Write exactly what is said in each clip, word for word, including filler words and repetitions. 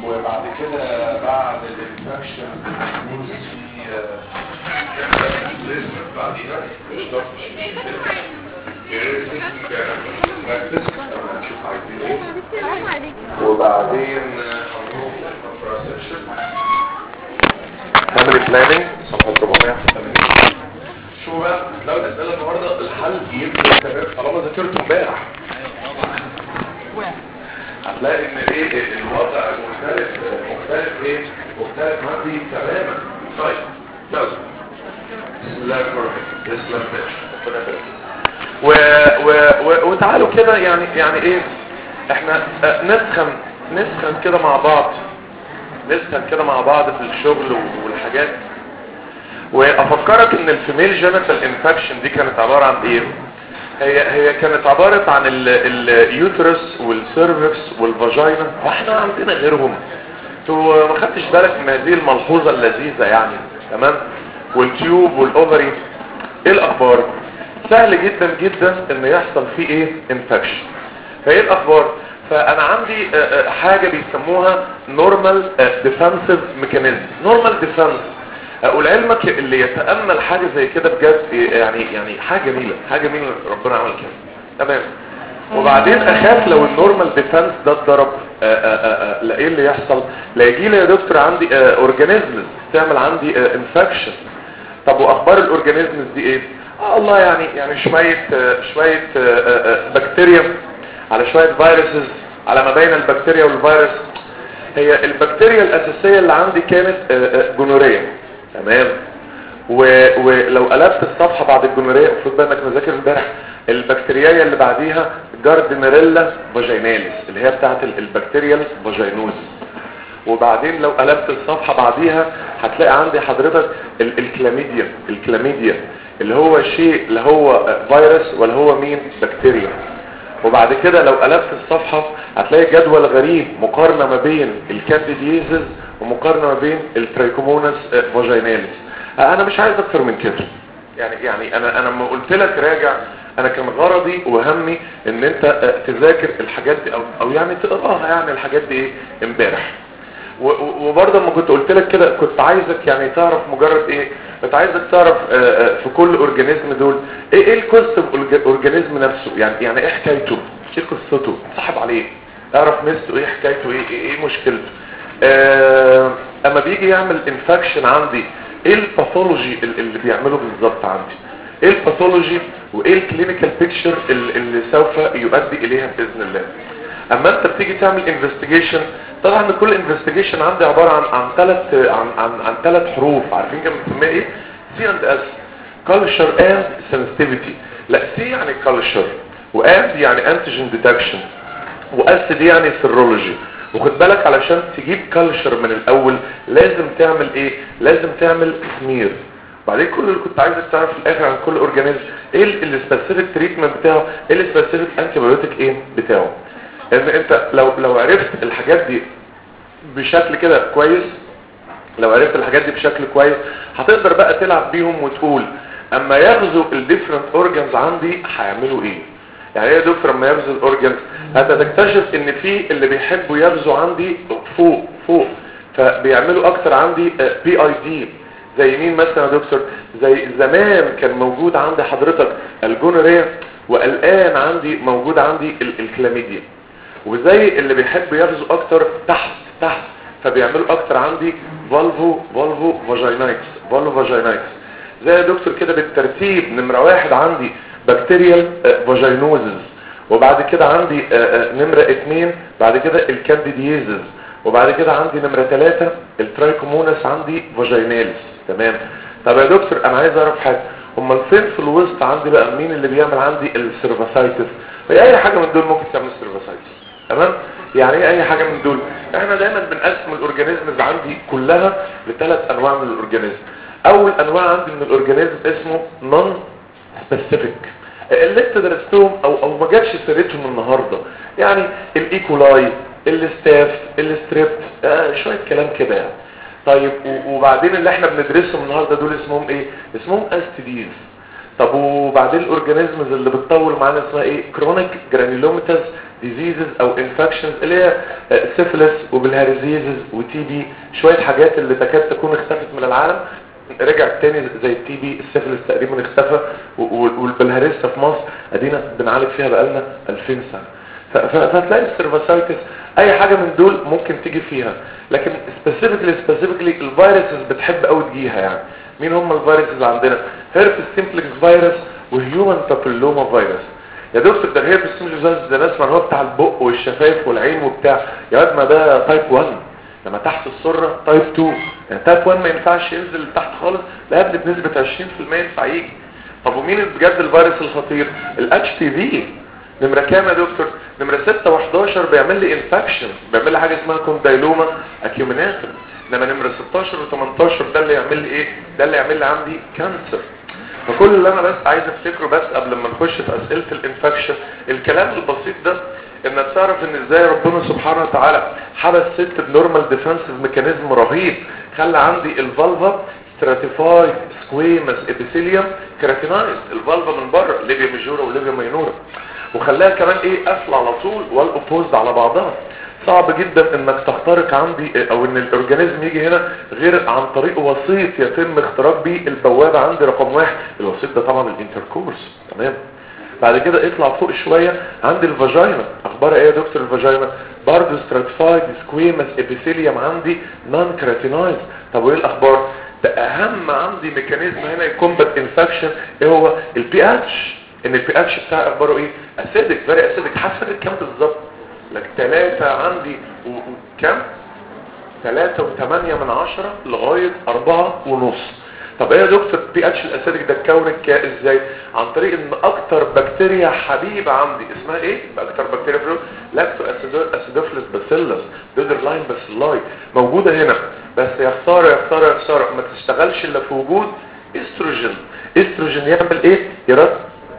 وبعد كده بعد الانفكشن بيكون في بعديها وبعدين هنروح للكونتراسبشن فاميلي بلاننج صفحه أربعمية وثمانين. شو بقى لو الاسئله النهارده الحل يبقى تمام طالما ذاكرته امبارح هتلاقي ان ايه الوضع مختلف مختلف ايه مختلف عندي تماما. طيب يلا بسم الله الرحمن الرحيم بسم الله و و و وتعالوا كده يعني يعني ايه احنا نسخن نسخن كده مع بعض نسخن كده مع بعض في الشغل والحاجات. وافكرك ان الفيميل جينيتال انفكشن دي كانت عباره عن ايه؟ هي هي كانت عباره عن اليوترس والسيرفكس والفاجينا واحنا عندنا غيرهم. انتوا ما خدتش بالك من هذه الملحوظه اللذيذه يعني تمام؟ والتيوب والاوفري. ايه الاخبار؟ سهل جدا جدا ان يحصل فيه ايه انفكشن. فايه الاخبار؟ فانا عندي حاجه بيسموها نورمال ديفنسيف ميكانيزم. نورمال ديفنس ولعلمك اللي يتامل حاجه زي كده بجد يعني يعني حاجه جميله حاجه جميله ربنا عمل كده تمام. وبعدين اخاف لو النورمال ديفنس ده اتضرب لا ايه اللي يحصل؟ لا يجي لي يا دكتور عندي اورجانيزمز تعمل عندي انفكشن. طب واخبار الاورجانيزمز دي ايه؟ آه الله يعني يعني شويه شويه بكتيريا على شويه فيروسز على ما بين البكتيريا والفيروس. هي البكتيريا الاساسيه اللي عندي كانت جونوريا تمام. ولو قلبت الصفحه بعد الجونوريا المفروض بقى انك مذاكر امبارح البكتيريا اللي بعديها جاردنريلا فاجيناليس اللي هي بتاعه البكتيريا فاجينوز. وبعدين لو قلبت الصفحه بعديها هتلاقي عندي حضرتك الكلاميديا الكلاميديا اللي هو شيء لا هو فيروس ولا هو مين بكتيريا. وبعد كده لو قلبت الصفحة هتلاقي جدول غريب مقارنة ما بين الكانديديزز ومقارنة ما بين التريكوموناس فاجيناليس. انا مش عايز اكتر من كده يعني يعني انا انا لما قلت لك راجع انا كان غرضي وهمي ان انت تذاكر الحاجات دي او, أو يعني تقراها يعني الحاجات دي ايه امبارح. وبرضه لما كنت قلت لك كده كنت عايزك يعني تعرف مجرد ايه كنت عايزك تعرف في كل اورجانيزم دول ايه ايه الكونسيبت اورجانيزم نفسه يعني يعني ايه حكايته ايه قصته صاحب عليه اعرف ميزته ايه حكايته ايه ايه, إيه مشكلته. آه اما بيجي يعمل انفكشن عندي ايه الباثولوجي اللي بيعمله بالظبط عندي ايه الباثولوجي وايه الكلينيكال بيكتشر اللي, اللي سوف يؤدي اليها باذن الله. اما انت بتيجي تعمل انفستيجيشن طبعا كل انفستيجيشن عندي عباره عن عن ثلاث عن عن عن ثلاث حروف عارفين كده بنسميها ايه؟ سي اند اس كلتشر اند سنسيتيفيتي. لا سي يعني كلتشر واند يعني انتيجين ديتكشن واس دي يعني سيرولوجي. وخد بالك علشان تجيب كلتشر من الاول لازم تعمل ايه؟ لازم تعمل سمير. بعدين كل اللي كنت عايزك تعرف في الاخر عن كل اورجانيزم ايه السبيسيفيك تريتمنت بتاعه ايه السبيسيفيك انتي بايوتيك ايه بتاعه. ان انت لو لو عرفت الحاجات دي بشكل كده كويس لو عرفت الحاجات دي بشكل كويس هتقدر بقى تلعب بيهم وتقول اما يغزو الديفرنت اورجانز عندي هيعملوا ايه. يعني ايه يا دكتور اما يغزو الاورجانز هتكتشف ان في اللي بيحبوا يغزوا عندي فوق فوق فبيعملوا اكتر عندي بي اي دي. زي مين مثلا يا دكتور؟ زي زمان كان موجود عندي حضرتك الجونوريا والان عندي موجود عندي الكلاميديا. وزي اللي بيحب يغزو اكتر تحت تحت فبيعملوا اكتر عندي فالفو فالفو فاجينايتس فالفو فاجينايتس. زي يا دكتور كده بالترتيب نمرة واحد عندي بكتيريال فاجينوزز وبعد كده عندي نمرة اتنين بعد كده الكانديديزز وبعد كده عندي نمرة ثلاثة الترايكوموناس عندي فاجيناليس تمام. طب يا دكتور انا عايز اعرف حاجة امال فين في الوسط عندي بقى مين اللي بيعمل عندي السيرفاسايتس؟ هي اي حاجة من دول ممكن تعمل سيرفاسايتس تمام. يعني ايه اي حاجة من دول؟ احنا دايما بنقسم الاورجانيزمز عندي كلها لثلاث انواع من الاورجانيزم. اول انواع عندي من الاورجانيزم اسمه نون سبيسيفيك اللي انت درستهم او او ما جاتش سيرتهم النهارده يعني الايكولاي الستاف الستريبت آه شويه كلام كده يعني. طيب وبعدين اللي احنا بندرسهم النهارده دول اسمهم ايه؟ اسمهم استيديز. طب وبعدين الاورجانيزمز اللي بتطول معانا اسمها ايه؟ كرونيك جرانيلوماتس ديزيزز او انفكشنز اللي هي سيفلس وبالهارزيزز وتي بي، شويه حاجات اللي تكاد تكون اختفت من العالم رجعت تاني زي التي بي. السيفلس تقريبا اختفى والبلهارسيا في مصر ادينا بنعالج فيها بقالنا ألفين سنه. فتلاقي السيرفاسايتس اي حاجه من دول ممكن تيجي فيها، لكن سبيسيفيكلي سبيسيفيكلي الفيروسز بتحب قوي تجيها. يعني مين هم الفيروسز اللي عندنا؟ هيربس سيمبلكس فيروس وهيومن بابيلوما فيروس. يا دكتور ده هيربس سيمبلكس فيروس ده ناس ما هو بتاع البق والشفايف والعين وبتاع، يا واد ما ده تايب واحد، لما تحت السره تايب اتنين. يعني تايب واحد ما ينفعش ينزل تحت خالص، لا قبل بنسبه عشرين في المية ينفع يجي. طب ومين بجد الفيروس الخطير؟ الاتش بي في. نمرة كام يا دكتور؟ نمرة ستة وحداشر بيعمل لي انفكشن، بيعمل لي حاجة اسمها كوندايلوما اكيوميناتم. انما نمرة ستاشر وتمنتاشر ده اللي يعمل لي ايه؟ ده اللي يعمل لي عندي كانسر. فكل اللي انا بس عايز افتكره بس قبل ما نخش في اسئلة الانفكشن الكلام البسيط ده، انك تعرف ان ازاي ربنا سبحانه وتعالى حبس ست بنورمال ديفنسيف ميكانيزم رهيب، خلى عندي الفالفا ستراتيفايد سكويمس ابيثيليوم كيراتينايز، الفالفا من بره ليبيا ميجورا وليبيا ماينورا، وخلاها كمان ايه قافله على طول والاوبوزد على بعضها. صعب جدا انك تخترق عندي او ان الاورجانيزم يجي هنا غير عن طريق وسيط يتم اختراق بيه البوابه عندي رقم واحد. الوسيط ده طبعا الانتركورس. تمام. بعد كده اطلع فوق شويه عندي الفاجينا. اخبار ايه يا دكتور الفاجينا؟ برضه ستراتيفايد سكويمس ابيثيليوم عندي نون كيراتينايز. طب وايه الاخبار؟ ده اهم عندي ميكانيزم هنا يكومبات انفكشن ايه هو؟ البي اتش. ان البي اتش بتاع اخباره ايه؟ اسيدك فيري اسيدك. حسب كام بالظبط؟ لك ثلاثة عندي وكام؟ ثلاثة وثمانية من عشرة لغاية أربعة ونص. طب ايه يا دكتور بي اتش الاسيدك ده اتكون ازاي؟ عن طريق ان اكتر بكتيريا حبيبة عندي اسمها ايه؟ اكتر بكتيريا فلو لاكتو اسيدوفيلس باسيلس بيدرلاين باسيلاي موجودة هنا. بس يا خسارة يا خسارة يا خسارة ما تشتغلش الا في وجود استروجين. استروجين يعمل ايه؟ يرد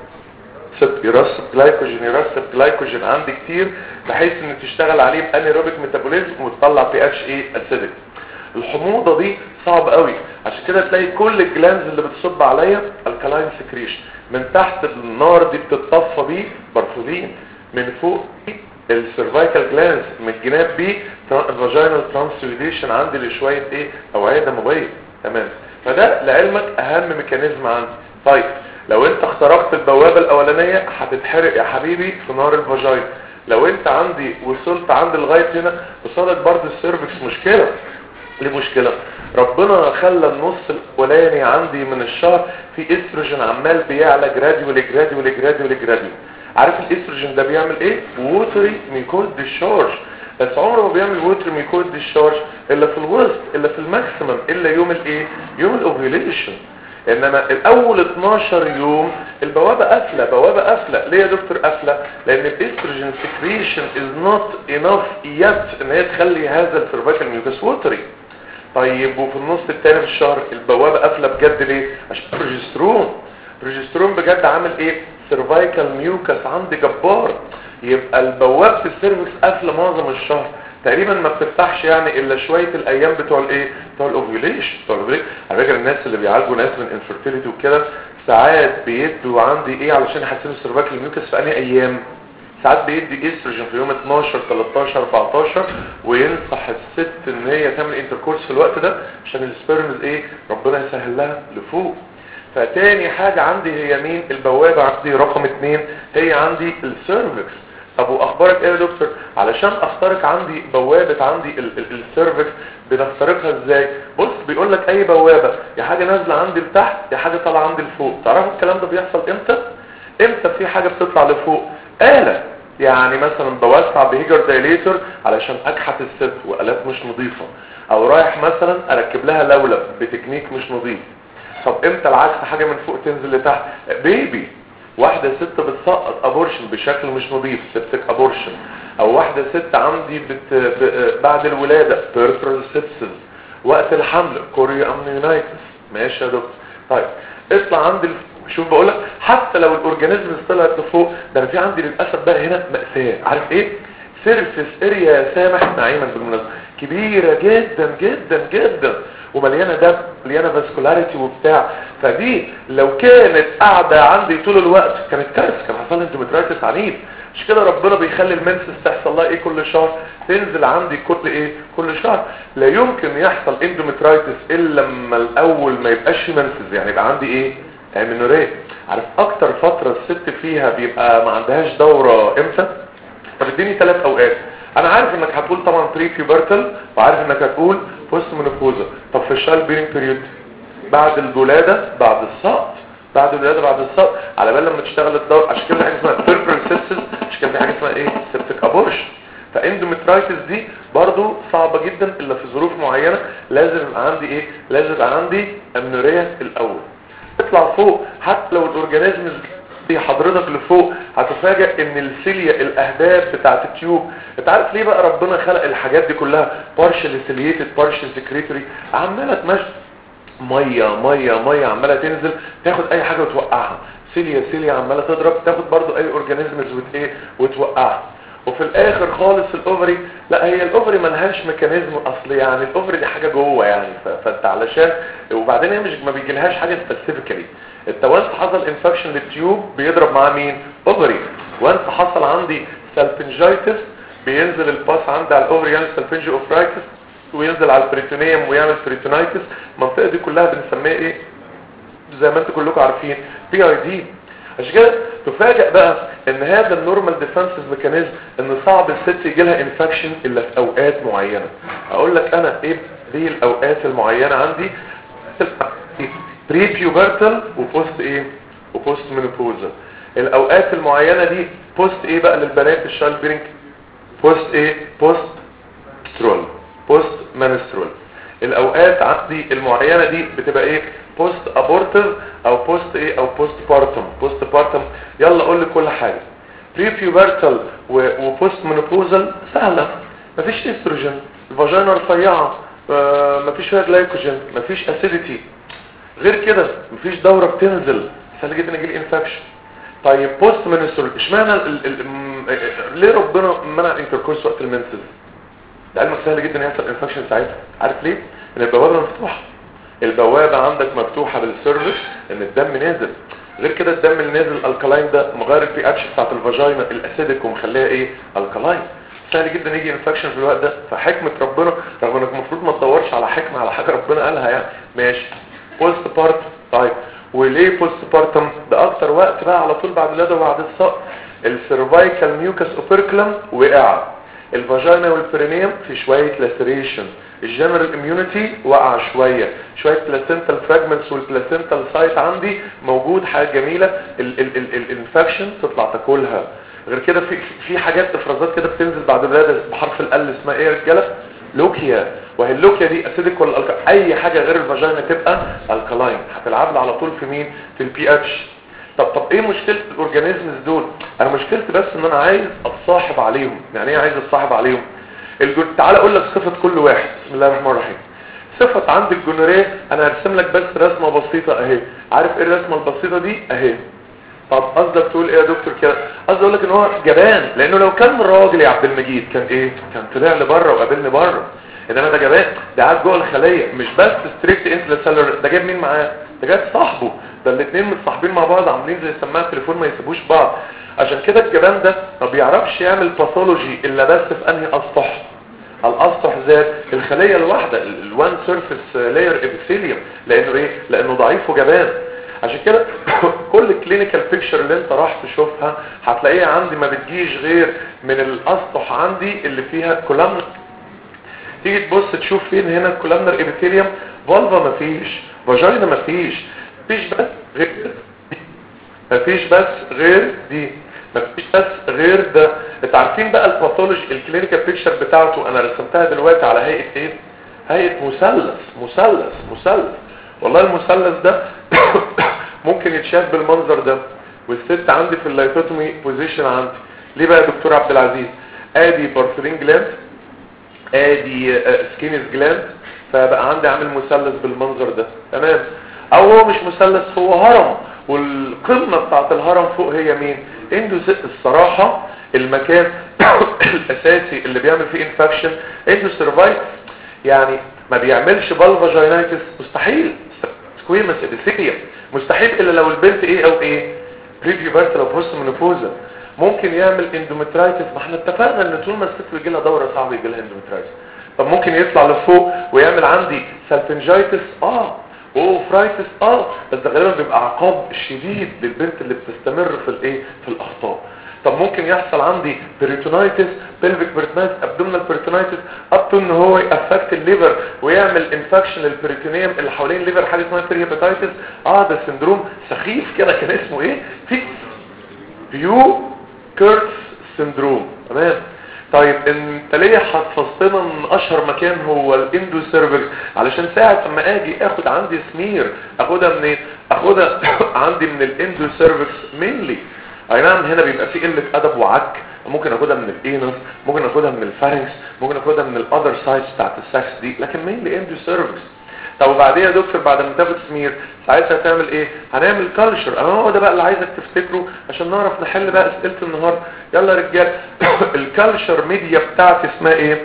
يرسب جلايكوجين يرسب جلايكوجين عندي كتير بحيث ان تشتغل عليه بانيروبيك ميتابوليزم وتطلع بي اتش ايه اسيدك. الحموضه دي صعب قوي، عشان كده تلاقي كل الجلانز اللي بتصب عليا الكالاين سكريشن. من تحت النار دي بتتصفى بيه برفولين، من فوق السيرفايكال جلانز، من الجناب بيه الفاجينال ترانسيوديشن عندي لشويه ايه اوعيه دمويه. تمام. فده لعلمك اهم ميكانيزم عندي. طيب لو انت اخترقت البوابة الاولانية هتتحرق يا حبيبي في نار الفاجينا. لو انت عندي وصلت عند لغاية هنا قصادك برضه السيرفكس مشكلة. ليه مشكلة؟ ربنا خلى النص الاولاني عندي من الشهر في استروجين عمال بيعلى جراديولي جراديولي جراديولي جراديولي. عارف الاستروجين ده بيعمل ايه؟ ووتري ميكويد ديشارج. بس عمره ما بيعمل ووتري ميكويد ديشارج الا في الوسط الا في الماكسيمم الا يوم الايه؟ يوم الاوفيوليشن. انما الاول اتناشر يوم البوابه قافله. بوابه قافله ليه يا دكتور قافله؟ لان الاستروجين سكريشن از نوت انف يت ان هي تخلي هذا السيرفايكال ميوكس ووتري. طيب وفي النص الثاني في الشهر البوابه قافله بجد ليه؟ عشان بروجسترون. بروجسترون بجد عامل ايه؟ سيرفايكال ميوكس عندي جبار. يبقى البوابه السيرفكس قافله معظم الشهر تقريبا ما بتفتحش يعني الا شويه الايام بتوع الايه؟ بتوع الاوفيوليشن. بتوع الاوفيوليشن على فكره الناس اللي بيعالجوا ناس من انفيرتيليتي وكده ساعات بيدوا عندي ايه علشان يحسنوا السيرفايكال ميوكس في انهي ايام؟ ساعات بيدي استروجين في يوم اتناشر تلتاشر اربعتاشر وينصح الست ان هي تعمل انتركورس في الوقت ده عشان السبيرمز ايه؟ ربنا يسهل لها لفوق. فتاني حاجه عندي هي مين؟ البوابه عندي رقم اتنين هي عندي السيرفكس. طب واخبارك ايه يا دكتور؟ علشان اخترق عندي بوابه عندي السيرفكس بنخترقها ازاي؟ بص بيقول لك اي بوابه يا حاجه نازله عندي لتحت يا حاجه طالعه عندي لفوق. تعرفوا الكلام ده بيحصل امتى؟ امتى في حاجه بتطلع لفوق؟ آلة. يعني مثلا بوسع بهيجر دايليتور علشان اكحت الست والات مش نظيفه، او رايح مثلا اركب لها لولب بتكنيك مش نظيف. طب امتى العكس حاجه من فوق تنزل لتحت؟ بيبي. واحدة ست بتسقط ابورشن بشكل مش نظيف سيبتك ابورشن، او واحدة ست عندي بت... ب... بعد الولادة بيرترال سيبسز، وقت الحمل كوريو امنيونايتس. ماشي يا دكتور. طيب اطلع عندي ال... شوف بقولك حتى لو الاورجانيزم طلعت لفوق ده انا في عندي للاسف بقى هنا مأساة. عارف ايه؟ سيرفيس اريا يا سامح نعيما بالمناسبة كبيرة جدا جدا جدا ومليانه دم مليانه فاسكولاريتي وبتاع. فدي لو كانت قاعده عندي طول الوقت كانت كارثه، كان حصل لي انتوميترايتس عنيف. مش كده ربنا بيخلي المنسس تحصل لها ايه كل شهر؟ تنزل عندي كل ايه كل شهر. لا يمكن يحصل اندومترايتس الا لما الاول ما يبقاش في منسس، يعني يبقى عندي ايه امينوريه. عارف اكتر فتره الست فيها بيبقى ما عندهاش دوره امتى؟ طب اديني ثلاث اوقات. انا عارف انك هتقول طبعا بري بيوبرتال، وعارف انك هتقول بوست مينوبوزا. طب في الشايلد بيرنج بيريود بعد الولاده، بعد السقط، بعد الولاده بعد السقط، على بال لما تشتغل الدور. عشان كده في حاجه اسمها بيربرال سيستس، عشان كده في حاجه اسمها ايه سيبتيك ابورشن. فاندومترايتس دي برضو صعبه جدا الا في ظروف معينه. لازم يبقى عندي ايه لازم يبقى عندي امنوريه الاول. تطلع فوق حتى لو الاورجانيزمز دي حضرتك لفوق هتفاجئ ان السيليا الاهداف بتاعت التيوب. انت عارف ليه بقى ربنا خلق الحاجات دي كلها بارشل سيلييتد بارشل سكريتوري؟ عماله تمشي ميه ميه ميه عماله تنزل تاخد اي حاجه وتوقعها. سيليا سيليا عماله تضرب تاخد برضو اي اورجانيزمز وت ايه وتوقعها. وفي الاخر خالص الاوفري، لا هي الاوفري ملهاش ميكانيزم اصلي، يعني الاوفري دي حاجه جوه يعني. فانت علشان وبعدين هي مش ما بيجيلهاش حاجه سبيسيفيكالي. انت وانت حصل انفكشن للتيوب بيضرب معاه مين؟ اوفري. وانت حصل عندي سالفنجايتس بينزل الباس عندي على الاوفري يعني سالفنجي اوفرايتس، وينزل على البريتونيوم ويعمل بريتونايتس. المنطقه دي كلها بنسميها ايه زي ما انتم كلكم عارفين؟ بي اي دي. عشان كده تفاجئ بقى ان هذا النورمال ديفنسيف ميكانيزم ان صعب الست يجي لها انفكشن الا في اوقات معينه. اقول لك انا ايه دي الاوقات المعينه عندي؟ بري بيوبرتال وبوست ايه وبوست مينوبوزا. الاوقات المعينه دي بوست ايه بقى للبنات الشايلد بيرنج؟ بوست ايه بوست سترول بوست مانسترول. الاوقات عندي المعينه دي بتبقى ايه؟ بوست ابورتيف او بوست ايه او بوست بارتم. بوست بارتم يلا قول لي كل حاجه. بري بيوبرتال وبوست مينوبوزال سهله، مفيش استروجين، الفاجينا رفيعه، آه مفيش فيها جلايكوجين، مفيش اسيديتي. غير كده مفيش دوره بتنزل، سهل جدا يجي لي انفكشن. طيب بوست مينسترول اشمعنى ليه ربنا منع الانتركورس وقت المنسز؟ ده علمك سهل جدا يحصل انفكشن ساعتها. عارف ليه؟ ان البوابه مفتوحه. البوابه عندك مفتوحه بالسيرفس ان الدم نازل. غير كده الدم اللي نازل الكلاين ده مغير البي اتش بتاعت الفاجينا الاسيديك ومخليها ايه الكلاين. سهل جدا يجي انفكشن في الوقت ده. فحكمه ربنا رغم انك المفروض ما تدورش على حكمه على حاجه ربنا قالها يعني ماشي. بوست بارت. طيب وليه بوست بارتم؟ ده اكتر وقت بقى على طول بعد الولاده وبعد السقط. السيرفايكال ميوكس اوبركلم وقع، الفاجينا والبرينيوم في شويه لاسريشن، الجنرال اميونيتي وقع شويه، شويه بلاسنتال فراجمنتس والبلاسنتال سايت عندي موجود. حاجه جميله الانفكشن تطلع تاكلها. غير كده في في حاجات افرازات كده بتنزل بعد الولاده بحرف ال اسمها ايه يا رجاله؟ لوكيا. وهي اللوكيا دي اسيدك ولا الكلاين؟ اي حاجه غير الفاجينا تبقى الكلاين. هتلعب لي على طول في مين؟ في البي اتش. طب طب ايه مشكله الاورجانيزمز دول؟ انا مشكلتي بس ان انا عايز اتصاحب عليهم. يعني ايه عايز اتصاحب عليهم؟ الجن... تعال اقول لك صفه كل واحد. بسم الله الرحمن الرحيم. صفه عند الجونوريه انا هرسم لك بس رسمه بسيطه اهي. عارف ايه الرسمه البسيطه دي اهي؟ طب قصدك تقول ايه يا دكتور كده؟ قصدي اقول لك ان هو جبان، لانه لو كان راجل يا عبد المجيد كان ايه؟ كان طلع لي بره وقابلني بره. انما ده جبان، ده قاعد جوه الخليه مش بس ستريكت انترسيلولر. ده جايب مين معاه؟ ده جايب صاحبه. ده الاثنين متصاحبين مع بعض عاملين زي سماعه تليفون ما يسيبوش بعض. عشان كده الجبان ده ما بيعرفش يعمل باثولوجي الا بس في انهي اسطح؟ الاسطح ذات الخليه الواحده الوان سيرفيس لاير ابيثيليوم. لانه ايه؟ لانه ضعيف وجبان. عشان كده كل الكلينيكال بيكتشر اللي انت راح تشوفها هتلاقيها عندي ما بتجيش غير من الاسطح عندي اللي فيها كولامنر. تيجي تبص تشوف فين هنا الكولامنر ابيثيليوم؟ فالفا مفيش، فاجينا مفيش، مفيش بس غير مفيش بس غير دي، مفيش بس غير ده. انت عارفين بقى الباثولوجي الكلينيكال بيكتشر بتاعته انا رسمتها دلوقتي على هيئه ايه؟ هيئه مثلث مثلث مثلث. والله المثلث ده ممكن يتشاف بالمنظر ده. والست عندي في اللايتوتومي بوزيشن عندي ليه بقى يا دكتور عبد العزيز؟ ادي بارثرين جلاند، ادي سكينز جلاند، فبقى عندي عامل مثلث بالمنظر ده. تمام؟ او هو مش مثلث، هو هرم، والقمه بتاعت الهرم فوق هي مين؟ اندو. الصراحه المكان الاساسي اللي بيعمل فيه انفكشن اندو سيرفايف. يعني ما بيعملش بالفاجينايتس مستحيل، سكويمس ابيثيليوم مستحيل الا لو البنت ايه او ايه؟ بريفيو بارتل او بوست مينوبوزا. ممكن يعمل اندومترايتس. ما احنا اتفقنا ان طول ما الست بيجي لها دوره صعب يجي لها اندومترايتس. طب ممكن يطلع لفوق ويعمل عندي سالفنجايتس اه واوفرايتس اه بس ده غالبا بيبقى عقاب شديد للبنت اللي بتستمر في الايه في الاخطاء. طب ممكن يحصل عندي بيريتونايتس بيلفيك بيريتونايتس ابدومينال بيريتونايتس اب تو ان هو يافكت الليفر ويعمل انفكشن للبريتونيوم اللي حوالين الليفر، حاجه اسمها بيريهيباتايتس. اه ده سندروم سخيف كده كان اسمه ايه في بيو كيرتس سندروم. تمام. طيب انت ليه هتفصلنا من اشهر مكان هو الاندو سيرفكس علشان ساعه لما اجي اخد عندي سمير اخدها منين؟ اخدها عندي من الاندو سيرفكس مينلي. اي نعم هنا بيبقى في قله ادب وعك، ممكن اخدها من الانس، ممكن اخدها من الفارنكس، ممكن اخدها من الاذر سايتس بتاعت السكس دي، لكن مينلي اندو سيرفكس. طب وبعدين يا دكتور بعد ما تاخد سمير ساعتها هتعمل ايه؟ هنعمل كالتشر. انا هو ده بقى اللي عايزك تفتكره عشان نعرف نحل بقى اسئله النهارده. يلا يا رجال الكالتشر ميديا بتاعتي اسمها ايه؟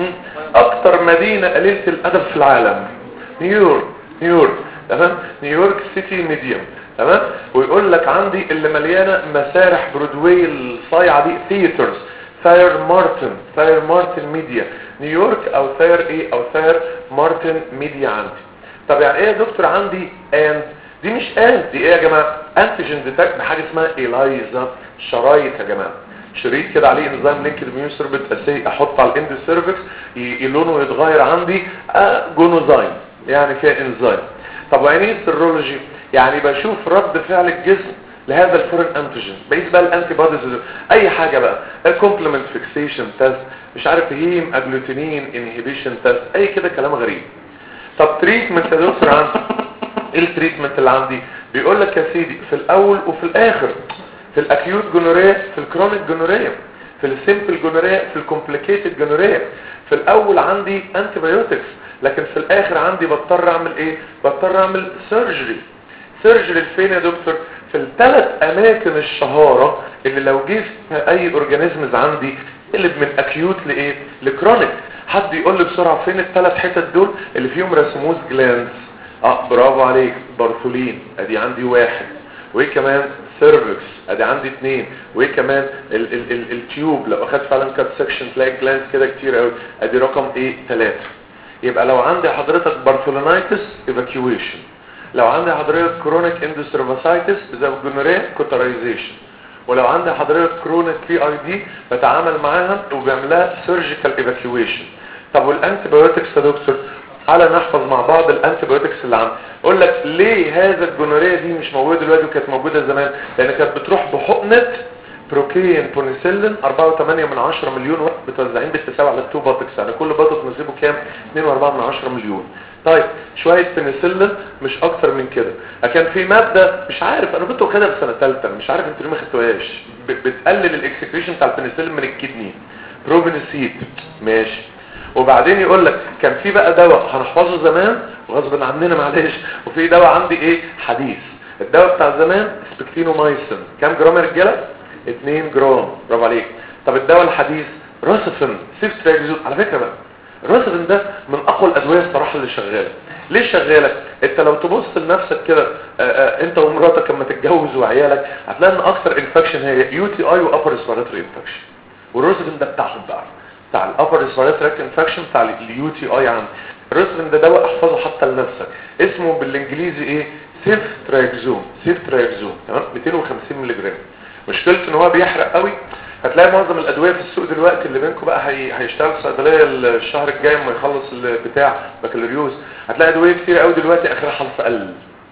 اكتر مدينه قليله الادب في العالم نيويورك. نيويورك تمام. نيويورك سيتي ميديا تمام. ويقول لك عندي اللي مليانه مسارح برودواي الصايعه دي ثياترز ثاير مارتن ثاير مارتن ميديا نيويورك او ثاير ايه او ثاير مارتن ميديا عندي. طب يعني ايه يا دكتور عندي اند دي مش اند دي ايه يا جماعه؟ انتيجين ديتكت بحاجه اسمها ايلايزا شرايط يا جماعه، شريط كده عليه انزيم لينك الميون سيربت اسي احط على الاندو سيرفكس لونه يتغير عندي آه جونوزايم يعني فيها انزيم. طب ويعني ايه سيرولوجي؟ يعني بشوف رد فعل الجسم لهذا الفورين انتيجين. بقيس بقى الانتي بوديز اي حاجه بقى الكومبلمنت فيكسيشن تيست مش عارف هيم اجلوتينين انهبيشن تيست اي كده كلام غريب. طب تريتمنت يا دكتور عندي ايه التريتمنت اللي عندي؟ بيقول لك يا سيدي في الاول وفي الاخر في الاكيوت جونوريا في الكرونيك جونوريا في السيمبل جونوريا في الكومبليكيتد جونوريا. في الاول عندي انتي بايوتكس لكن في الاخر عندي بضطر اعمل ايه؟ بضطر اعمل سيرجري. سيرجري فين يا دكتور؟ في الثلاث اماكن الشهاره اللي لو جه اي اورجانيزمز عندي قلب من اكيوت لايه؟ لكرونيك. حد يقول لي بسرعه فين الثلاث حتت دول اللي فيهم راسموس جلاندز؟ اه برافو عليك بارثولين ادي عندي واحد، وايه كمان؟ سيرفكس ادي عندي اثنين، وايه كمان؟ ال ال ال التيوب لو اخدت فعلا كات سكشن تلاقي جلاندز كده كتير قوي ادي رقم ايه؟ ثلاثة. يبقى لو عندي حضرتك بارثولينايتس ايفاكيويشن، لو عندي حضرتك كرونيك اندوسيرفاسايتس بسبب جونوريا كوترايزيشن، ولو عندي حضرتك كرونيك بي اي دي بتعامل معاها وبيعملها سيرجيكال ايفاكيويشن. طب والانتي بايوتكس يا دكتور؟ تعالى نحفظ مع بعض الانتي بايوتكس اللي عندي. اقول لك ليه هذا الجونوريا دي مش موجوده دلوقتي وكانت موجوده زمان؟ لان كانت بتروح بحقنه بروكين بونيسيلين أربعة وثمانية من عشرة مليون واحد متوزعين بالتساوي على التو باتكس، يعني كل باتك نصيبه كام؟ اثنين وأربعة من عشرة مليون. طيب شويه بنسلين مش اكتر من كده. كان في ماده مش عارف انا كنت واخدها في سنه ثالثه مش عارف انتوا ليه ما خدتوهاش، بتقلل الاكسكريشن بتاع البنسلين من الكدني بروفينسيد ماشي. وبعدين يقول لك كان في بقى دواء هنحفظه زمان وغصب عننا معلش، وفي دواء عندي ايه حديث. الدواء بتاع زمان سبكتينومايسين كام جرام يا رجاله؟ اتنين جرام برافو عليك. طب الدواء الحديث روسفين سيفتراكزون. على فكره بقى الروسفين ده من اقوى الادويه الصراحه اللي شغاله. ليه شغاله؟ انت لو تبص لنفسك كده انت ومراتك لما تتجوز وعيالك هتلاقي ان اكثر انفكشن هي يو تي اي وابر ريسبيراتوري انفكشن، والروسفين ده بتاعهم بقى بتاع الابر ريسبيراتوري انفكشن بتاع اليو تي اي. عندي الروسفين ده دواء احفظه حتى لنفسك اسمه بالانجليزي ايه؟ سيفتراكزون. سيفتراكزون تمام مئتين وخمسين مللي جرام. مشكلته ان هو بيحرق قوي. هتلاقي معظم الادويه في السوق دلوقتي اللي بينكم بقى هي... هيشتغل صيدليه الشهر الجاي لما يخلص البتاع بكالوريوس، هتلاقي ادويه كتير قوي دلوقتي اخرها حرف ال.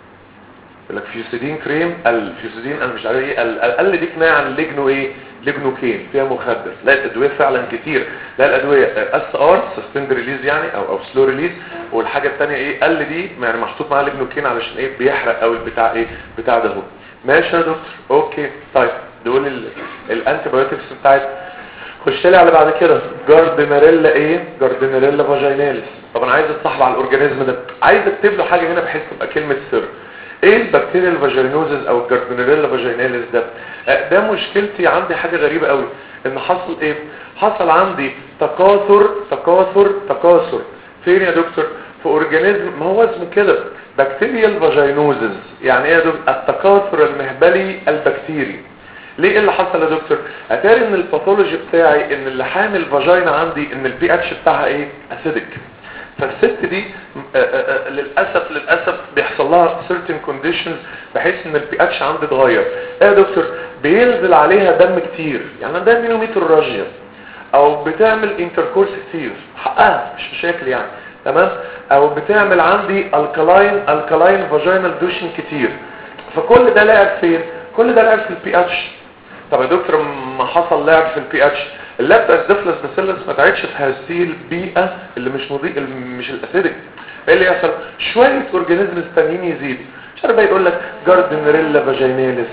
يقول لك فيوسيدين كريم ال فيوسيدين انا مش عارف ايه ال ال دي كنايه عن الليجنو ايه؟ ليجنوكين فيها مخدر. لا الادويه فعلا كتير. لا الادويه اس ار سسبند ريليز يعني او او سلو ريليز، والحاجه الثانيه ايه؟ ال دي يعني محطوط معاها ليجنوكين علشان ايه؟ بيحرق قوي البتاع ايه؟ بتاع ده هو. ماشي يا دكتور اوكي. طيب دول الانتي بايوتكس بتاعت. خش لي على بعد كده جاردنريلا ايه؟ جاردنريلا فاجيناليس. طب انا عايز اتصاحب على الاورجانيزم ده، عايز اكتب له حاجه هنا بحيث تبقى كلمه سر. ايه البكتيريا الفاجينوزز او الجاردنريلا فاجيناليس ده؟ ده مشكلتي عندي حاجه غريبه قوي ان حصل ايه؟ حصل عندي تكاثر تكاثر تكاثر فين يا دكتور؟ في اورجانيزم ما هو اسمه كده بكتيريا الفاجينوزز. يعني ايه يا دكتور؟ التكاثر المهبلي البكتيري. ليه؟ ايه اللي حصل يا دكتور؟ اتاري ان الباثولوجي بتاعي ان اللي حامل فاجينا عندي ان البي اتش بتاعها ايه؟ اسيدك. فالست دي آآ آآ للاسف للاسف بيحصل لها certain conditions بحيث ان البي اتش عندي اتغير. ايه يا دكتور؟ بينزل عليها دم كتير، يعني عندها مينوميتروراجيا او بتعمل انتركورس كتير، حقها مش مشاكل يعني، تمام؟ او بتعمل عندي الكلاين الكلاين فاجينال دوشن كتير. فكل ده لعب فين؟ كل ده لعب في البي اتش. طب يا دكتور ما حصل لعب في البي اتش، اللابتوسبيرس باسيلس ما تعيش في هذه البيئه اللي مش مضيء مش الاسيدك. ايه اللي يحصل؟ شويه اورجانيزمز تانيين يزيدوا، مش عارف بقى يقول لك جاردنريلا فاجيناليس،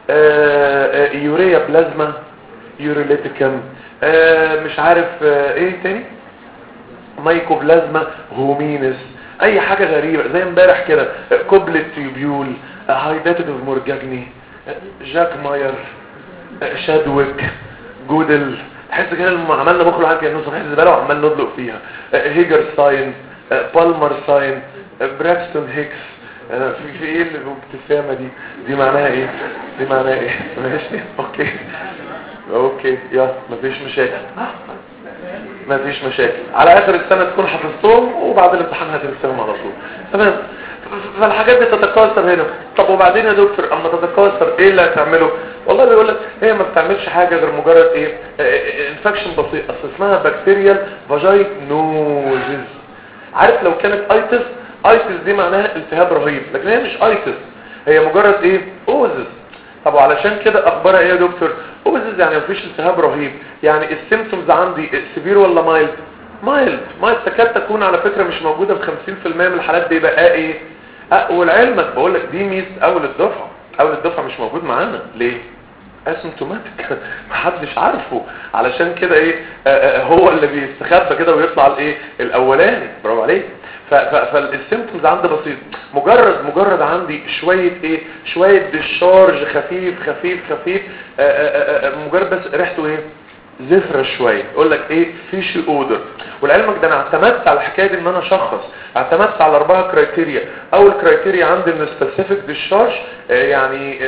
آآ آآ يوريا بلازما يوريليتيكم، مش عارف ايه تاني، مايكوبلازما هومينس، اي حاجه غريبه زي امبارح كده كوبلت تيوبيول، هايداتيف مورجاجني، جاك ماير، شادويك، جودل. تحس كده لما عملنا بكره حاجه كانه صحيح زباله وعمال ندلق فيها. هيجر ساين، بالمر ساين، براكستون هيكس. في في ايه الابتسامه دي؟ دي معناها ايه؟ دي معناها ايه؟ ماشي اوكي اوكي يا مفيش مشاكل مفيش مشاكل على اخر السنه تكون حفظتهم وبعد الامتحان هتنساهم على طول. تمام. فالحاجات دي تتكاثر هنا. طب وبعدين يا دكتور اما تتكاثر ايه اللي هتعمله؟ والله بيقول لك هي ما بتعملش حاجه غير مجرد ايه؟ انفكشن بسيط، اصل اسمها بكتيريال فاجينوزيس. عارف لو كانت ايتس، ايتس دي معناها التهاب رهيب، لكن هي مش ايتس، هي مجرد ايه؟ اوزس. طب وعلشان كده اخبارها ايه يا دكتور؟ اوزس يعني مفيش التهاب رهيب، يعني السيمبتومز عندي سيفير ولا مايلد؟ مايلد. مايلد تكاد تكون على فكره مش موجوده في خمسين في المية من الحالات دي. بقى ايه؟ أه ولعلمك بقول لك دي ميز اول الدفعه، اول الدفعه مش موجود معانا. ليه؟ اسيمتوماتيك محدش عارفه، علشان كده ايه؟ آآ آآ هو اللي بيستخبى كده ويطلع الايه؟ الاولاني. برافو عليك. فالسيمبتومز عندي بسيط، مجرد مجرد عندي شويه ايه؟ شويه ديشارج خفيف خفيف خفيف، آآ آآ مجرد بس ريحته ايه؟ زفرة شوية، يقول لك ايه؟ فيشي اودر. ولعلمك ده انا اعتمدت على الحكايه دي ان انا اشخص، اعتمدت على اربعه كرايتيريا. اول كرايتيريا عندي ان سبيسيفيك ديشارج، يعني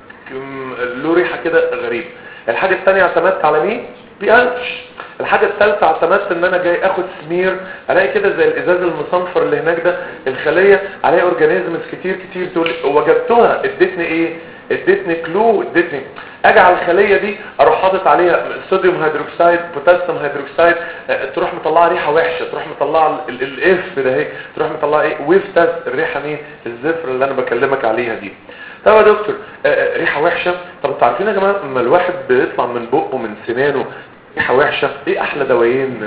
له ريحه كده غريبه. الحاجه الثانيه اعتمدت على مين؟ بي اتش. الحاجه الثالثه اعتمدت ان انا جاي اخد سمير، الاقي كده زي الازاز المصنفر اللي هناك ده الخليه عليها اورجانيزمز كتير كتير، تقول وجدتها ادتني ايه؟ ادتني كلو، ادتني اجي على الخليه دي اروح حاطط عليها صوديوم هيدروكسيد، بوتاسيوم هيدروكسيد، تروح مطلعه ريحه وحشه، تروح مطلعه الاف ده اهي، تروح مطلعه ايه؟ ويفتس الريحه مين؟ الزفر اللي انا بكلمك عليها دي. طب يا دكتور آه ريحه وحشه. طب انتوا عارفين يا جماعه اما الواحد بيطلع من بقه من سنانه ريحه وحشه، ايه احلى دوايين؟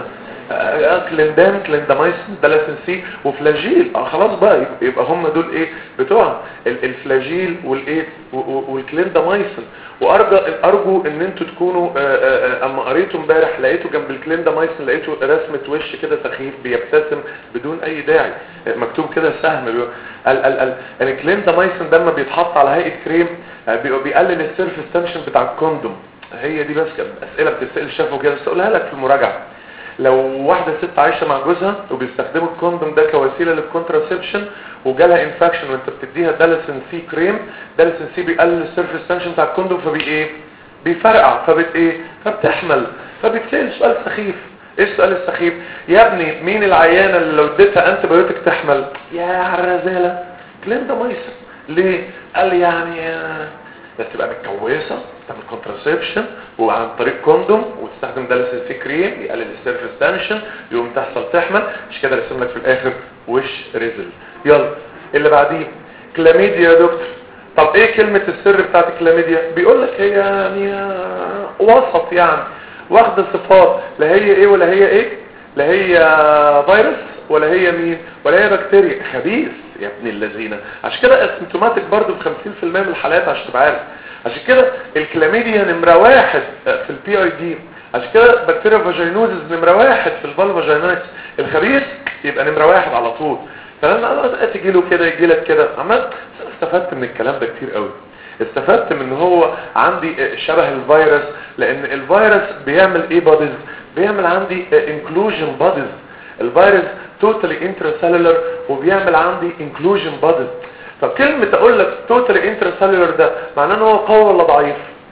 آه كليندام، كليندامايسين، دالاسين وفلاجيل. اه خلاص بقى يبقى هم دول ايه بتوع الفلاجيل والايه والكليندامايسين. وارجو ارجو ان انتوا تكونوا آآ آآ اما قريتوا امبارح لقيتوا جنب الكليندامايسين لقيتوا رسمه وش كده سخيف بيبتسم بدون اي داعي، مكتوب كده سهم ال ال ال الكليندامايسين ده لما بيتحط على هيئه كريم بيقلل السيرفيس تنشن بتاع الكوندوم. هي دي بس اسئله بتسال شافوا كده، بس اقولها لك في المراجعه. لو واحده ست عايشه مع جوزها وبيستخدموا الكوندوم ده كوسيله للكونتراسبشن وجالها انفكشن وانت بتديها دالسين سي كريم، دالسين سي بيقلل السيرفيس تنشن بتاع الكوندوم فبي ايه؟ بيفرقع، فبت ايه؟ فبتحمل. فبتسال سؤال سخيف. ايه السؤال السخيف؟ يا ابني مين العيانه اللي لو اديتها انتي بايوتيك تحمل؟ يا الرزاله كليندامايسين. ليه؟ قال لي يعني بس تبقى متكوسه تعمل كونتراسبشن وعن طريق كوندوم وتستخدم دالسين سي كريم يقلل السيرفيس تنشن يقوم تحصل تحمل. مش كده رسم لك في الاخر وش ريزل. يلا اللي بعديه كلاميديا يا دكتور. طب ايه كلمه السر بتاعت الكلاميديا؟ بيقول لك هي يعني وسط، يعني واخده صفات لا هي ايه ولا هي ايه، لا هي فيروس ولا هي مين ولا هي بكتيريا، خبيث يا ابن اللذينه. عشان كده اسيمتوماتيك برضو في خمسين في المية من الحالات عشان تبقى عارف. عشان كده الكلاميديا نمره واحد في البي اي دي. عشان كده بكتيريا فاجينوزيس نمره واحد في الفالفاجينايتس. الخبيث يبقى نمره واحد على طول. فلما تيجي له كده يجي لك كده عمال. استفدت من الكلام ده كتير قوي. استفدت من ان هو عندي شبه الفيروس، لان الفيروس بيعمل ايه بوديز؟ بيعمل عندي انكلوجن بوديز. الفيروس توتالي انتراسيلولر وبيعمل عندي انكلوجن بوديز. فكلمه اقول لك توتالي انتراسيلولر ده معناه ان هو قوي ولا ضعيف؟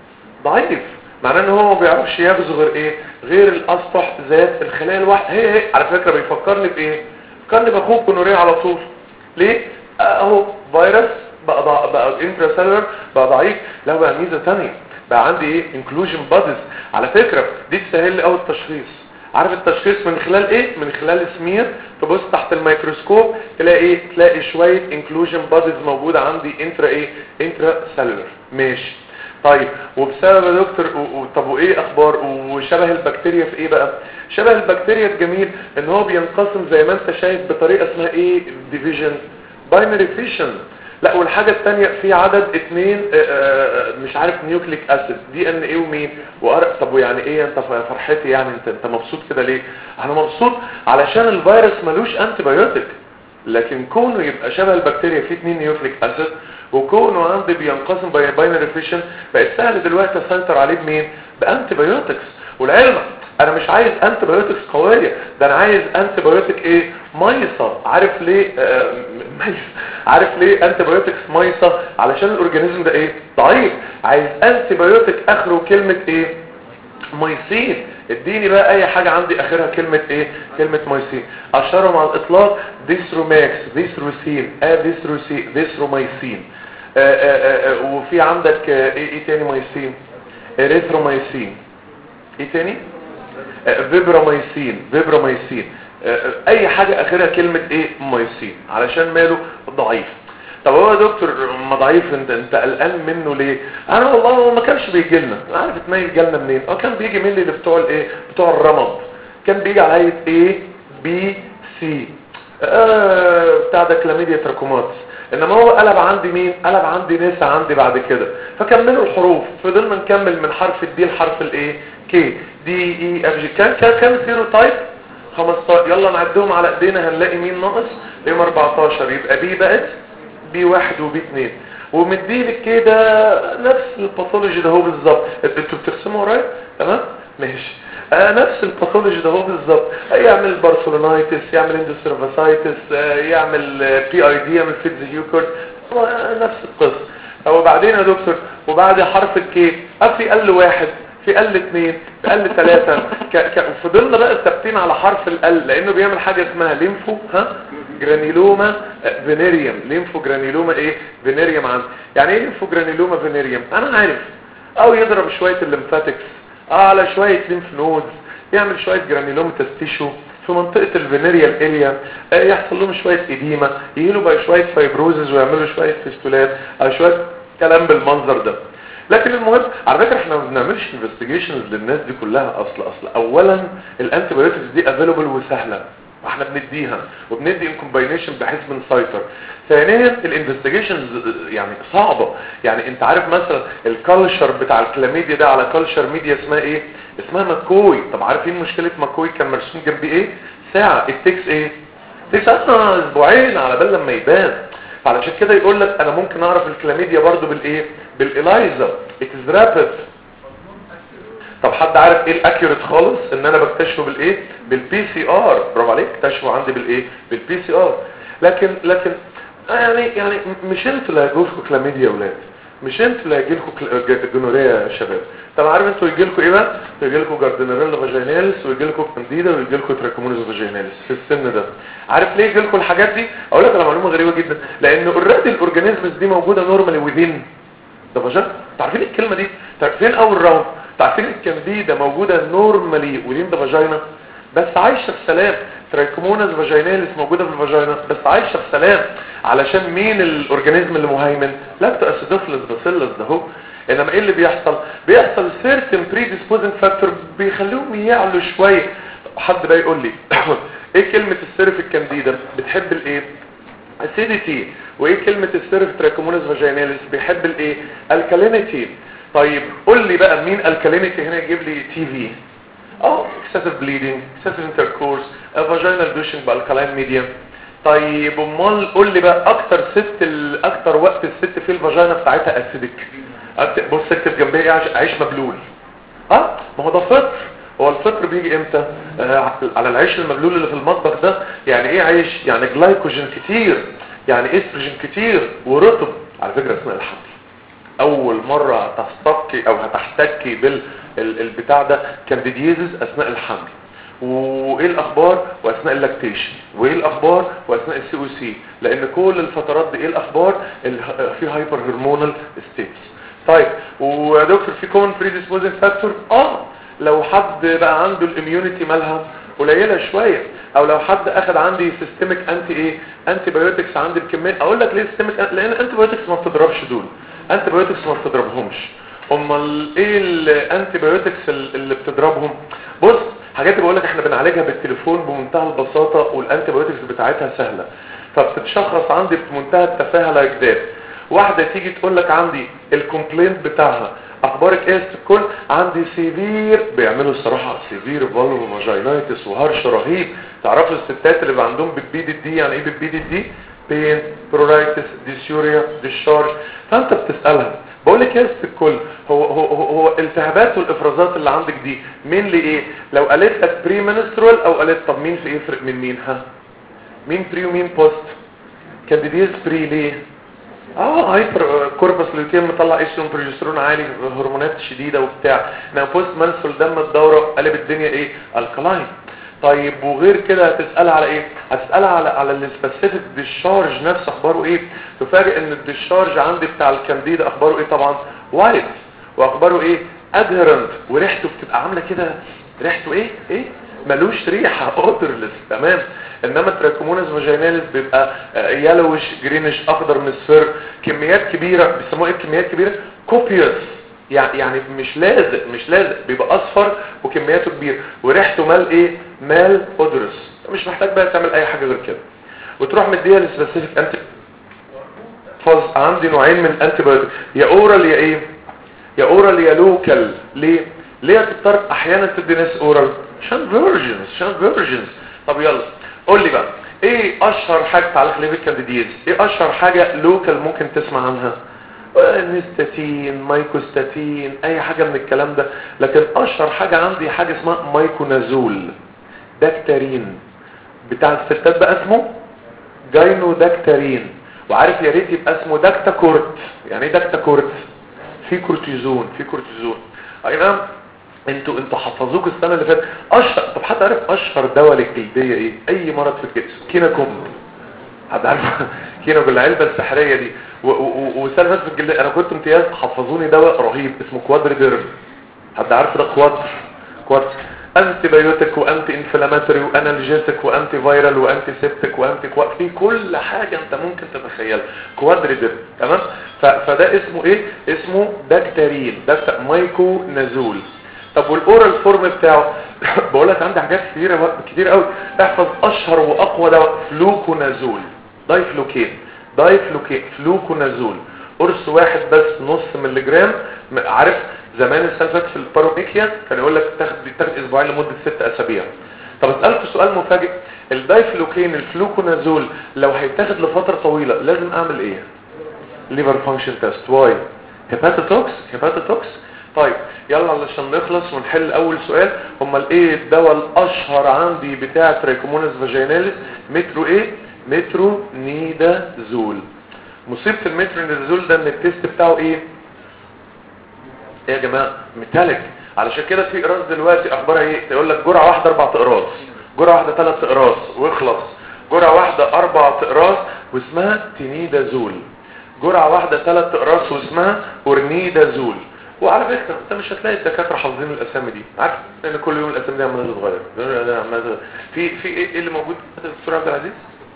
ضعيف، معناه ان هو ما بيعرفش يغزو غير ايه؟ غير الاسطح ذات الخلايا الواحده. هي هي على فكره بيفكرني بايه؟ فكرني باخوك جونوريا على طول. ليه؟ اهو فيروس بقى ضع... بقى انتراسيلولر بقى ضعيف. لا بقى ميزه ثانيه، بقى عندي ايه؟ انكلوجن بادز. على فكره دي تسهل لي قوي التشخيص. عارف التشخيص من خلال ايه؟ من خلال سمير تبص تحت الميكروسكوب تلاقي ايه؟ تلاقي شويه انكلوجن بادز موجوده عندي انترا ايه؟ انترا سيلولر. ماشي. طيب وبسبب يا دكتور و... طب وايه اخبار؟ وشبه البكتيريا في ايه بقى؟ شبه البكتيريا الجميل ان هو بينقسم زي ما انت شايف بطريقه اسمها ايه؟ ديفيجن، باينري فيشن. لا والحاجة الثانية في عدد اتنين مش عارف نيوكليك اسيد دي ان ايه ومين وأرق. طب ويعني ايه انت فرحتي يعني انت انت مبسوط كده ليه؟ انا مبسوط علشان الفيروس ملوش انتي بايوتيك، لكن كونه يبقى شبه البكتيريا فيه اتنين نيوكليك اسيد وكونه عندي بينقسم باينري فيشن بقت سهل دلوقتي اسيطر عليه بمين؟ بانتي بايوتكس. والعلم انا مش عايز انتي بايوتكس قويه، ده انا عايز انتي بايوتيك ايه؟ ميصه. عارف ليه؟ آه ميصه. عارف ليه انتي بايوتكس ميصه؟ علشان الاورجانيزم ده ايه؟ ضعيف. عايز انتي بايوتيك اخره كلمه ايه؟ ميسين. اديني بقى اي حاجه عندي اخرها كلمه ايه؟ كلمه ميسين. اشهرهم على الاطلاق ديستروماكس، ديستروسين، اديستروسين، ديستروميسين. آآ آآ وفي عندك ايه ايه تاني؟ ميسين، اريثروميسين. ايه تاني؟ فيبراميسين، فيبراميسين. اي حاجة اخرها كلمة ايه؟ ميسين. علشان ماله؟ ضعيف. طب هو يا دكتور ما ضعيف انت انت قلقان منه ليه؟ انا والله هو ما كانش بيجي لنا، عارف اتنين جالنا منين؟ اه كان بيجي من اللي بتوع الايه؟ بتوع الرمض. كان بيجي على هيئة ايه؟ بي سي آه بتاع ده كلاميديا تراكوماتس. انما هو قلب عندي مين؟ قلب عندي نسا عندي بعد كده. فكملوا الحروف، فضلنا نكمل من حرف الدي لحرف الايه؟ كي دي اي اف جي. كان كان كان زيرو تايب خمستاشر. يلا نعدهم على ايدينا هنلاقي مين ناقص؟ يوم اربعتاشر. يبقى بي بقت بي واحد وبي اتنين. ومديلك كده نفس الباثولوجي ده هو بالظبط. انتوا بترسموا ورايا؟ تمام؟ ماشي. آه نفس الباثولوجي ده هو بالظبط. يعمل بارسلونايتس، يعمل اندوسيرفاسايتس، آه يعمل بي اي دي، يعمل فيتز هيوكرد. نفس القصه. وبعدين يا دكتور وبعد حرف الكي في قل واحد، في قل اتنين، في قل ثلاثة. فضلنا بقى ثابتين على حرف القل لانه بيعمل حاجة اسمها ليمفو ها جرانيلوما فينيريوم. ليمفو جرانيلوما ايه؟ فينيريوم. عندي يعني ايه ليمفو جرانيلوما فينيريوم؟ انا عارف. او يضرب شوية الليمفاتكس اه على شوية ليمف نودز، يعمل شوية جرانيلوما تستيشو في منطقة الفينيريال اريا، آه يحصل لهم شوية اديمة، يهيلوا بقى شوية فايبروزز ويعملوا شوية فيستولات او شوية كلام بالمنظر ده. لكن المهم على فكره احنا ما بنعملش انفستيجيشنز للناس دي كلها. اصل اصل اولا الانتي بايوتكس دي افيلبل وسهله واحنا بنديها وبندي ان كومباينيشن بحيث بنسيطر. ثانيا الانفستيجيشنز يعني صعبه. يعني انت عارف مثلا الكالشر بتاع الكلاميديا ده على كالشر ميديا اسمها ايه؟ اسمها ماكوي. طب عارفين مشكله ماكوي كان مرسوم جنبي ايه؟ ساعه. التكس ايه؟ تكس اسبوعين على بال لما يبان. فعلشان كده يقول لك انا ممكن اعرف الكلاميديا برضو بالايه؟ بالإلايزا. it is rapid. طب حد عارف ايه الاكيوريت خالص ان انا بكتشفه بالايه؟ بالبي سي ار. برافو عليك، اكتشفه عندي بالايه؟ بالبي سي ار. لكن لكن يعني يعني مش انتوا اللي هيجيلكوا كلاميديا يا اولاد، مش انتوا اللي هيجيلكوا جونوريا يا شباب. طب عارف انتوا يجيلكوا ايه بقى؟ يجيلكوا جاردنريلا فاجيناليس ويجيلكوا كانديدا ويجيلكوا تراكومونيز فاجيناليس في السن ده. عارف ليه يجيلكوا الحاجات دي؟ اقول لك على معلومه غريبه جدا. لان اوريدي الاورجانيزمز دي موجوده نورمالي وذين ده فاجن. تعرفين الكلمه دي؟ تعرفين اول راوند تعرفين الكانديدا موجوده نورمالي وذين ده فاجينا بس عايشه في سلام. ترايكوموناس فاجيناليس موجوده في الفاجينا بس عايشه في سلام. علشان مين الاورجانيزم اللي مهيمن؟ لاكتواسيدوفيلس باسيلس ده هو. انما ايه اللي بيحصل؟ بيحصل سيرتن بريديسبوزنج فاكتور بيخليهم يعلوا شويه. حد بقى يقول لي ايه كلمه السيرف الكانديدا؟ بتحب الايه؟ اسيديتي. وايه كلمه السيرف ترايكوموناس فاجيناليس؟ بيحب الايه؟ الكالينيتي. طيب قول لي بقى مين الكالينيتي هنا؟ يجيب لي تي في. اه اكسسيف بليدنج، اكسسيف انتركورس، فاجينال دوشنج بالكالين ميديم. طيب امال قول لي بقى اكتر ست ال... اكتر وقت الست في الفاجينا بتاعتها اسيدك. بص اكتب جنبيه ايه؟ عيش مبلول. اه ما هو ده فطر. هو الفطر بيجي امتى؟ آه على العيش المبلول اللي في المطبخ ده. يعني ايه عيش؟ يعني جلايكوجين كتير، يعني استروجين كتير ورطب. على فكره اسمها الحمل اول مرة هتستقي او هتحتكي بالبتاع ده كانديديزز اثناء الحمل، وايه الاخبار واثناء اللاكتيشن، وايه الاخبار واثناء السي او سي، لان كل الفترات دي ايه الاخبار في هايبر هرمونال ستيتس. طيب ويا دكتور في كومن بريديسبوزنج فاكتور؟ اه لو حد بقى عنده الاميونيتي مالها قليله شويه، او لو حد اخذ عندي سيستميك انتي ايه انتي بايوتكس عندي بكميه. اقول لك ليه سيستميك؟ لان انتي بايوتكس ما بتضربش دول، انتي بايوتكس ما بتضربهمش. امال ايه الانتي بايوتكس اللي بتضربهم؟ بص حاجات بقول لك احنا بنعالجها بالتليفون بمنتهى البساطه، والانتي بايوتكس بتاعتها سهله، فبتتشخص عندي بمنتهى التفاهه لايك ذات. واحده تيجي تقول لك عندي الكومبلينت بتاعها اخبارك ايه الكل؟ عندي سيفير، بيعملوا الصراحه سيفير فالفو فاجينايتس وهرش رهيب. تعرفوا الستات اللي عندهم بالبيد دي يعني ايه بالبيد دي؟ بين برورايتس ديسيوريا ديشارج. فانت بتسالها بقول لك يا ست الكل هو هو هو الالتهابات والافرازات اللي عندك دي مين لايه؟ لو قالت لك بري منسترول او قالت طب مين في يفرق من مين؟ ها مين بري ومين بوست؟ كانديديز بري ليه؟ اه هايبر كوربس لوتيم مطلع استروجين بروجسترون عالي، هرمونات شديده وبتاع. انما بوست منسترول دم الدوره قلب الدنيا ايه؟ الكلاين. طيب وغير كده هتسالها على ايه؟ هتسالها على على السبيسيفيك ديشارج نفسه اخباره ايه؟ تفاجئ ان الديشارج عندي بتاع الكانديدا اخباره ايه؟ طبعا وايت، واخباره ايه؟ ادهرنت، وريحته بتبقى عامله كده ريحته ايه؟ ايه؟ ملوش ريحه اوترلس تمام. انما التراكمونز فاجيناليس بيبقى يالوش جرينش اخضر مصفر، كميات كبيره بيسموها ايه كميات كبيره؟ كوبيوس، يعني مش لازق مش لازق بيبقى اصفر وكمياته كبيره وريحته مال ايه؟ مال اودرس. مش محتاج بقى تعمل اي حاجه غير كده، وتروح مديها للسبيسيفيك انتي فاز. عندي نوعين من الانتي بايوتيك، يا اورال يا ايه؟ يا اورال يا لوكال. ليه؟ ليه هتضطر احيانا تدي ناس اورال؟ عشان فيرجنز عشان فيرجنز. طب يلا قول لي بقى ايه اشهر حاجه على خليفه كانديديز؟ ايه اشهر حاجه لوكال ممكن تسمع عنها؟ نيستاتين، مايكوستاتين، اي حاجه من الكلام ده. لكن اشهر حاجه عندي حاجه اسمها مايكونازول داكتارين، بتاع الستات بقى اسمه جاينو داكتارين. وعارف يا ريت يبقى اسمه داكتاكورت. يعني ايه داكتاكورت؟ في كورتيزون في كورتيزون اي نعم. انتوا انتوا حفظوك السنه اللي فاتت اشهر. طب حد عارف اشهر دواء للجلديه ايه؟ اي مرض في الجسم كيناكوم. حد عارف كيناكوم العلبه السحريه دي؟ والسنه اللي فاتت في الجلديه انا كنت امتياز حفظوني دواء رهيب اسمه كوادريديرم. حد عارف ده؟ كوادر كوادر انتي بايوتيك وانتي انفلاماتوري وانالجيتك وانتي فايرال وانتي سيبتيك وانتي كوا، في كل حاجه انت ممكن تتخيلها كوادريديرم تمام. فده اسمه ايه؟ اسمه داكتارين داكتا مايكونازول. طب والاورال فورم بتاعه؟ بقول لك عندي حاجات كتيره كتير قوي. احفظ اشهر واقوى دواء فلوكونازول دايفلوكين دايفلوكين فلوكونازول قرص واحد بس نص ملي جرام. عارف زمان السنه اللي فاتت في الباروميكيا كان يقول لك تاخد تاخد اسبوعين لمده ست اسابيع. طب اسالك سؤال مفاجئ، الدايفلوكين الفلوكونازول لو هيتاخد لفتره طويله لازم اعمل ايه؟ ليفر فانكشن تيست. واي؟ هيباتوتوكس هيباتوتوكس. طيب يلا علشان نخلص ونحل اول سؤال. امال ايه الدواء الاشهر عندي بتاع تريكومونس فاجيناليس؟ مترو ايه؟ مترو نيدازول. مصيبه المترو نيدازول ده ان التيست بتاعه ايه؟ ايه يا جماعه؟ ميتاليك. علشان كده في اقراص دلوقتي اخبارها ايه؟ يقول لك جرعه واحده اربع اقراص، جرعه واحده ثلاث اقراص واخلص، جرعه واحده اربع اقراص واسمها تينيدازول، جرعه واحده ثلاث اقراص واسمها اورنيدازول. وعلى فكره انت مش هتلاقي الدكاتره حافظين الاسامي دي، عارف ان كل يوم الاسامي دي عماله تتغير. في في ايه اللي موجود في الدكتور عبد العزيز؟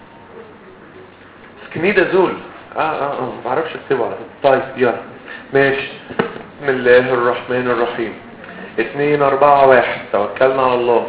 سكنيدازول. اه اه اه ما اعرفش اكتبه على فكره. طيب يلا ماشي. بسم الله الرحمن الرحيم. اتنين اربعة واحد توكلنا على الله.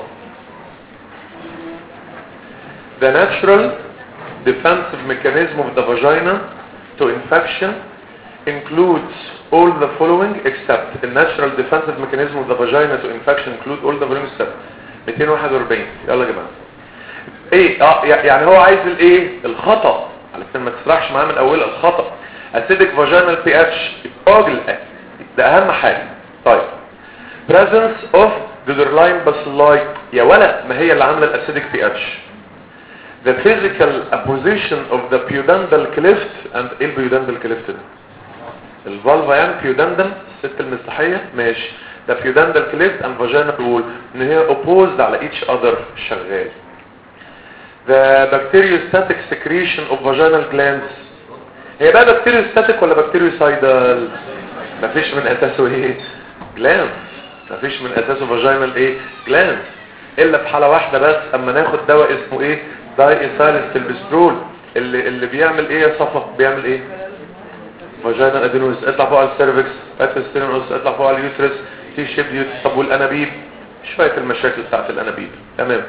The natural defensive mechanism of the vagina to infection includes all the following except the natural defensive mechanism of the vagina to infection include all the following except مئتين وواحد واربعين. يلا يا جماعه ايه اه يعني هو عايز الايه؟ الخطأ علشان ما تسرحش معاه من اولها. الخطأ acidic vaginal pH راجل ده اهم حاجه. طيب presence of Gutterline bacilli يا ولا ما هي اللي عامله الاسيديك pH. the physical apposition of the pudendal cleft and ايه البيودندال cleft ده؟ الفالفا يعني بيودندم الست المساحيه ماشي. ده بيودندل كليفت اند فاجينال وول ان هي اوبوزد على ايتش اذر شغال. The bacteriostatic secretion of vaginal glands هي بقى bacteriostatic ولا bactericidal؟ مفيش من اساسه ايه glands، مفيش من اساسه vaginal ايه glands الا في حالة واحدة بس اما ناخد دواء اسمه ايه دايإيثايلسترول اللي اللي بيعمل ايه يا صفا بيعمل ايه vaginal adenosis اطلع فوق على السيرفكس اتستيرونوس اطلع فوق على اليوترس تي شيب يوترس. طب والانابيب شوية المشاكل بتاعت الانابيب تمام.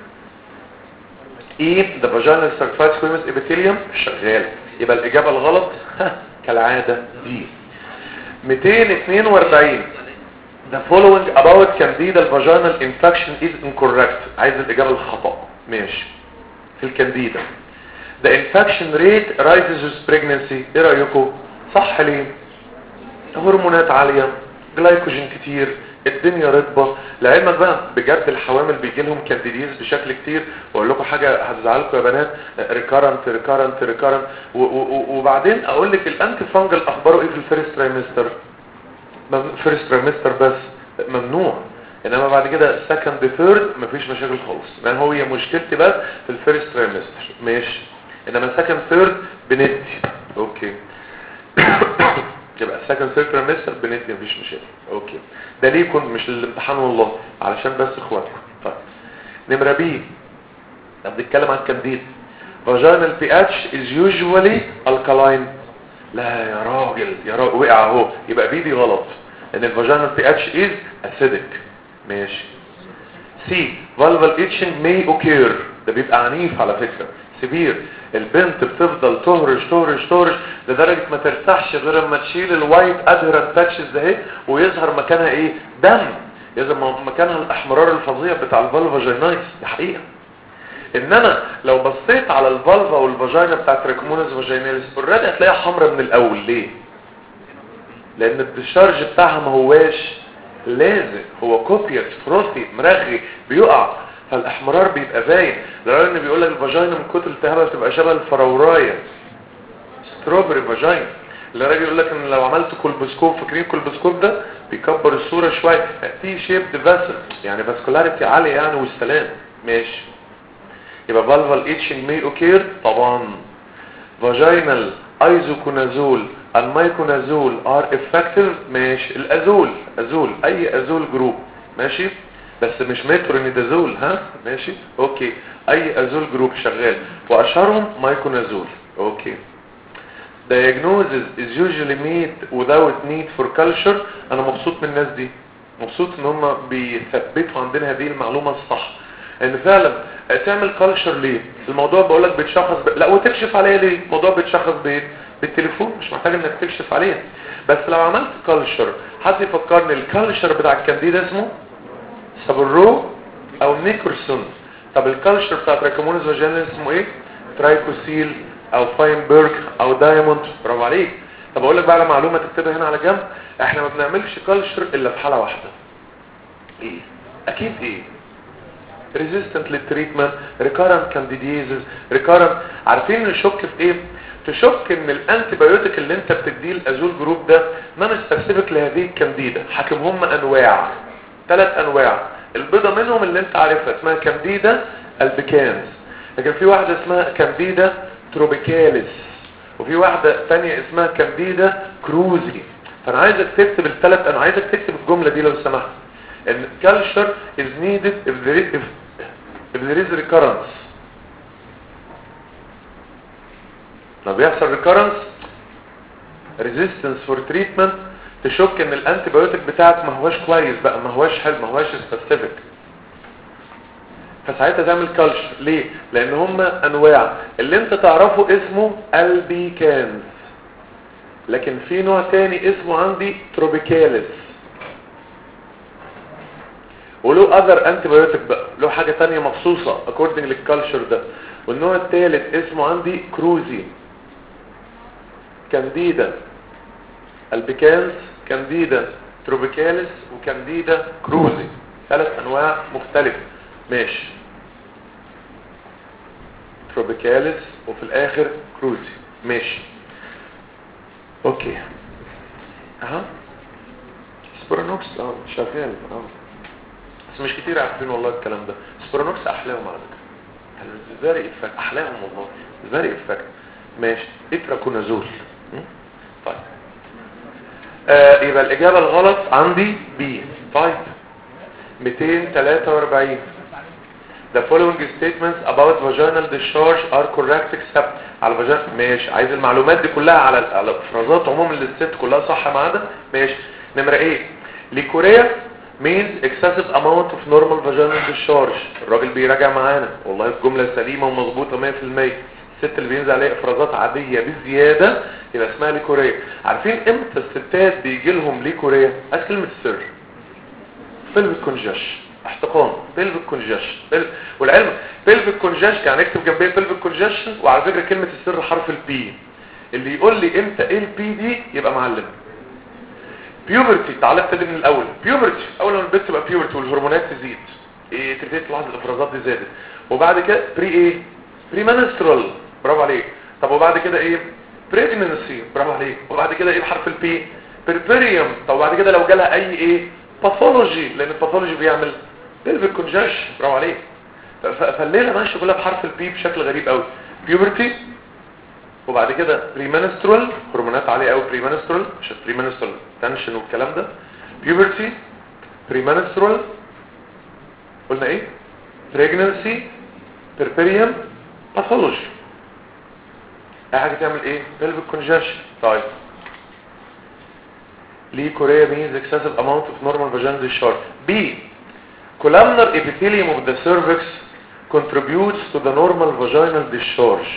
ايه ده vaginal certified squamous epithelium شغال. يبقى الاجابة الغلط كالعادة دي. مئتين واثنين وأربعين The following about candida vaginal infection is incorrect. عايز الاجابة الخطأ ماشي. في الكانديدا The infection rate rises with pregnancy. ايه رأيكم صح ليه؟ هرمونات عالية جلايكوجين كتير الدنيا رطبة. لعلمك بقى بجد الحوامل بيجي لهم كانديديز بشكل كتير. واقول لكم حاجة هتزعلكم يا بنات ريكارنت ريكارنت ريكارنت وبعدين اقول لك الانتي فانجل اخباره ايه في الفيرست ترايمستر فيرست ترايمستر بس ممنوع. انما بعد كده سكند ثيرد مفيش مشاكل خالص. ما هو هي مشكلتي بس في الفيرست ترايمستر ماشي. انما سكند ثيرد بندي اوكي يبقى سكند ثيرد ترايمستر بندي مفيش مشاكل اوكي. ده ليكم مش للامتحان والله علشان بس اخواتكم. طيب نمرة بي ده بنتكلم عن الكانديد vaginal pH is usually alkaline. لا يا راجل يا راجل وقع اهو. يبقى بي دي غلط ان الفاجينال pH is acidic ماشي. سي valval itching may occur ده بيبقى عنيف على فكرة سبير. البنت بتفضل تهرش تهرش تهرش لدرجة ما ترتاحش غير لما تشيل الوايت ادهرنت باتشز ده ويظهر مكانها ايه دم. يظهر مكانها الاحمرار الفظيع بتاع الفالفا جاينايتس دي حقيقة. انما لو بصيت على الفالفا والفاجينا بتاعت ريكومونس فاجيناليس اوريدي هتلاقيها حمراء من الاول. ليه؟ لان الديشارج بتاعها ما هواش لازق هو كوبيوس فروثي مرغي بيقع فالاحمرار بيبقى باين. لان بيقول لك الفاجينا من كتر التهابها بتبقى شبه الفراورايه ستروبري فاجينا. الراجل يقول لك ان لو عملت كولبوسكوب فاكرين الكولبوسكوب ده بيكبر الصوره شويه تي شيبد فاسل يعني فاسكولاريتي عاليه يعني والسلام ماشي. يبقى valval itching may occur طبعا. vaginal isoconazole and miconazole are effective ماشي. الازول ازول اي ازول جروب ماشي بس مش مترونيدازول ها ماشي اوكي. اي ازول جروب شغال واشهرهم مايكونازول اوكي. diagnosis is usually made without need for culture. انا مبسوط من الناس دي مبسوط ان هم بيثبتوا عندنا هذه المعلومة الصح ان فعلا تعمل كالتشر ليه. الموضوع بقول لك بيتشخص ب... لا وتكشف عليه ليه. الموضوع بيتشخص بايه بالتليفون مش محتاج انك تكشف عليه. بس لو عملت كالتشر حد يفكرني الكالتشر بتاع الكانديدا اسمه سابورو او نيكرسون. طب الكالتشر بتاع ترايكومونس فاجيناليس اسمه ايه ترايكوسيل او فاينبرج او دايموند. برافو عليك. طب اقول لك بقى على معلومه تكتبها هنا على جنب. احنا ما بنعملش كالتشر الا في حاله واحده. ايه اكيد ايه resistant للتريتمنت recurrent candidiasis recurrent. عارفين نشك في ايه تشك ان الانتي بايوتيك اللي انت بتديه الازول جروب ده نون سبيسيفيك لهذه الكانديدا. حاكمهم انواع ثلاث انواع. البيضه منهم اللي انت عارفها اسمها كانديدا البيكانز لكن في واحده اسمها كانديدا تروبيكاليس وفي واحده ثانيه اسمها كانديدا كروزي. فانا عايزك تكتب الثلاث انا عايزك تكتب الجمله دي لو سمحت ان culture is needed if there is, if, if there is recurrence. لو بيحصل recurrence resistance for treatment تشك ان الانتي بايوتيك بتاعك ما هواش كويس بقى ما هواش حلو ما هواش specific. فساعتها تعمل culture ليه؟ لان هم انواع. اللي انت تعرفه اسمه البيكانز لكن في نوع تاني اسمه عندي تروبيكاليس ولو اذر انتي بايوتيك بقى له حاجه تانية مخصوصه according للكالتشر ده. والنوع الثالث اسمه عندي كروزي كانديدا البيكانز كانديدا تروبيكاليس وكانديدا كروزي. ثلاث انواع مختلفه ماشي. تروبيكاليس وفي الاخر كروزي ماشي اوكي. اها سبرانوكس اه شغال اه بس مش كتير عارفين والله الكلام ده. سبرانوكس احلاهم على فكره، فيري افكت، احلاهم والله فيري افكت. ماشي اتراكونازول. طيب آه يبقى الاجابه الغلط عندي بي. طيب مئتين وثلاثة وأربعين The following statements about vaginal discharge are correct except على فاجينا. ماشي عايز المعلومات دي كلها على على الافرازات عموما للست كلها صح ما عدا ماشي. نمره ايه ليكوريا means excessive amount of normal vaginal discharge. الراجل بيراجع معانا والله الجمله سليمه ومظبوطه مية في المية. الست اللي بينزل عليها افرازات عاديه بزياده يبقى اسمها ليكوريا. عارفين امتى الستات بيجي لهم ليكوريا؟ عايز كلمه سر pelvic congestion احتقان pelvic congestion. والعلم pelvic congestion يعني اكتب جنبيه pelvic congestion. وعلى فكره كلمه السر حرف البي. اللي يقول لي امتى ايه البي دي يبقى معلم. بيوبرتي تعالى ابتدي من الاول. بيوبرتي اول ما البنت تبقى بيوبرتي والهرمونات تزيد ايه تبتدي تلاحظ الافرازات دي زادت. وبعد كده بري ايه بري منسترال برافو عليك. طب وبعد كده ايه بريجننسي برافو عليك. وبعد كده ايه بحرف البي بربريوم. طب وبعد كده لو جالها اي ايه باثولوجي لان الباثولوجي بيعمل pelvic congestion برافو عليك. فالليله ماشيه كلها بحرف البي بشكل غريب قوي. بيوبرتي وبعد كده بريمنسترال هرمونات عاليه قوي بريمنسترال مش بريمنسترال تنشن والكلام ده. بيوبرتي بريمنسترال قلنا ايه بريجننسي بربريوم باثولوجي. اي حاجه تعمل ايه pelvic congestion. طيب ليكوريا means excessive amount of normal vaginal discharge. B columnar epithelium of the cervix contributes to the normal vaginal discharge.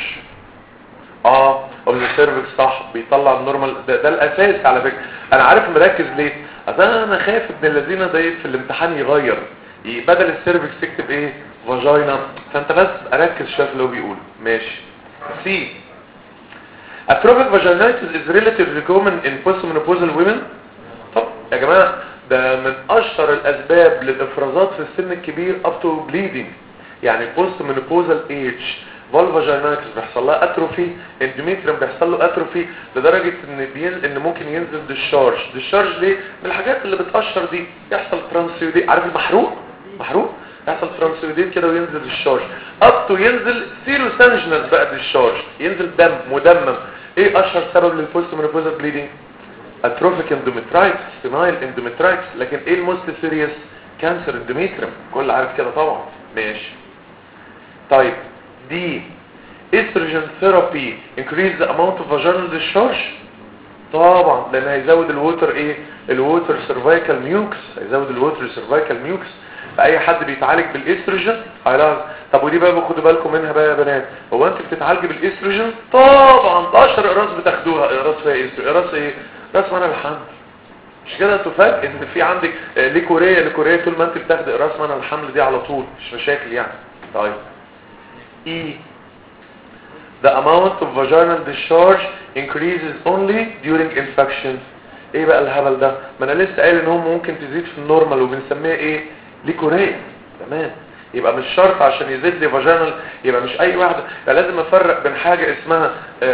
اه of the cervix صح بيطلع النورمال ده, ده الاساس على فكره. انا عارف مركز ليه اصل انا خايف ان الذين ده في الامتحان يغير بدل السيرفكس تكتب ايه فاجينا. فانت بس اركز شويه اللي هو بيقول ماشي. سي atrophic vaginitis is relatively common in postmenopausal women. طب يا جماعه ده من اشهر الاسباب للافرازات في السن الكبير up to bleeding. يعني post menopausal age فالفاجينايتس بيحصل لها اتروفي اندوميتريوم بيحصل له اتروفي لدرجه ان بين ان ممكن ينزل ديشارج. ديشارج ليه من الحاجات اللي بتقشر دي يحصل ترانسيوديت عارف المحروق محروق يحصل ترانسيوديت كده وينزل ديشارج اب تو ينزل سيرو سانجنال بقى ديشارج ينزل دم مدمم. ايه اشهر سبب للبوست مينوبوزال بليدنج؟ اتروفيك اندوميترايتس سينايل اندوميترايتس. لكن ايه الموست سيريس؟ كانسر اندوميتريوم كل عارف كده طبعا ماشي. طيب دي estrogen therapy increase the amount of vaginal discharge طبعا لان هيزود الووتر ايه الووتر سيرفايكال ميوكس هيزود الووتر سيرفايكال ميوكس. فاي حد بيتعالج بالاستروجين هيلاحظ. طب ودي بقى خدوا بالكم منها بقى يا بنات. هو انت بتتعالجي بالاستروجين طبعا اشهر اقراص بتاخدوها اقراص فيها ايه اقراص ايه اقراص منع الحمل. مش كده تفاجئ ان في عندك ليكوريا ليكوريا طول ما انت بتاخدي اقراص منع الحمل دي على طول مش مشاكل يعني. طيب E the amount of vaginal discharge increases only during infection. ايه بقى الهبل ده؟ ما انا لسه قايل ان هم ممكن تزيد في النورمال وبنسميها ايه ليكوريا. تمام يبقى مش شرط عشان يزيد لي فاجينال يبقى مش اي واحده. لازم افرق بين حاجه اسمها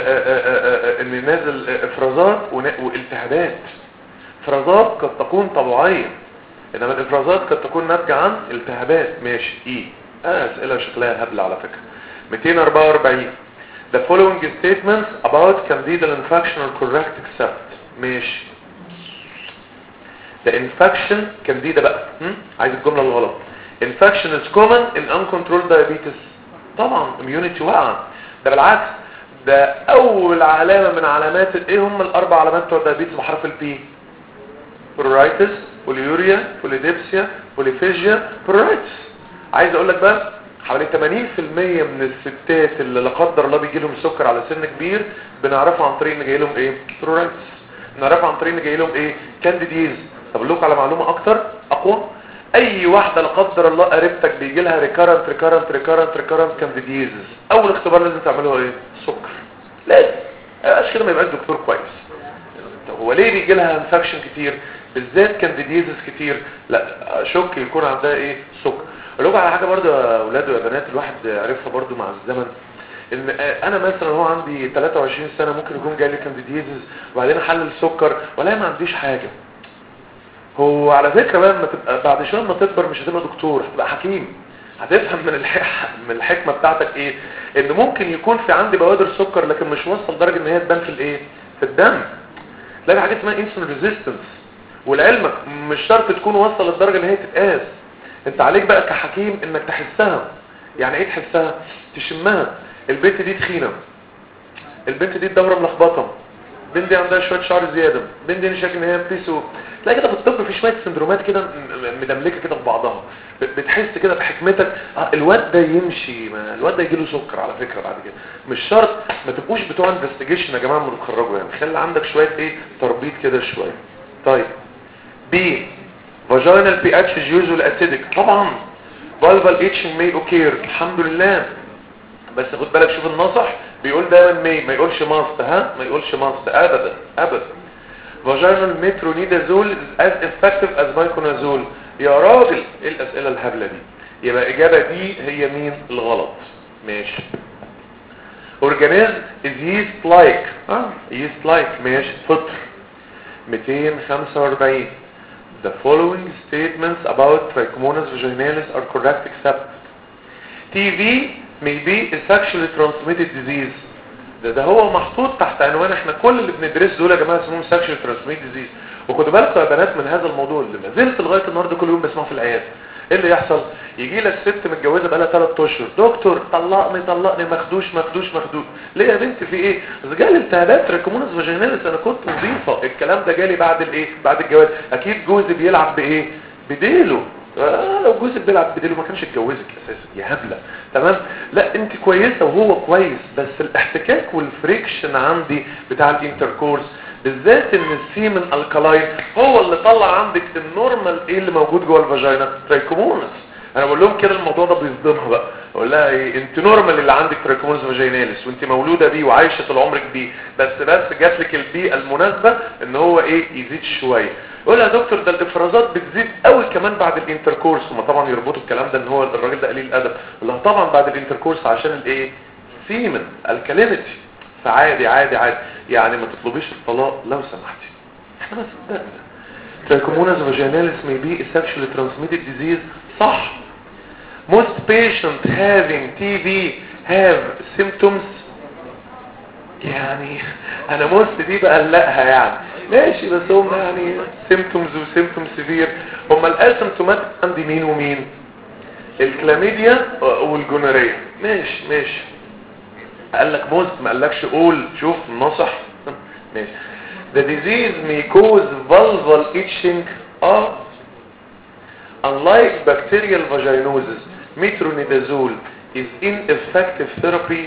ان نازل افرازات والتهابات. افرازات قد تكون طبيعيه انما الافرازات قد تكون ناتجه عن التهابات. ماشي ايه اه اسئله شكلها هبله على فكره. مئتين وأربعة وأربعين The following statements about candidal infection are correct except ماشي. The infection candida بقى هم؟ عايز الجمله الغلط. Infection is common in uncontrolled diabetes. طبعا immunity واقعه. ده بالعكس ده اول علامه من علامات ايه هم الاربع علامات بتوع الدايابيتس بحرف البي؟ pruritus بوليوريا بوليديبسيا بوليفيجيا pruritus. عايز اقول لك بقى حوالي ثمانين في المية من الستات اللي لا قدر الله بيجي لهم سكر على سن كبير بنعرفه عن طريق ان جاي لهم ايه pruritus. نعرفه عن طريق ان جاي لهم ايه كانديديز. طب اقول لكم على معلومه اكتر اقوى. اي واحده لا قدر الله قريبتك بيجي لها ريكارنت ريكارنت ريكارنت ريكارنت كانديديز اول اختبار لازم تعمله ايه سكر. لازم ايش كده ما يبقاش دكتور كويس. طب هو ليه بيجي لها انفكشن كتير بالذات كانديديزز كتير؟ لا شك يكون عندها ايه سكر. اقول لكم على حاجه برضه يا اولاد ويا بنات الواحد عرفها برضه مع الزمن. ان انا مثلا هو عندي ثلاثة وعشرين سنة ممكن يكون جاي لي كانديديزز وبعدين احلل السكر ولا ما عنديش حاجة. هو على فكرة بقى لما تبقى بعد شوية ما تكبر مش هتبقى دكتور، هتبقى حكيم. هتفهم من الح... من الحكمة بتاعتك ايه؟ ان ممكن يكون في عندي بوادر سكر لكن مش وصل درجة ان هي تبان في الايه؟ في الدم. تلاقي حاجة اسمها انسولين ريزيستنس، ولعلمك مش شرط تكون وصل للدرجة ان هي تتقاس. انت عليك بقى كحكيم انك تحسها. يعني ايه تحسها؟ تشمها. البنت دي تخينة، البنت دي الدورة ملخبطة، البنت دي عندها شوية شعر زيادة، البنت دي شايف ان هي بتسو. تلاقي كده في الطب في شوية سندرومات كده مدملكة كده في بعضها، بتحس كده بحكمتك اه الواد ده يمشي، ما الواد ده يجيله سكر على فكرة بعد كده. مش شرط، ما تبقوش بتوع انفستيجيشن يا جماعة لما تتخرجوا، يعني خلي عندك شوية ايه تربيط كده شوية. طيب بي vaginal pH is usually acidic طبعا. vulval itching may occur الحمد لله. بس خد بالك شوف النصح بيقول دايما may ما يقولش must، ها ما يقولش must ابدا ابدا. vaginal metronidazole is as effective as miconazole. يا راجل ايه الاسئله الهبله دي؟ يبقى الاجابه دي هي مين الغلط؟ ماشي. organism is yeast like اه yeast like ماشي. فطر. مئتين وخمسة وأربعين the following statements about trichomonas vaginalis are correct except T V may be a sexually transmitted disease. ده ده هو محطوط تحت عنوان احنا كل اللي بندرسه دول يا جماعه اسمهم sexually transmitted disease. وخدوا بالكم يا بنات من هذا الموضوع اللي ما زلت لغايه النهارده كل يوم بسمعه في العياده. ايه اللي يحصل؟ يجي لك ست متجوزه بقى لها ثلاث اشهر، دكتور طلقني طلقني مخدوش مخدوش مخدوش. ليه يا بنت في ايه؟ اذا جالي التهابات تراكمونس فاجيناليس انا كنت نظيفه. الكلام ده جالي بعد الايه؟ بعد الجواز. اكيد جوزي بيلعب بايه؟ بديله. آه لو جوزك بيلعب بديله ما كانش اتجوزك اساسا يا هبله. تمام؟ لا انت كويسه وهو كويس، بس الاحتكاك والفريكشن عندي بتاع الانتركورس بالذات ان السيمن الكالاين هو اللي طلع عندك النورمال ايه اللي موجود جوه الفاجينا ترايكومونس. انا بقول لهم كده الموضوع ده بيصدمها بقى، اقول لها ايه انت نورمال اللي عندك ترايكومونس فاجيناليس وانت مولوده بيه وعايشه طول عمرك بيه، بس بس جات لك البيئه المناسبه ان هو ايه يزيد شويه. يقول لها يا دكتور ده الافرازات بتزيد قوي كمان بعد الانتركورس. هم طبعا يربطوا الكلام ده ان هو الراجل ده قليل الادب. يقول لها طبعا بعد الانتركورس عشان الايه سيمن الكالينيتي. فعادي عادي عادي يعني ما تطلبيش الطلاق لو سمحتي. احنا ما صدقنا. Trichomonas vaginalis may be a sexually transmitted disease. صح. Most patients having T V have symptoms. يعني انا most دي بقلقها يعني ماشي، بس هم يعني symptoms و symptoms severe. هم الاسيمتوماتيك عندي مين ومين؟ الكلاميديا والجونوريا. ماشي ماشي. قال لك most ما قالكش قول. شوف النصح ماشي. The disease may cause vulval itching. اه unlike bacterial vaginosis metronidazole is ineffective therapy.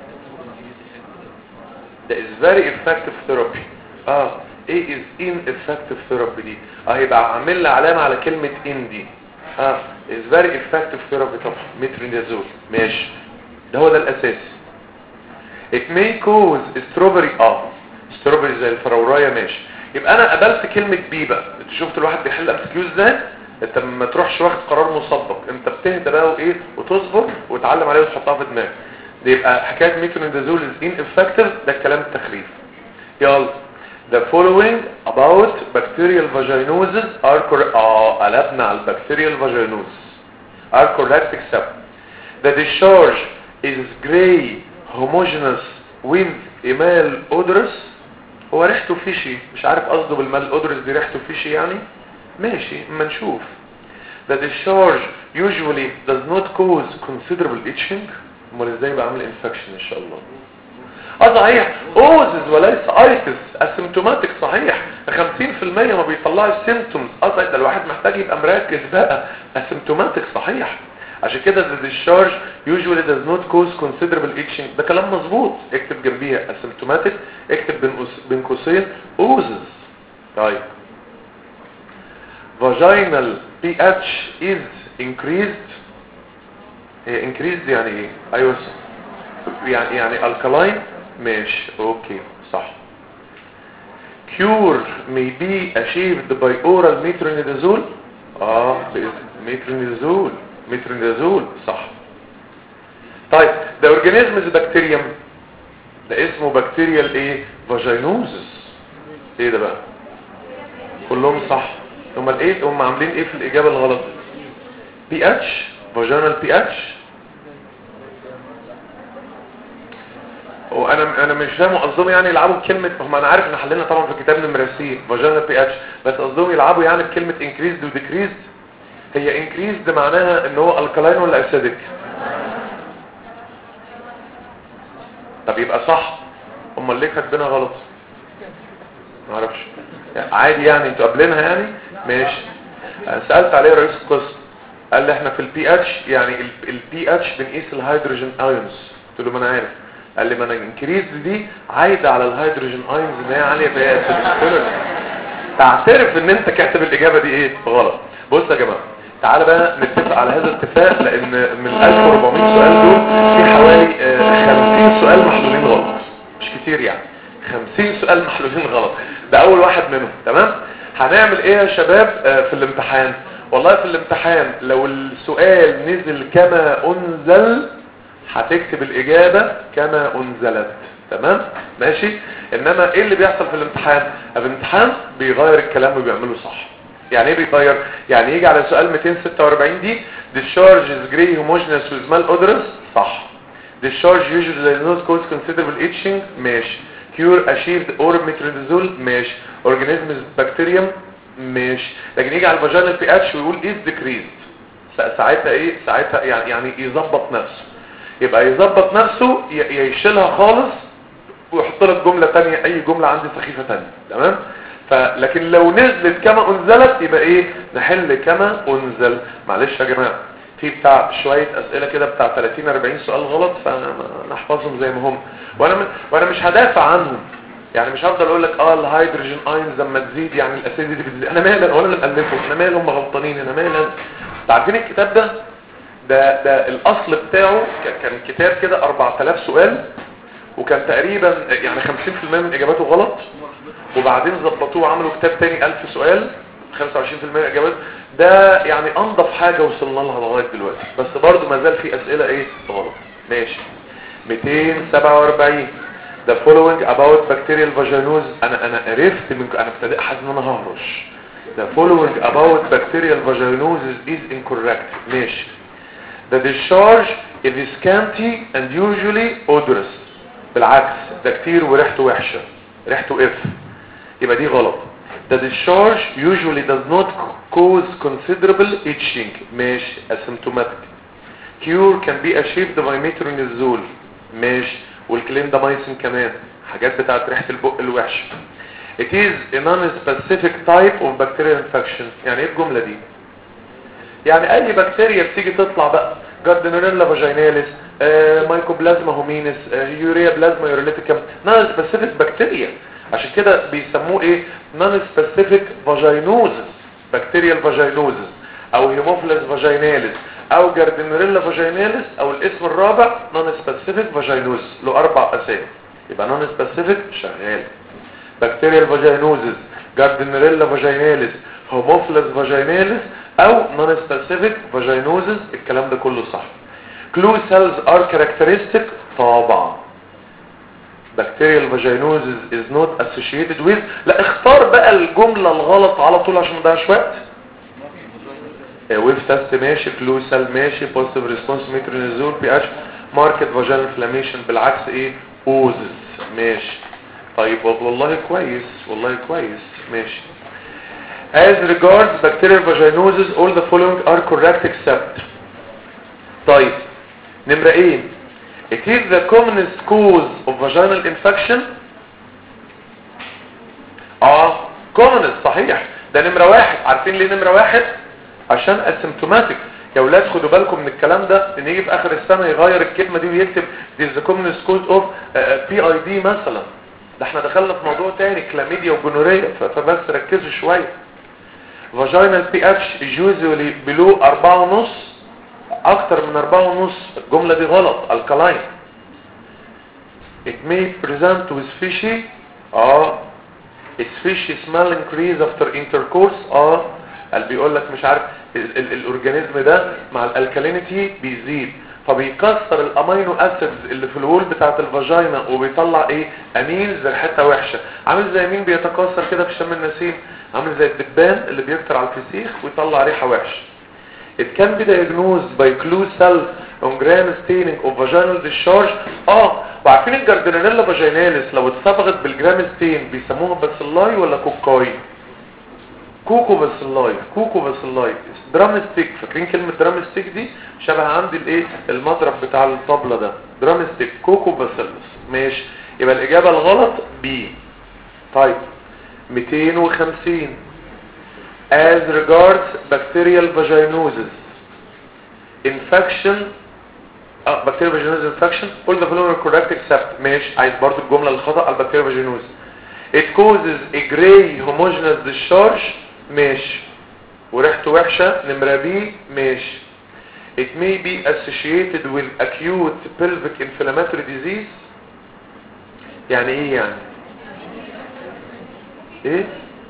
That is very effective therapy. اه ايه is ineffective therapy دي؟ اه يبقى عامل لي علامه على كلمه ان دي. اه is very effective therapy طبعا metronidazole. ماشي ده هو ده الاساسي. It may cause strawberry اه strawberry زي الفراورايه. ماشي يبقى انا قبلت كلمه بي بقى. انت شفت الواحد بيحل ام كيو ازاي؟ انت ما تروحش واخد قرار مسبق، انت بتهدى بقى وايه وتصبر وتعلم عليه وتحطها في دماغك. دي يبقى حكايه ميترونيدازول از ان افكتيف ده الكلام التخريف. يلا the following about bacterial vaginosis are correct. اه قلبنا على البكتيريال vaginosis are correct except the discharge is gray homogeneous with emal odorous. هو ريحته فيشي، مش عارف قصده بالمال odorous دي ريحته فيشي يعني. ماشي اما نشوف. the discharge usually does not cause considerable itching. امال ازاي بقى عامل infection ان شاء الله؟ اه صحيح اوزز وليس ايتس اسيمتوماتيك. صحيح خمسين في المية ما بيطلعش سيمتومز. اه صحيح ده الواحد محتاج يبقى مركز بقى. اسيمتوماتيك صحيح. عشان كده the discharge usually does not cause considerable itching. ده كلام مظبوط. اكتب جنبيها اسيمتوماتيك، اكتب بين قوسين اوزز. طيب vaginal pH is increased. هي increased يعني ايه؟ ايوه يعني يعني alkaline. ماشي اوكي صح. cure may be achieved by oral metronidazole. اه metronidazole metronidazole صح. طيب ده اورجانيزمز بكتيريوم، ده اسمه بكتيريال ايه؟ فاجينوزس. ايه ده بقى؟ كلهم صح. هم الايه هم عاملين ايه في الاجابه الغلط؟ بي اتش، فاجينال بي اتش. وانا انا مش فاهم قصدهم يعني يلعبوا بكلمه، هم انا عارف ان حللنا طبعا في كتاب نمره سي فاجينال بي اتش، بس قصدهم يلعبوا يعني بكلمه انكريزد وديكريزد. هي انكريزد معناها ان هو الكلاين ولا اسيدك؟ طب يبقى صح. امال ليه كاتبينها غلط؟ ما اعرفش يعني عادي يعني انتوا قابلينها يعني ماشي. سالت عليه رئيس القسم قال لي احنا في البي اتش يعني البي اتش بنقيس الهيدروجين ايونز. قلت له ما انا عارف. قال لي ما انا انكريز دي عايده على الهيدروجين ايونز ان هي عاليه فهي اسيدك. تعترف ان انت كاتب الاجابه دي ايه غلط. بص يا جماعه تعالى بقى نتفق على هذا الاتفاق، لان من ألف وأربعمائة سؤال دول في حوالي خمسين سؤال محلولين غلط، مش كتير يعني، خمسين سؤال محلولين غلط، ده اول واحد منهم. تمام. هنعمل ايه يا شباب في الامتحان؟ والله في الامتحان لو السؤال نزل كما انزل هتكتب الاجابة كما انزلت. تمام ماشي. انما ايه اللي بيحصل في الامتحان؟ الامتحان بيغير الكلام وبيعمله صح. يعني ايه بيغير؟ يعني يجي على سؤال مئتين وستة وأربعين دي discharge is gray homogeneous with malodorous صح. discharge usually does not cause considerable itching ماشي. cure achieved or metronidazole ماشي. organism is bacterium ماشي. لكن يجي على الفاجينال بي اتش ويقول is decreased، ساعتها ايه؟ ساعتها يعني يعني يظبط نفسه، يبقى يظبط نفسه يشيلها خالص ويحط لك جمله ثانيه، اي جمله عندي سخيفه ثانيه. تمام. فلكن لو نزلت كما انزلت يبقى ايه؟ نحل كما انزل. معلش يا جماعه في بتاع شويه اسئله كده بتاع ثلاثين أربعين سؤال غلط فنحفظهم زي ما هم، وانا م... وانا مش هدافع عنهم يعني، مش هفضل اقول لك اه الهيدروجين اينز لما تزيد يعني الاسيديتي بتزيد. انا مالي ولا اللي مالفه، انا مالي هم غلطانين، انا مالي. عارفين الكتاب ده ده ده الاصل بتاعه كان كتاب كده أربعة آلاف سؤال، وكان تقريبا يعني خمسين بالمئة من اجاباته غلط، وبعدين ظبطوه وعملوا كتاب تاني ألف سؤال خمسة وعشرين بالمئة اجابات. ده يعني انضف حاجة وصلنا لها لغاية دلوقتي، بس برضو ما زال في اسئلة ايه غلط. ماشي. مئتين وسبعة وأربعين the following about bacterial vaginosis. انا انا عرفت من انا ابتدأ حاسس ان انا ههرش. the following about bacterial vaginosis is incorrect ماشي. the discharge is scanty and usually odorous بالعكس ده كتير وريحته وحشة، ريحته اف، يبقى دي غلط. the discharge usually does not cause considerable itching ماشي asymptomatic. cure can be achieved by metronidazole ماشي. والكليندامايسين كمان حاجات بتاعت ريحة البق الوحشة. it is a non-specific type of bacterial infection. يعني ايه الجملة دي؟ يعني اي بكتيريا بتيجي تطلع بقى جاردنيريلا فاجيناليس آه، مايكوبلازما هومينس آه، يوريا بلازما يوريليتيكم نون سبيسيفيك بكتيريا، عشان كده بيسموه ايه؟ نون سبيسيفيك فاجينوزس، بكتيريال فاجينوزس او هيموفيلس فاجيناليس او جاردنيريلا فاجيناليس او الاسم الرابع نون سبيسيفيك فاجينوزس، له اربع اسامي. يبقى نون سبيسيفيك شغال، بكتيريال فاجينوزس، جاردنيريلا فاجيناليس، هيموفيلس فاجيناليس او نون سبيسيفيك فاجينوزس. الكلام ده كله صح. clue cells are characteristic طبعا. bacterial vaginosis is not associated with. لا اختار بقى الجملة الغلط على طول عشان ما نضيعش وقت. ويف تيست ماشي، clue cell ماشي، positive response metronidazole pH market vaginal inflammation بالعكس ايه osis ماشي. طيب والله كويس والله كويس ماشي. as regards bacterial vaginosis all the following are correct except. طيب نمرة ايه؟ it is the commonest cause of vaginal infection. اه commonest صحيح، ده نمرة واحد. عارفين ليه نمرة واحد؟ عشان asymptomatic. يا ولاد خدوا بالكم من الكلام ده، ان يجي في اخر السنة يغير الكلمة دي ويكتب it is the commonest cause of بي اي دي مثلا. ده احنا دخلنا في موضوع تاني كلاميديا وجونوريا، فبس ركزوا شوية. vaginal pH usually below أربعة ونص، اكتر من أربعة ونص الجملة دي غلط alkaline. it may present with fishy اه its fishy smell increase after intercourse اه. قال بيقول لك مش عارف الاورجانيزم ده مع الالكالينيتي بيزيد، فبيكسر الامينو اسيدز اللي في الوول بتاعه الفاجينا وبيطلع ايه امينز ريحتها وحشه. عامل زي مين بيتكاثر كده في شم النسيم؟ عامل زي الدبان اللي بيكتر على الفسيخ ويطلع ريحه وحشه. It can be diagnosed by clue cell on gram staining of vaginal discharge. اه وعارفين الجاردنيلا فاجيناليس لو اتصبغت بالجرام ستين بيسموها باسيلاي ولا كوكاي؟ كوكو باسيلاي. كوكو باسيلاي درام ستيك. فاكرين كلمه درام ستيك دي؟ شبه عندي الايه المضرب بتاع الطبله ده. درام ستيك كوكو باسيلس. ماشي يبقى الاجابه الغلط بي. طيب مئتين وخمسين as regards bacterial vaginosis infection اه bacterial vaginosis infection all the following are correct except. ماشي عايز برضو الجمله الخطا على bacterial vaginosis. it causes a gray homogeneous discharge. ماشي وريحته وحشه. نمره بي. ماشي it may be associated with acute pelvic inflammatory disease. يعني ايه يعني ايه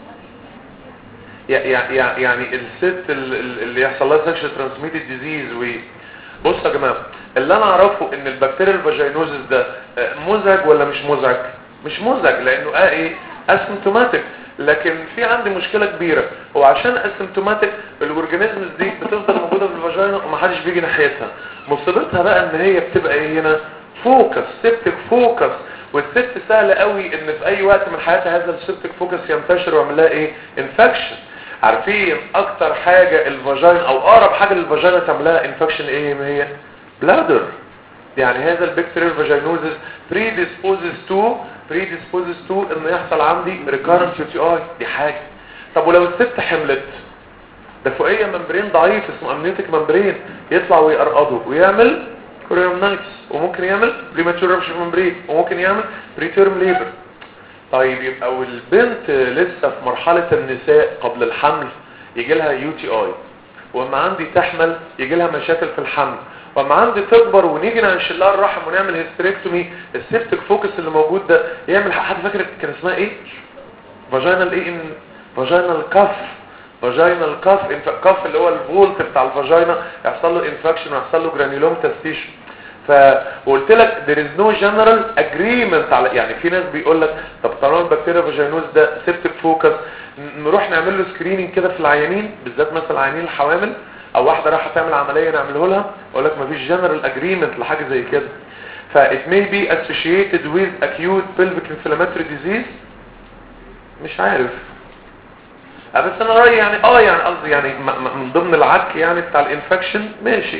يعني يعني الست اللي يحصل لها سكشوال ترانسميتد ديزيز. و بصوا يا جماعه اللي انا اعرفه ان البكتيريا الفاجينوزيس ده مزعج ولا مش مزعج؟ مش مزعج لانه اه ايه اسيمتوماتيك. لكن في عندي مشكله كبيره هو عشان اسيمتوماتيك الاورجانيزمز دي بتفضل موجوده في الفاجينا ومحدش بيجي ناحيتها. مصيبتها بقى ان هي بتبقى ايه هنا فوكس سيبتك فوكس. والست سهل قوي ان في اي وقت من حياتها هذا السيبتك فوكس ينتشر ويعمل لها ايه انفكشن. عارفين اكتر حاجه الفاجينا او اقرب حاجه للفاجينا تعملها انفكشن ايه؟ ما هي بلادر. يعني هذا البكتيريال فاجينوزيس predisposed to predisposed to انه يحصل عندي recurrent يو تي اي. دي حاجه. طب ولو الست حملت ده فوقيه ممبرين ضعيف اسمه امنيوتيك ممبرين يطلع ويقرقضه ويعمل كوريومنايتس وممكن يعمل بريماتشور رابشر ممبرين وممكن يعمل بريتيرم ليبر. طيب يبقى والبنت لسه في مرحله النساء قبل الحمل يجي لها يو تي اي. واما عندي تحمل يجي لها مشاكل في الحمل. واما عندي تكبر ونيجي ننشل لها الرحم ونعمل هيستريكتومي السيبتك فوكس اللي موجود ده يعمل حد فاكر كان اسمها ايه؟ فاجينال ايه ان فاجينال كاف. فاجينال كاف كاف اللي هو الفولت بتاع الفاجينا يحصل له انفكشن ويحصل له جرانيولوم تستيشن. فقلت لك there is no general agreement على يعني في ناس بيقول لك طب طالما البكتيريا فاجينوز ده سيبتك فوكس نروح نعمل له سكريننج كده في العيانين بالذات مثلا العيانين الحوامل او واحده رايحه تعمل عمليه نعمله لها. اقول لك مفيش general agreement لحاجه زي كده. ف it may be associated with acute pelvic inflammatory disease. مش عارف بس انا رايي يعني اه يعني قصدي يعني من ضمن العك يعني بتاع الانفكشن. ماشي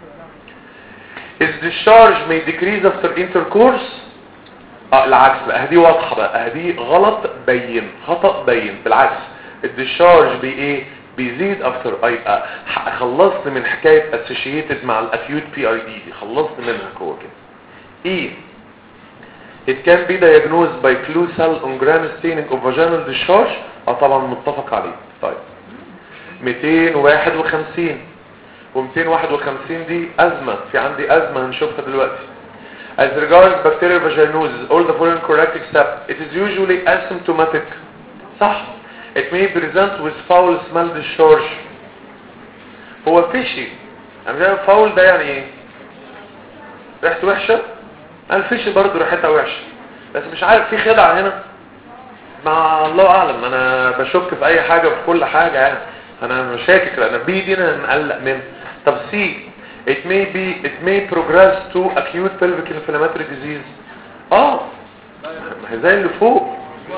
is discharge may decrease after intercourse. اه العكس بقى دي واضحه بقى دي غلط بين خطا بين. بالعكس الديشارج بي ايه بيزيد افتر اي. خلصت من حكايه associated مع الاكيوت بي اي دي دي خلصت منها جوه كده. ايه it can be diagnosed by clue cell on gram staining of vaginal discharge. اه طبعا متفق عليه. طيب مئتين وواحد وخمسين و251 دي ازمه. في عندي ازمه هنشوفها دلوقتي. as regards bacterial vaginosis all the following correct except it is usually asymptomatic. صح. it may present with foul smell discharge. هو فيشي. انا شايف فاول ده يعني ايه؟ ريحته وحشه. الفيشي برضه ريحتها وحشه بس مش عارف في خدعه هنا مع الله اعلم. انا بشك في اي حاجه في كل حاجه يعني انا مش شاكك لان بي دي انا مقلق منها. طب سي it may be it may progress to acute pelvic inflammatory disease. اه ما هي زي اللي فوق.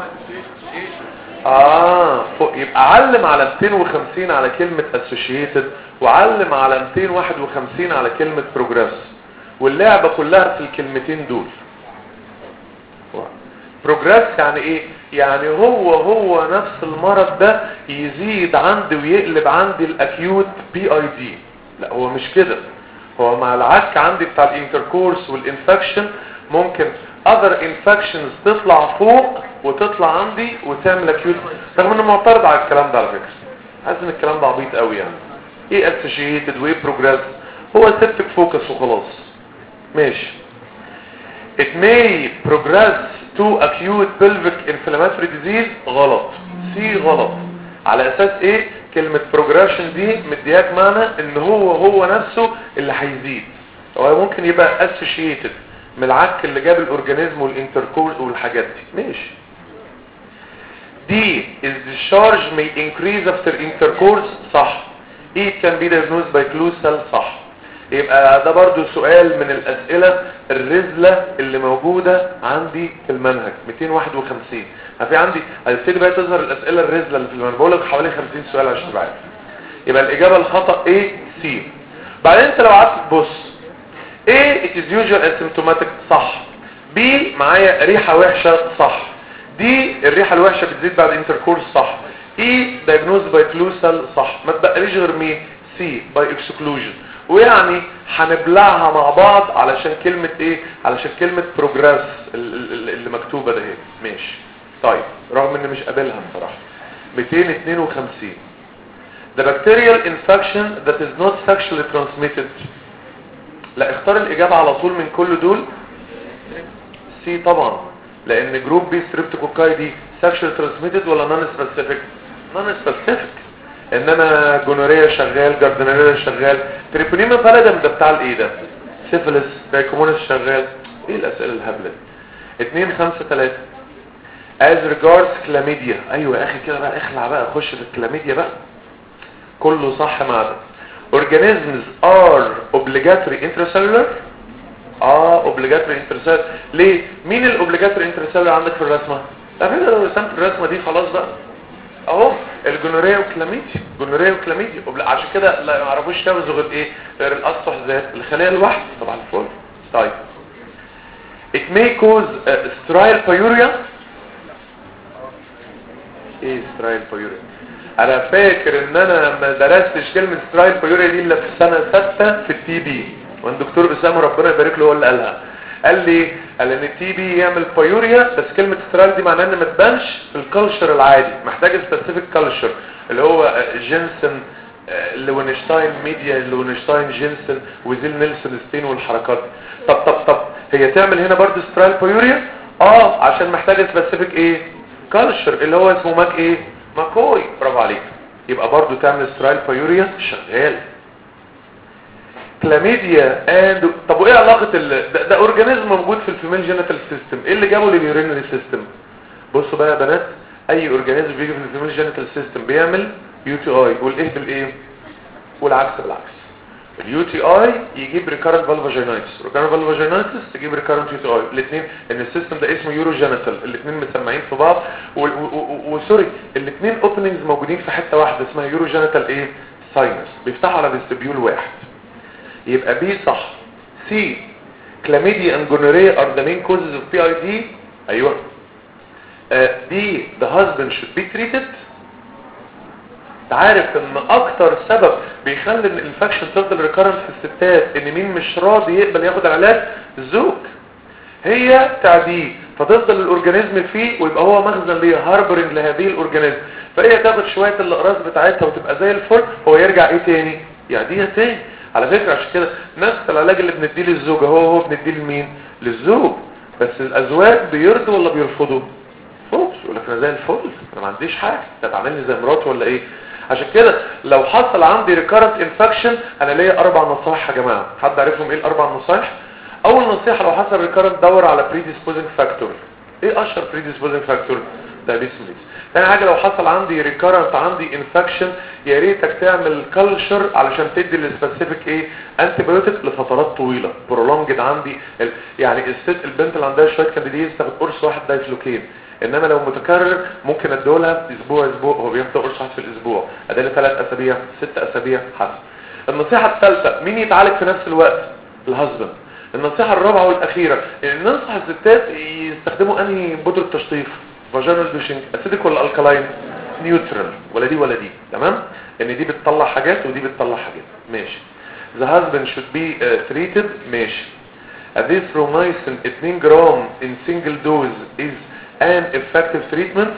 اه فوق يبقى علم على مئتين وخمسين على كلمه associated وعلم على مئتين وواحد وخمسين على كلمه progress واللعبه كلها في الكلمتين دول. progress يعني ايه؟ يعني هو هو نفس المرض ده يزيد عندي ويقلب عندي الاكيوت بي اي دي. لا هو مش كده. هو مع العك عندي بتاع الانتركورس والانفكشن ممكن other infections تطلع فوق وتطلع عندي وتعمل اكيوت. رغم انه معترض على الكلام ده على فكره. حاسس ان الكلام ده عبيط قوي يعني. ايه associated وايه progress؟ هو سيبتك فوكس وخلاص. ماشي. it may progress to acute pelvic inflammatory disease. غلط. سي غلط. على اساس ايه؟ كلمة progression دي مدياك معنى ان هو هو نفسه اللي هيزيد. هو ممكن يبقى associated من العك اللي جاب الاورجانيزم والانتركورس والحاجات دي. ماشي. دي is discharge may increase after intercourse صح. it can be diagnosed by clue صح. يبقى ده برضو سؤال من الاسئلة الرزلة اللي موجودة عندي في المنهج مئتين وواحد وخمسين. في عندي هتبتدي بقى تظهر الاسئلة الرزلة اللي في المنهج، بقول لك حوالي خمسين سؤال عشان تبقى عارف. يبقى الاجابة الخطأ A C. بعدين انت لو قعدت تبص A it is usual asymptomatic صح. B معايا ريحة وحشة صح. D الريحة الوحشة بتزيد بعد انتركورس صح. E diagnosed by clue صح. ما تبقاليش غير مين؟ C by exclusion. ويعني هنبلعها مع بعض علشان كلمة ايه؟ علشان كلمة progress اللي مكتوبة ده اهي. ماشي. طيب رغم اني مش قابلها بصراحة. مئتين واثنين وخمسين. The bacterial infection that is not sexually transmitted. لا اختار الإجابة على طول من كل دول. سي طبعا، لأن جروب بي ستريبتوكوكاي دي sexually transmitted ولا non specific؟ non specific. إنما جونوريا شغال، جاردنريا شغال، تريبونيما بلدم ده بتاع الإيه ده؟ سيفلس، بايكومونس شغال. إيه الأسئلة الهبلة؟ اتنين خمسة تلاتة. as regards chlamydia. أيوة يا أخي كده بقى اخلع بقى، خش في الكلاميديا بقى. كله صح مع ده. organisms are obligatory intracellular. اه obligatory intracellular. ليه؟ مين الاوبليجاتوري intracellular عندك في الرسمه؟ لا فكره لو رسمت الرسمه دي خلاص بقى اهو الجونوريا والكلاميديا. جونوريا والكلاميديا عشان كده لا يعرفوش يتجوزوا غير ايه؟ غير الاسطح ذات الخليه الواحده طبعا الفل. طيب it may cause uh, sterile pyuria. ايه sterile pyuria؟ انا فاكر ان انا ما درستش كلمة سترايل بايوريا دي الا في سنة ستة في التي بي، والدكتور اسامه ربنا يبارك له هو اللي قالها. قال لي قال ان التي بي يعمل بايوريا، بس كلمة سترايل دي معناها ان ما تبانش في الكالتشر العادي، محتاج سبيسيفيك كالتشر اللي هو جينسن لوينشتاين ميديا لوينشتاين جينسن وزيل نيلسون ستين والحركات. طب طب طب هي تعمل هنا برضه سترايل بايوريا؟ اه عشان محتاج سبيسيفيك ايه؟ كالتشر اللي هو اسمه ماك ايه؟ ماكوي. برافو عليك. يبقى برضو تعمل سترايل بايوريا شغال. كلاميديا اند طب وايه علاقه ال... ده, ده اورجانيزم موجود في الفيميل جينيتال سيستم، ايه اللي جابه لليورينري سيستم؟ بصوا بقى يا بنات، اي اورجانيزم بيجي في الفيميل جينيتال سيستم بيعمل يو تي اي، والايه بالايه والعكس بالعكس. اليو تي اي يجيب ريكارنت فالفاجينايتس، ريكارنت فالفاجينايتس تجيب ريكارنت يو تي اي. الاثنين ان السيستم ده اسمه يورو جينيتال، الاثنين مسمعين في بعض وسوري الاثنين اوبننجز موجودين في حته واحده اسمها يورو جينيتال ايه ساينس، بيفتحوا على فيستبيول واحد. يبقى بي صح. سي كلاميديا اند جونوريا ار ذا مين كوزز اوف بي اي دي. ايوه. دي ذا هازبند شود بي تريتد. تعرف ان اكتر سبب بيخلي ان الانفكشن تفضل ريكارنت في الستات ان مين مش راضي يقبل ياخد العلاج؟ الزوج. هي تعديه فتفضل الاورجانيزم فيه ويبقى هو مخزن ليه هاربرنج لهذه الاورجانيزم، فهي تاخد شويه الاقراص بتاعتها وتبقى زي الفل، هو يرجع ايه تاني؟ يعديها تاني. على فكره عشان كده نفس العلاج اللي بنديه للزوج هو هو بنديه لمين؟ للزوج. بس الازواج بيرضوا ولا بيرفضوا؟ فوق يقول لك انا زي الفل انا ما عنديش حاجه، انت تعملني زي مراتي ولا ايه؟ عشان كده لو حصل عندي ريكارنت انفكشن انا ليا اربع نصائح يا جماعه. حد عارفهم ايه الاربع نصائح؟ اول نصيحه لو حصل ريكارنت دور على بريديسبوزنج فاكتور. ايه اشهر بريديسبوزنج فاكتور؟ دايابيتس ميليتس. ثاني حاجه لو حصل عندي ريكارنت عندي انفكشن يا ريتك تعمل كلشر علشان تدي السبيسيفيك ايه انتي بايوتيك لفترات طويله برولونجد. عندي ال... يعني الست البنت اللي عندها شويه كانديديز تاخد قرص واحد دايفلوكين، انما لو متكرر ممكن ادولها اسبوع اسبوع، هو بياخد قرص واحد في الاسبوع، اديله ثلاث اسابيع ست اسابيع حسب. النصيحه الثالثه مين يتعالج في نفس الوقت؟ الهازبند. النصيحه الرابعه والاخيره ان ننصح الستات يستخدموا انهي بودره تشطيف؟ فاجينال دوشنج اسيدك ولا الكالاين؟ نيوترال. ولا دي ولا دي. تمام؟ ان دي بتطلع حاجات ودي بتطلع حاجات. ماشي. the husband should be uh, treated. ماشي. azithromycin اتنين جرام in single dose is an effective treatment.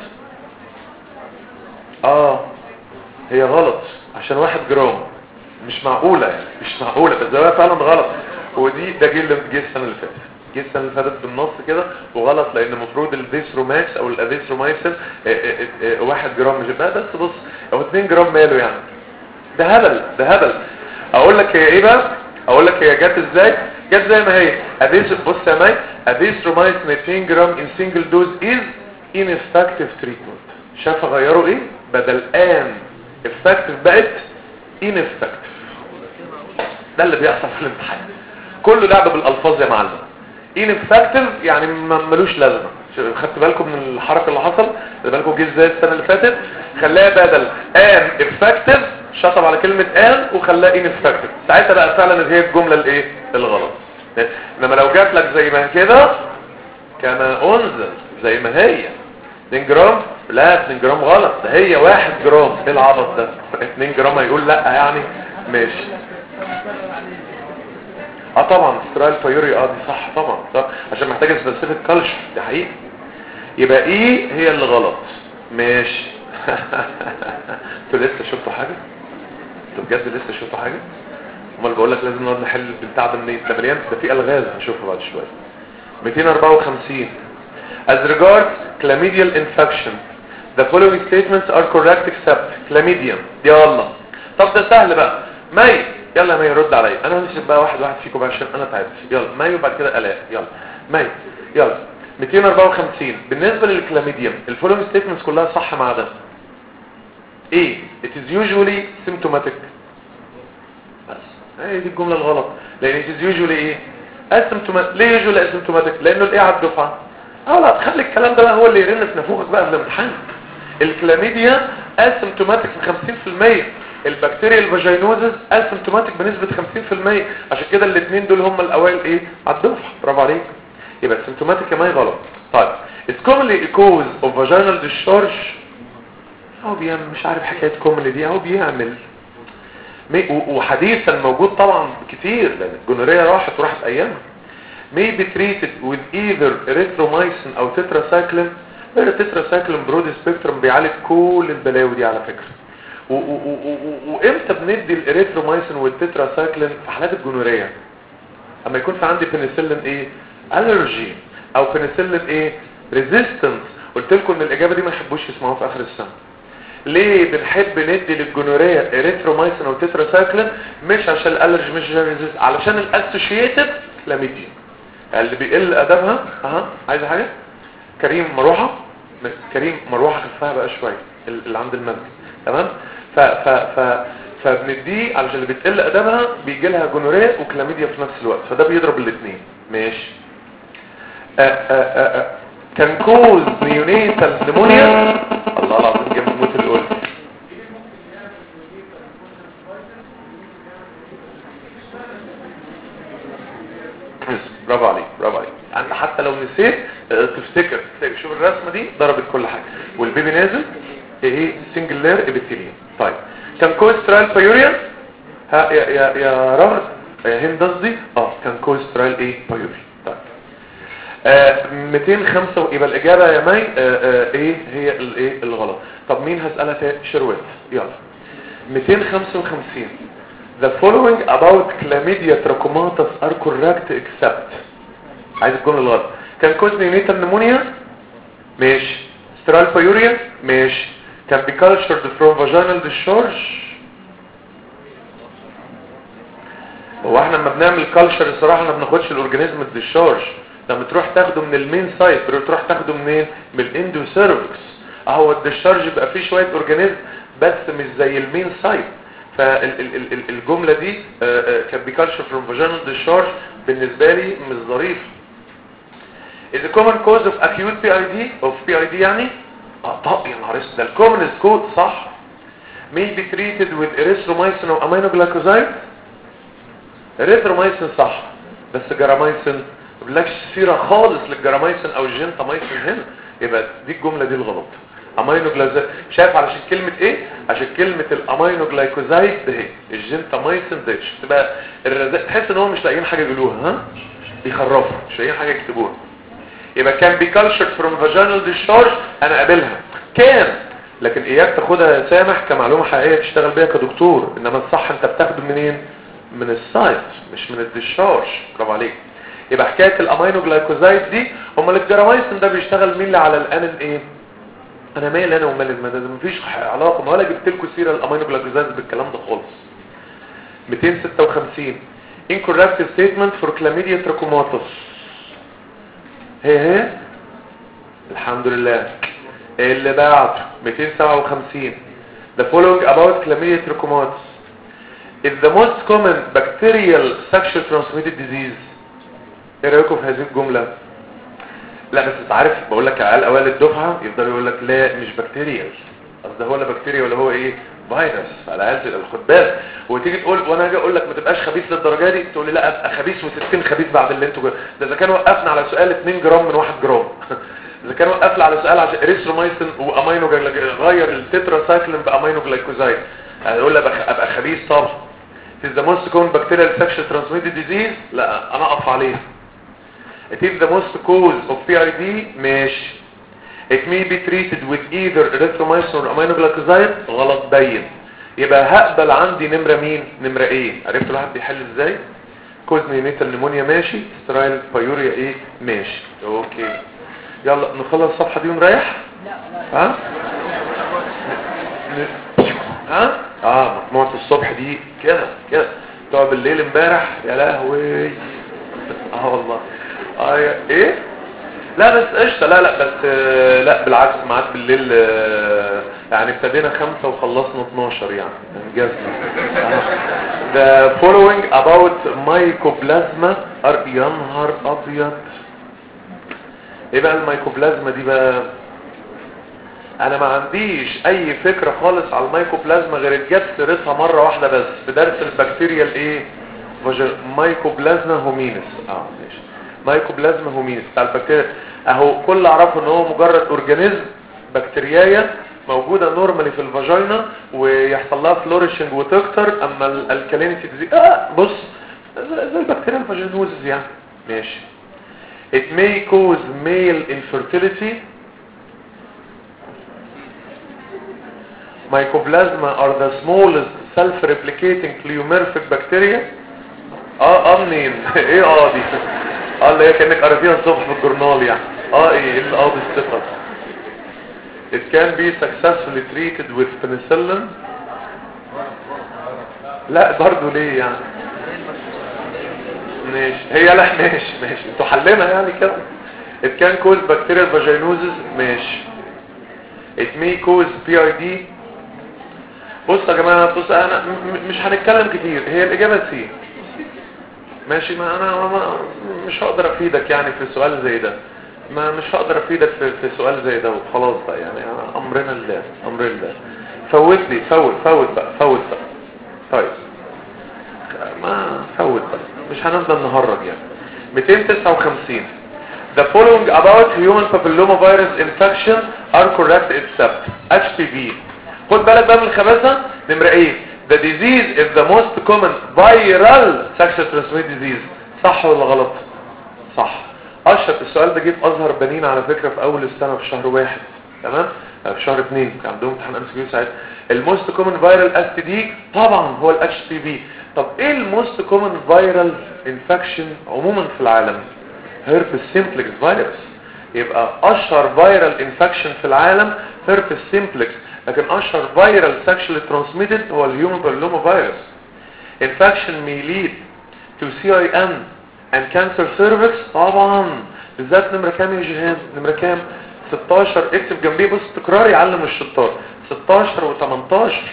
اه هي غلط عشان واحد جرام، مش معقولة يعني مش معقولة، بس ده فعلا غلط. ودي ده جه اللي جه السنة اللي فاتت جه السنة اللي فاتت بالنص كده وغلط، لان المفروض الديثروماكس او الازيثرومايسين واحد جرام مش بقى، بس بص او اتنين جرام ماله يعني؟ ده هبل ده هبل. اقول لك هي ايه بقى؟ اقول لك هي جت ازاي؟ جت زي ما هي. اديس بص يا ماي، ازيثرومايسين مئتين جرام ان سنجل دوز از ineffective treatment. شاف غيروا ايه؟ بدل ان effective بقت ineffective. ده اللي بيحصل في الامتحان، كله لعب بالالفاظ يا معلم. ineffective يعني ملوش لازمه. خدت بالكم من الحركه اللي حصل؟ خدت بالكم جه ازاي السنه اللي فاتت؟ خلاها بدل ان effective شطب على كلمه ان وخلاها ineffective. ساعتها بقى فعلا هي الجمله الايه الغلط. انما لو جات لك زي ما كده كما انزل زي ما هي اتنين جرام، لا اتنين جرام غلط، ده هي واحد جرام. ايه العبط ده؟ اتنين جرام هيقول لا يعني ماشي. اه طبعا سترايل فيوري اه دي صح طبعا صح، عشان محتاجه سبيسيفيك كالشر، دي حقيقه. يبقى ايه هي اللي غلط؟ ماشي. انتوا لسه شفتوا حاجه؟ انتوا بجد لسه شفتوا حاجه؟ امال بقول لك لازم نقعد نحل البتاع ده منين؟ ده مليان، ده في الغاز هنشوفها بعد شويه. مئتين واربعة وخمسين As regards chlamydial infection the following statements are correct except chlamydium. يلا طب ده سهل بقى. مي يلا مي رد عليا، انا همسك بقى واحد واحد فيكم عشان انا تعبت. يلا مي وبعد كده الاء. يلا مي يلا. مئتين واربعة وخمسين بالنسبه للكلاميديوم الفولوينج ستيتمنتس كلها صح ما عدا ايه؟ it is usually symptomatic. بس هي دي الجمله الغلط، لان it is usually ايه؟ asymptomatic. ليه usually asymptomatic؟ لانه الايه على الدفعه. اه لا تخلي الكلام ده بقى هو اللي يرن في نافوخك بقى في الامتحان. الكلاميديا asymptomatic في خمسين في المية، البكتيريا الفاجينوزز asymptomatic بنسبه خمسين في المية. عشان كده الاثنين دول هم الاوائل ايه على الدفعه. برافو عليك. يبقى symptomatic كمان غلط. طيب it's commonly a cause of vaginal discharge. هو بيعمل مش عارف حكايه كوملي دي، هو بيعمل وحديثا موجود طبعا كتير لان الجونوريا راحت وراحت ايامها. may be treated with either erythromycin او tetracycline. التتراسايكلين برود سبيكترم بيعالج كل البلاوي دي على فكره. وامتى بندي الاريثرومايسين والتتراسايكلين؟ في حالات الجونوريا اما يكون في عندي بنسلين ايه الرجي او بنسلين ايه ريزيستنس. قلت لكم ان الاجابه دي ما يحبوش يسمعوها في اخر السنه. ليه بنحب ندي للجونوريا اريثرومايسين او تتراسايكلين؟ مش عشان الالرجي، مش عشان الريزيست، علشان الاسوشيتد كلاميديا اللي بيقل ادبها. اها عايزه حاجه؟ كريم مروحه كريم مروحه خفها بقى شويه اللي عند المسجد تمام. ف ف ف فبنديه علشان اللي بتقل ادبها بيجي لها جونوريا وكلاميديا في نفس الوقت، فده بيضرب الاثنين. ماشي. كان كوز نيونيتال نيمونيا. الله العظيم جنب موت القلب. برافو عليك برافو عليك. انت حتى لو نسيت تفتكر شوف الرسمه دي ضربت كل حاجه. والبيبي نازل ايه سنجل لير ابيثيليوم. طيب كان كوسترال بايوريا. ها يا يا يا رغد يا هند قصدي اه كان كوسترال ايه بايوريا. طيب آه مئتين وخمسة يبقى الاجابه يا مي آه آه ايه هي الايه الغلط. طب مين هسالها تاني؟ شروت. يلا مئتين وخمسة وخمسين The following about chlamydia trachomatis are correct except. عايز الجمله الغلط. كان كوز نيونيتال نيمونيا ماشي. سترال بايوريا ماشي. كان بيكالشرد فروم فاجينال ديشارج. هو احنا لما بنعمل كالشر الصراحه ما بناخدش الاورجانيزم الديشارج، لما تروح تاخده من المين سايت تروح تاخده منين؟ من الاندوسيرفكس. اهو الديشارج يبقى فيه شويه اورجانيزم بس مش زي المين سايت. فالجمله دي كان بيكالشر فروم فاجينال ديشارج بالنسبه لي مش ظريف. is a common cause of acute بي آي دي of بي آي دي يعني اه طب يا نهار اسود ده الكومن كود صح. may be treated with erythromycin او aminoglycoside. erythromycin صح بس جرامايسين ما بيقولكش سيره خالص للجرامايسين او الجنتامايسين هنا، يبقى دي الجمله دي الغلط. امينوجلايكوزايد شايف علشان كلمه ايه؟ عشان كلمه الامينوجلايكوزايد ده اهي الجنتامايسين ده تبقى الرزق تحس ان هم مش لاقيين حاجه يقولوها ها بيخرفوا مش لاقيين حاجه يكتبوها. يبقى كان بيكالشر فروم فاجينال ديشارج انا قابلها كان، لكن اياك تاخدها يا سامح كمعلومه حقيقيه تشتغل بيها كدكتور، انما الصح انت بتاخده منين؟ من السايت مش من الديشارج. برافو عليك. يبقى حكايه الامينوجلايكوزايد دي امال الجرامايسين ده بيشتغل مين اللي على الانن ايه؟ انا مال انا ومال المدد مفيش علاقه ولا جبت لكم سيره الامينوجلايكوزايد بالكلام ده خالص. مئتين وستة وخمسين incorrect statement for chlamydia trachomatis. هي هي الحمد لله. اللي بعده مئتين وسبعة وخمسين. The following about chlamydia trachomatis is the most common bacterial sexually transmitted disease. ايه رايكم في هذه الجمله؟ لا بس انت عارف بقول لك على اوائل الدفعه يفضل يقول لك لا مش بكتيريال، قصده هو لا بكتيريا ولا هو ايه فيروس، على الاقل خد بالك. وتيجي تقول وانا اجي اقول لك ما تبقاش خبيث للدرجه دي، تقول لي لا ابقى خبيث وستين خبيث بعد اللي انتوا ده. اذا كان وقفنا على سؤال اتنين جرام من واحد جرام اذا كان وقفنا على سؤال عشان اريثرومايسين وامينو غير التترا سايكلين بامينو جلايكوزايد اقول لك ابقى خبيث. طب is the most common bacterial sexually transmitted disease؟ لا انا اقف عليه. it is the most cause of بي اي دي ماشي. it may be treated with either erythromycin or aminoglycoside غلط باين. يبقى هقبل عندي نمرة مين؟ نمرة ايه؟ عرفت الواحد بيحل ازاي؟ كوز نيونيتال نيمونيا ماشي، سترايل بايوريا ايه؟ ماشي. اوكي يلا نخلص الصفحة دي ونريح. ها؟ ها؟ اه مجموعة الصبح دي كده كده تقعد بالليل امبارح يا لهوي. اه والله اه ايه؟ لا بس قشطه. لا لا بس آه لا بالعكس معاك بالليل آه يعني ابتدينا خمسة وخلصنا اتناشر يعني انجزنا. The following about mycoplasma are يا نهار ابيض. ايه بقى الميكوبلازما دي بقى؟ انا ما عنديش اي فكرة خالص على الميكوبلازما غير الجت سيرتها مرة واحدة بس في درس البكتيريا الايه مايكوبلازما هومينس. اه ماشي مايكوبلازما هومينس بتاع البكتيريا اهو. كل اعرفه ان هو مجرد اورجانيزم بكتيريايه موجوده نورمالي في الفاجينا ويحصل لها فلوريشنج وتكتر. اما الالكالينيتي دي اه بص زي البكتيريا الفاجينوزز يعني ماشي. it may cause male infertility. mycoplasma are the smallest self-replicating pleomorphic bacteria. اه اه منين؟ ايه اه دي؟ اه اللي هي كأنك قرأتيها الصبح في الجورنال يعني. اه ايه اللي اه بالثقة. It can be successfully treated with penicillin. لا برضو ليه يعني؟ ماشي هي لا ماشي ماشي انتوا حلينا يعني كده. It can cause bacterial vaginosis ماشي. It may cause بي اي دي. بص يا جماعة بص انا مش هنتكلم كتير. هي الاجابة سي ماشي. ما انا ما مش هقدر افيدك يعني في سؤال زي ده. ما مش هقدر افيدك في, في سؤال زي ده وخلاص بقى يعني امرنا لله امر الله. فوت لي فوت فوت بقى فوت بقى. طيب ما فوت بقى مش هنفضل نهرج يعني. مئتين وتسعة وخمسين. The following about human papillomavirus infection are correct except اتش بي في. خد بالك بقى من الخباثة. نمرة ايه؟ The disease is the most common viral sexually transmitted disease. صح ولا غلط؟ صح. اشهر السؤال ده جه في ازهر بنين على فكرة في اول السنة في شهر واحد تمام؟ في شهر اتنين كان عندهم امتحان ام سي كيو ساعتها. الموست كومن فايرال اس تي دي طبعا هو الاتش بي في. طب ايه الموست كومن فايرال انفكشن عموما في العالم؟ هيربس سيمبلكس فيروس. يبقى اشهر فايرال انفكشن في العالم هيربس سيمبلكس. لكن اشهر فيرال سكشوالي ترانسميتد هو الهيومن بابيلوما فيروس. infection may lead to سي اي ان and cancer cervix طبعا. بالذات نمرة كام يا جهاز؟ نمرة كام؟ ستاشر. اكتب جنبيه بص تكرار يعلم الشطار. ستاشر و تمنتاشر.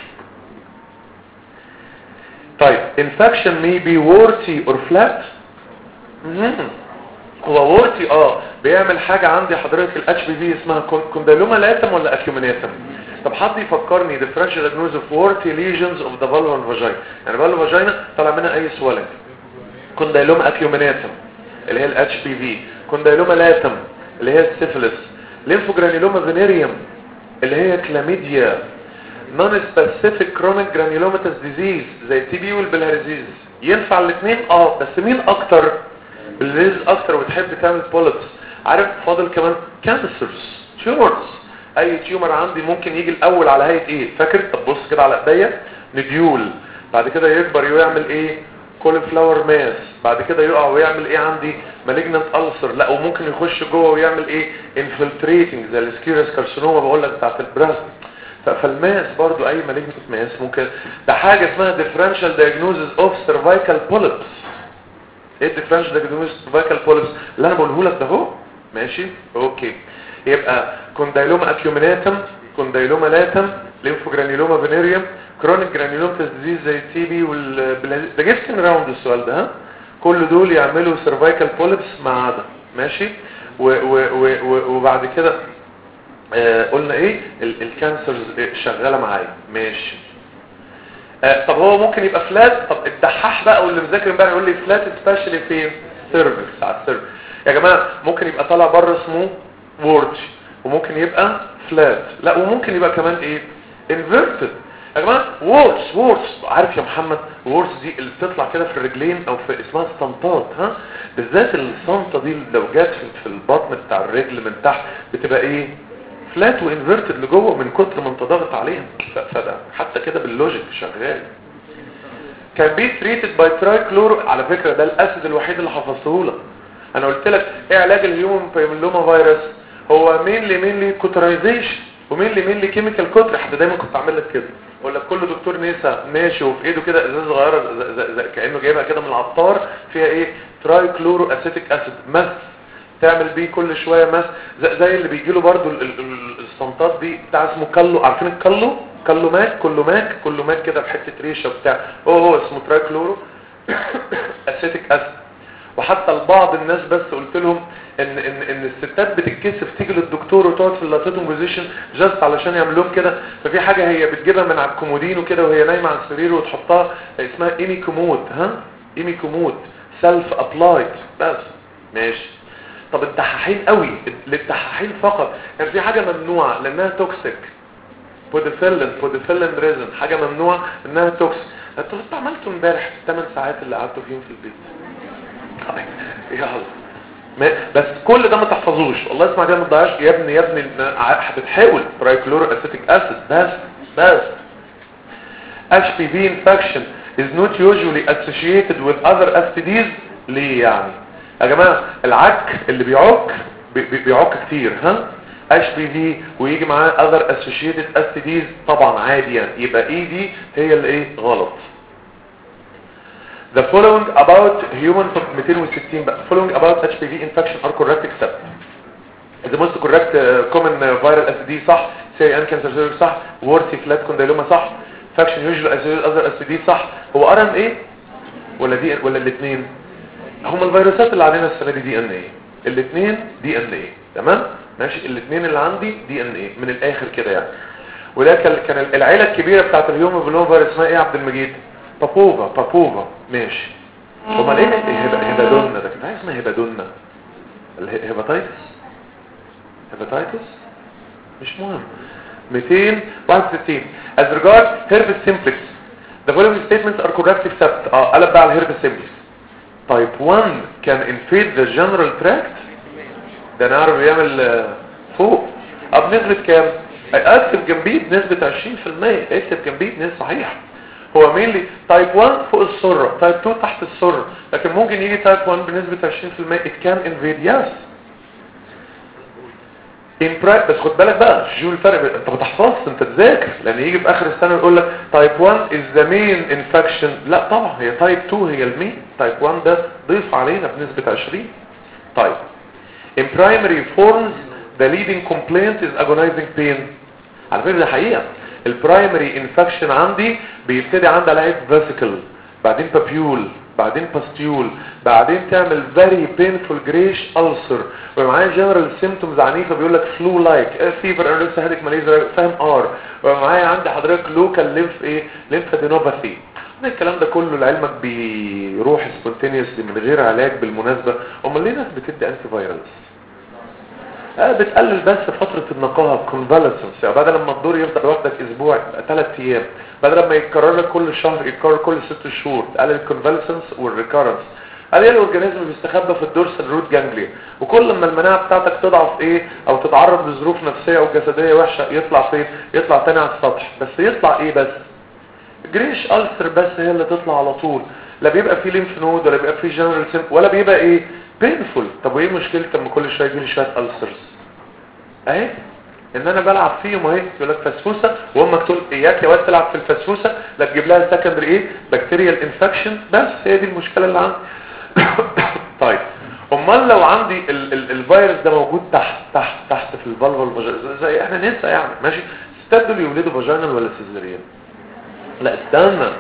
طيب infection may be warty or flat. هو warty اه بيعمل حاجة عندي حضرتك الاتش بي في اسمها كونديلوما لاتم ولا اكيوميناتم. طب حد يفكرني differential diagnosis of warty lesions of the vulva and vagina. يعني vulva vagina طلع منها اي swelling. كونديلوما اكيوميناتم اللي هي الاتش بي في. كونديلوما لاتم اللي هي السيفيلس. ليمفوجرانيلوما فينيريوم اللي هي كلاميديا. نون سبيسيفيك كرونيك جرانيولوماتس ديزيز زي التي بي والبلهارزيز. ينفع الاثنين اه بس مين اكتر؟ بالريز اكتر وتحب تعمل بوليبس. عارف فاضل كمان كانسرز تيومرز. اي تيومر عندي ممكن يجي الاول على هيئه ايه؟ فاكر؟ طب بص كده على ايديا نديول بعد كده يكبر ويعمل ايه؟ كول فلاور ماس. بعد كده يقع ويعمل ايه عندي؟ مالجنانت ألسر. لا وممكن يخش جوه ويعمل ايه؟ انفلتريتنج زي السكيرس كارسينوما بقول لك بتاعت البراست. فالماس برضو اي مالجنانت ماس ممكن. ده حاجه اسمها differential diagnosis of cervical polyps. ايه الديفرنشال دايجنوستس سيرفايكال بوليبس اللي انا بقوله لك ده اهو. ماشي اوكي. يبقى كوندايلوما اكيوميناتم، كوندايلوما لاتم، ليمفوجرانيلوما فينيريوم، كرونيك جرانيولوماتيس ديزيز زي التي بي وال ده جبت من راوند السؤال ده ها. كل دول يعملوا سيرفايكال بوليبس ما عدا. ماشي و و و وبعد كده آه قلنا ايه الكانسرز شغاله معايا. ماشي آه طب هو ممكن يبقى فلات. طب الدحاح بقى واللي مذاكر امبارح يقول لي فلات سبيشالي فين؟ سيرفكس على السيرفكس يا جماعه. ممكن يبقى طالع بره اسمه وورد وممكن يبقى فلات. لا وممكن يبقى كمان ايه انفيرتد يا جماعه. وورس وورس عارف يا محمد وورس دي اللي بتطلع كده في الرجلين او في اسمها الصنطات ها. بالذات الصنطه دي لو جت في البطن بتاع الرجل من تحت بتبقى ايه فلات وانفيرتد لجوه من كتر ما انت ضاغط عليها. فده حتى كده باللوجيك شغال. كان بي تريتد باي ترايكلورو. على فكره ده الاسيد الوحيد اللي حفظته لك. انا قلت لك ايه علاج الهيومن بايلوما فيروس؟ هو مينلي مينلي كوترايزيشن ومينلي مينلي كيميكال كتر. حتى دايما كنت اعمل لك كده اقول لك كل دكتور نسا ماشي وفي ايده كده ازازه صغيره كانه جايبها كده من العطار فيها ايه ترايكلورو اسيتيك اسيد مس تعمل بيه كل شويه مس زي اللي بيجي له برده الصنطات دي بتاع اسمه كالو. عارفين الكالو؟ كالو ماك كله ماك كله ماك كده بحته ريشه بتاع هو هو اسمه ترايكلورو اسيتيك اسيد. وحتى لبعض الناس بس قلت لهم ان ان ان الستات بتتكسف تيجي للدكتور وتقعد في اللاتيتوم بوزيشن جاست علشان يعمل لهم كده. ففي حاجه هي بتجيبها من على الكومودين وكده وهي نايمه على السرير وتحطها اسمها ايمي كومود ها ايمي كومود سيلف ابلايد بس. ماشي. طب الدحاحين قوي للدحاحين فقط كان يعني في حاجه ممنوعه لانها توكسيك بوديفيلين بوديفيلين ريزن حاجه ممنوعه انها توكسيك. انتوا عملتوا امبارح في الثمان ساعات اللي قعدتوا فيهم في البيت. يلا بس كل ده ما تحفظوش والله. اسمع كده ما تضيعش يا ابني يا ابني هتتحول ترايكلورو اسيتيك اسيد بس بس. اتش بي في infection is not usually associated with other S T Ds. ليه يعني يا جماعه؟ العك اللي بيعك بي بيعك كتير ها اتش بي في ويجي معاه other associated S T Ds طبعا عادي يعني. يبقى ايه دي هي اللي ايه غلط. The following about human مئتين وستين بقى following about H P V infection are correct except the most correct uh, common uh, viral S T D صح سيريان كانسر صح وورتي فلات كونديلوما صح infection usual other S T D صح. هو ار ان ايه ولا دي ولا الاثنين؟ هم الفيروسات اللي علينا السنه دي دي ان ايه. الاثنين دي ان ايه تمام ماشي. الاثنين اللي عندي دي ان ايه من الاخر كده يعني. وده كان العيله الكبيره بتاعت الهيومن بلون فيروس اسمها ايه يا عبد المجيد؟ بابوفا بابوفا. ماشي. امال ايه هيبادونا ده؟ كان اسمها هيبادونا الهيباتايتس هيباتايتس مش مهم. مئتين وواحد وستين as regard herpes simplex the following statements are correct except اه قلب بقى على herpes simplex. type one can invade the general tract. ده نعرف بيعمل فوق اب نسبة كام؟ اكتب جنبيه بنسبة عشرين في المية. اكتب جنبيه بنسبة صحيح. هو مينلي تايب واحد فوق السرة تايب اتنين تحت السرة لكن ممكن يجي تايب واحد بنسبة عشرين في المية it can invade yes. in practice بس خد بالك بقى شو الفرق. انت ما تحفظش انت تذاكر لان يجي في اخر السنة يقول لك تايب واحد is the main infection. لا طبعا هي تايب اتنين هي المين. تايب واحد ده ضيف علينا بنسبة عشرين. طيب in primary forms the leading complaint is agonizing pain. على فكرة ده حقيقة. البرايمري انفكشن عندي بيبتدي عندي الاقي فيسيكل بعدين بابيول بعدين باستيول بعدين تعمل فيري بينفول جريش ألسر ومعايا جنرال سيمبتومز عنيفه بيقول لك فلو لايك فيفر انا لسه هادك ماليزيا فاهم ار ومعايا عندي حضرتك لوكال ليمف ايه ليمفادينوباثي. الكلام ده كله لعلمك بيروح سبونتينيوسلي من غير علاج بالمناسبه. امال ليه ناس بتدي انتي فايرالز؟ اه بتقلل بس فترة النقاهة الكونفالسنس يعني بدل لما الدور يفضل واخدك اسبوع ثلاث ايام بدل لما يتكرر لك كل شهر يتكرر كل ست شهور تقلل الكونفالسنس والريكارنس. قال ايه الاورجانيزم بيستخبى في الدورسال روت جانجليا وكل ما المناعة بتاعتك تضعف ايه او تتعرض لظروف نفسية او جسدية وحشة يطلع فين؟ يطلع تاني على السطح. بس يطلع ايه بس؟ جريش ألسر بس هي اللي تطلع على طول. لا بيبقى فيه ليمف نود ولا بيبقى فيه جنرال سيمب ولا بيبقى ايه بينفول. طب وايه مشكلتي لما كل شويه يجي لي شويه ألسرز؟ اهي ان انا بلعب فيهم اهي يقول لك فسفوسه وامك تقول اياك يا واد تلعب في الفسفوسه لا تجيب لها سكندري ايه بكتيريال انفكشن. بس هي دي المشكله اللي عندي. طيب امال لو عندي ال ال الفيروس ده موجود تحت تحت تحت في الفالفا الفاجينال زي احنا ننسى يعني ماشي، الستات دول يولدوا فاجينال ولا سيزاريان؟ لا استنى،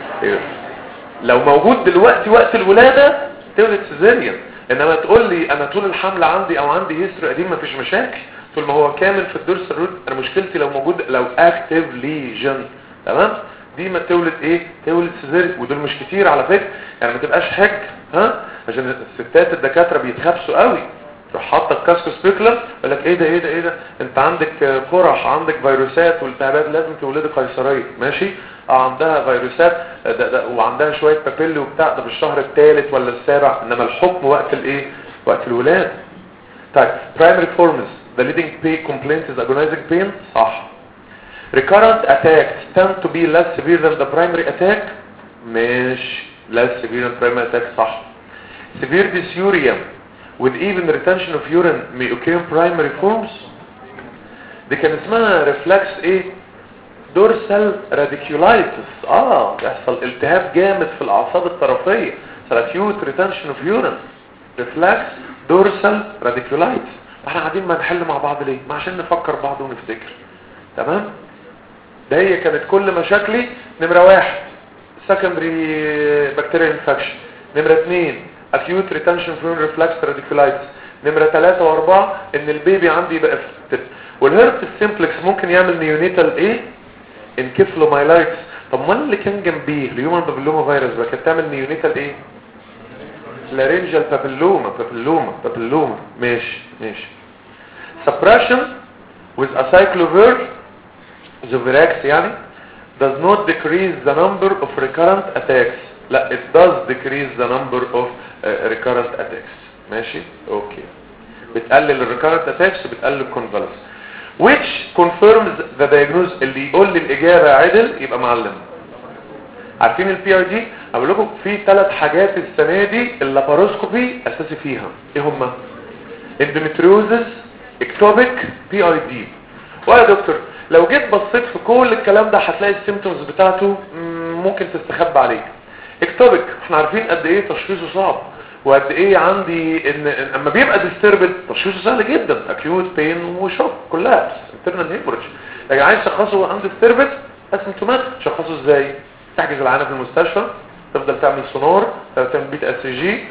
لو موجود دلوقتي وقت الولاده تولد سيزاريان، انما تقول لي انا طول الحمل عندي او عندي هيستوري قديم مفيش مشاكل، طول ما هو كامل في الدورسال روت. انا مشكلتي لو موجود لو اكتيف ليجن، تمام، دي ما تولد ايه؟ تولد سيزاريان، ودول مش كتير على فكره يعني، ما تبقاش حج ها، عشان الستات الدكاتره بيتخبسوا قوي، تروح حاطه الكاسكو سبيكولر يقول لك ايه ده ايه ده ايه ده انت عندك قرح، عندك فيروسات والتهابات، لازم تولدي قيصريه، ماشي، اه عندها فيروسات ده ده وعندها شويه بابيلي وبتاع، ده في الشهر الثالث ولا السابع، انما الحكم وقت الايه؟ وقت الولاده. طيب primary forms the leading pain complaint is agonizing pain، صح. recurrent attacks tend to be less severe than the primary attack، مش less severe than primary attack، صح. severe dysuria with even retention of urine may occur in primary forms، دي كان اسمها reflex ايه؟ dorsal radiculitis، اه يحصل التهاب جامد في الاعصاب الطرفيه، acute retention of urine، reflex dorsal radiculitis. احنا قاعدين ما نحل مع بعض ليه؟ ما عشان نفكر بعض ونفتكر، تمام. ده هي كانت كل مشاكلي. نمره واحد secondary bacterial infection، نمره اثنين acute retention of urine reflex radiculitis، نمره ثلاثة واربعة ان البيبي عندي يبقى افكتد. والهيربس سيمبلكس ممكن يعمل نيونيتال ايه؟ انكفلومايلايتس. طب ما اللي كان جنبيه الهيومن بابيلوما فيروس بقى كانت تعمل نيونيتال ايه؟ لارنجال بابيلوما بابيلوما بابيلوما ماشي ماشي. suppression with acyclovir Zovirax يعني does not decrease the number of recurrent attacks، لا it does decrease the number of uh, recurrent attacks، ماشي اوكي، بتقلل الريكارنت اتاكس وبتقلل الكونفالس. which confirms the diagnosis، اللي يقول لي الاجابه عدل يبقى معلم. عارفين البي اي دي؟ اقول لكم في ثلاث حاجات السنه دي اللاباروسكوبي اساسي فيها، ايه هم؟ اندوميتريوزس، اكتوبيك، بي اي دي. ويا دكتور لو جيت بصيت في كل الكلام ده هتلاقي السيمبتومز بتاعته ممكن تستخبى عليك. اكتوبيك احنا عارفين قد ايه تشخيصه صعب، وقد ايه عندي ان اما بيبقى ديستربد تشخيصه سهل جدا، اكيوت بين وشوك كلها انترنال هيموريج. لكن عايز تشخصه عنده ديستربد اسيمتوماتيك، تشخصه ازاي؟ تحجز العيانه في المستشفى، تفضل تعمل سونار، تعمل بيت اس جي،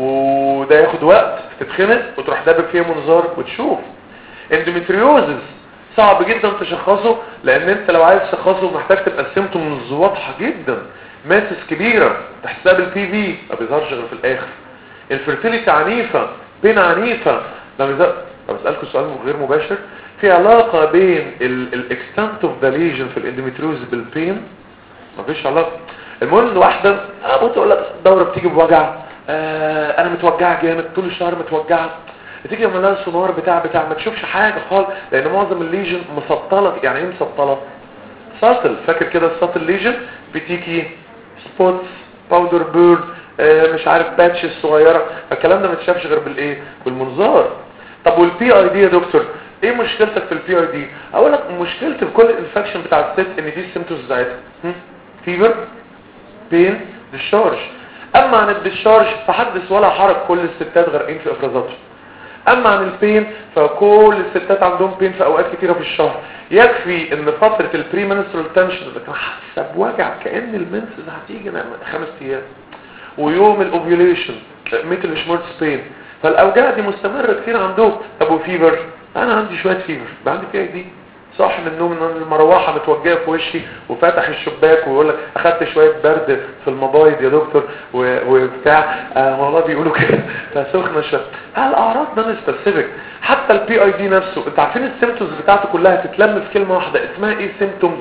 وده ياخد وقت، تتخنق وتروح دابب فيه منظار وتشوف. اندوميتريوزس صعب جدا تشخصه، لان انت لو عايز تشخصه محتاج تبقى السيمتومز واضحه جدا، ماسس كبيره تحسب البي في ما بيظهرش غير في الاخر. الفيرتيليتي عنيفه، بين عنيفه. لما بسالكم سؤال غير مباشر، في علاقه بين الاكستنت اوف ذا ليجن في الاندوميتريوز بالبين؟ مفيش علاقه. المهم ان واحده اه تقول لك الدوره بتيجي بوجع، آه انا متوجعه جامد طول الشهر متوجعه، بتيجي لما لها السونار بتاع بتاع ما تشوفش حاجه خالص، لان معظم الليجن مسطله. يعني ايه مسطله؟ ساطل، فاكر كده الساطل ليجن بتيجي سبوتس، باودر بيرن، آه مش عارف باتشز صغيره، الكلام ده ما تشافش غير بالايه؟ بالمنظار. طب والبي اي دي يا دكتور ايه مشكلتك في البي اي دي؟ اقول لك مشكلتي في كل الانفكشن بتاع الست ان دي السيمبتومز بتاعتها فيبر، بين، ديشارج. اما عن الديشارج فحدث ولا حرج، كل الستات غارقين في افرازاتهم. اما عن البين فكل الستات عندهم بين في اوقات كتيره في الشهر. يكفي ان فتره البري منسترال تنشن ده حاسه بوجع كان المنسز هتيجي خمس ايام، ويوم الاوفيوليشن مثل شمورتس بين، فالاوجاع دي مستمره كتير عندهم. طب وفيبر؟ انا عندي شويه فيبر، عندي فيها دي صح من النوم ان المروحه متوجهه في وشي وفاتح الشباك ويقول لك اخدت شويه برد في المبايض يا دكتور وبتاع، آه والله بيقولوا كده فسخنه شويه. الاعراض نون سبيسيفيك. حتى البي اي دي نفسه انت عارفين السيمبتومز بتاعته كلها تتلم في كلمه واحده اسمها ايه؟ سيمبتومز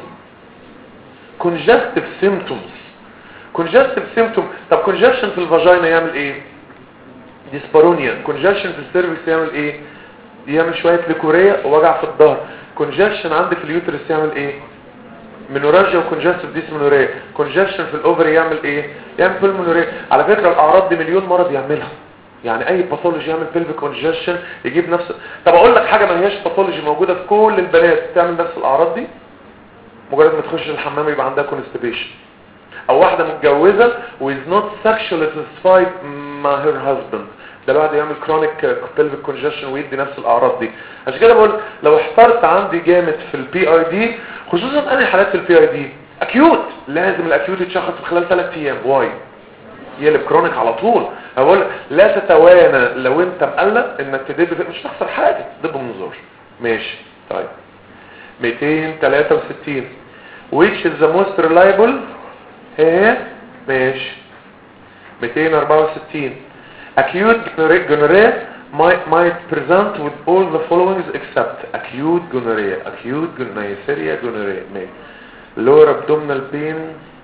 كونجستيف سيمبتومز. كونجستيف سيمبتوم. طب كونجكشن في الفاجينا يعمل ايه؟ ديسبارونيا. كونجكشن في السيرفكس يعمل ايه؟ يعمل شويه ليكوريا ووجع في الظهر. كونجكشن عندك في اليوترس يعمل ايه؟ منورالجيا وكونجستيف ديسمنوريا. كونجكشن في الاوفري يعمل ايه؟ يعمل بلمونوريا. على فكره الاعراض دي مليون مرض يعملها، يعني اي باثولوجي يعمل بلفيك كونجكشن يجيب نفس. طب اقول لك حاجه ما هياش باثولوجي موجوده في كل البنات تعمل نفس الاعراض دي، مجرد ما تخش الحمام يبقى عندها كونستيبيشن. او واحده متجوزه ويز نوت سكشوال ساتيسفايد مع هير هازبند، ده الواحد يعمل كرونيك بيلفيك كونجكشن ويدي نفس الاعراض دي. عشان كده بقول لو احترت عندي جامد في البي اي دي، خصوصا انا حالات البي اي دي اكيوت، لازم الاكيوت يتشخص في خلال ثلاث ايام. واي يقلب كرونيك على طول. اقول لا تتوانى لو انت مقلق انك تدب، مش هتخسر حاجه، دب منظور. ماشي. طيب مئتين وثلاثة وستين which is the most reliable؟ هي ماشي. مئتين وأربعة وستين acute gonorrhea might might present with all the following except acute gonorrhea acute gonorrhea gonorrhea ماشي. lower abdominal pain,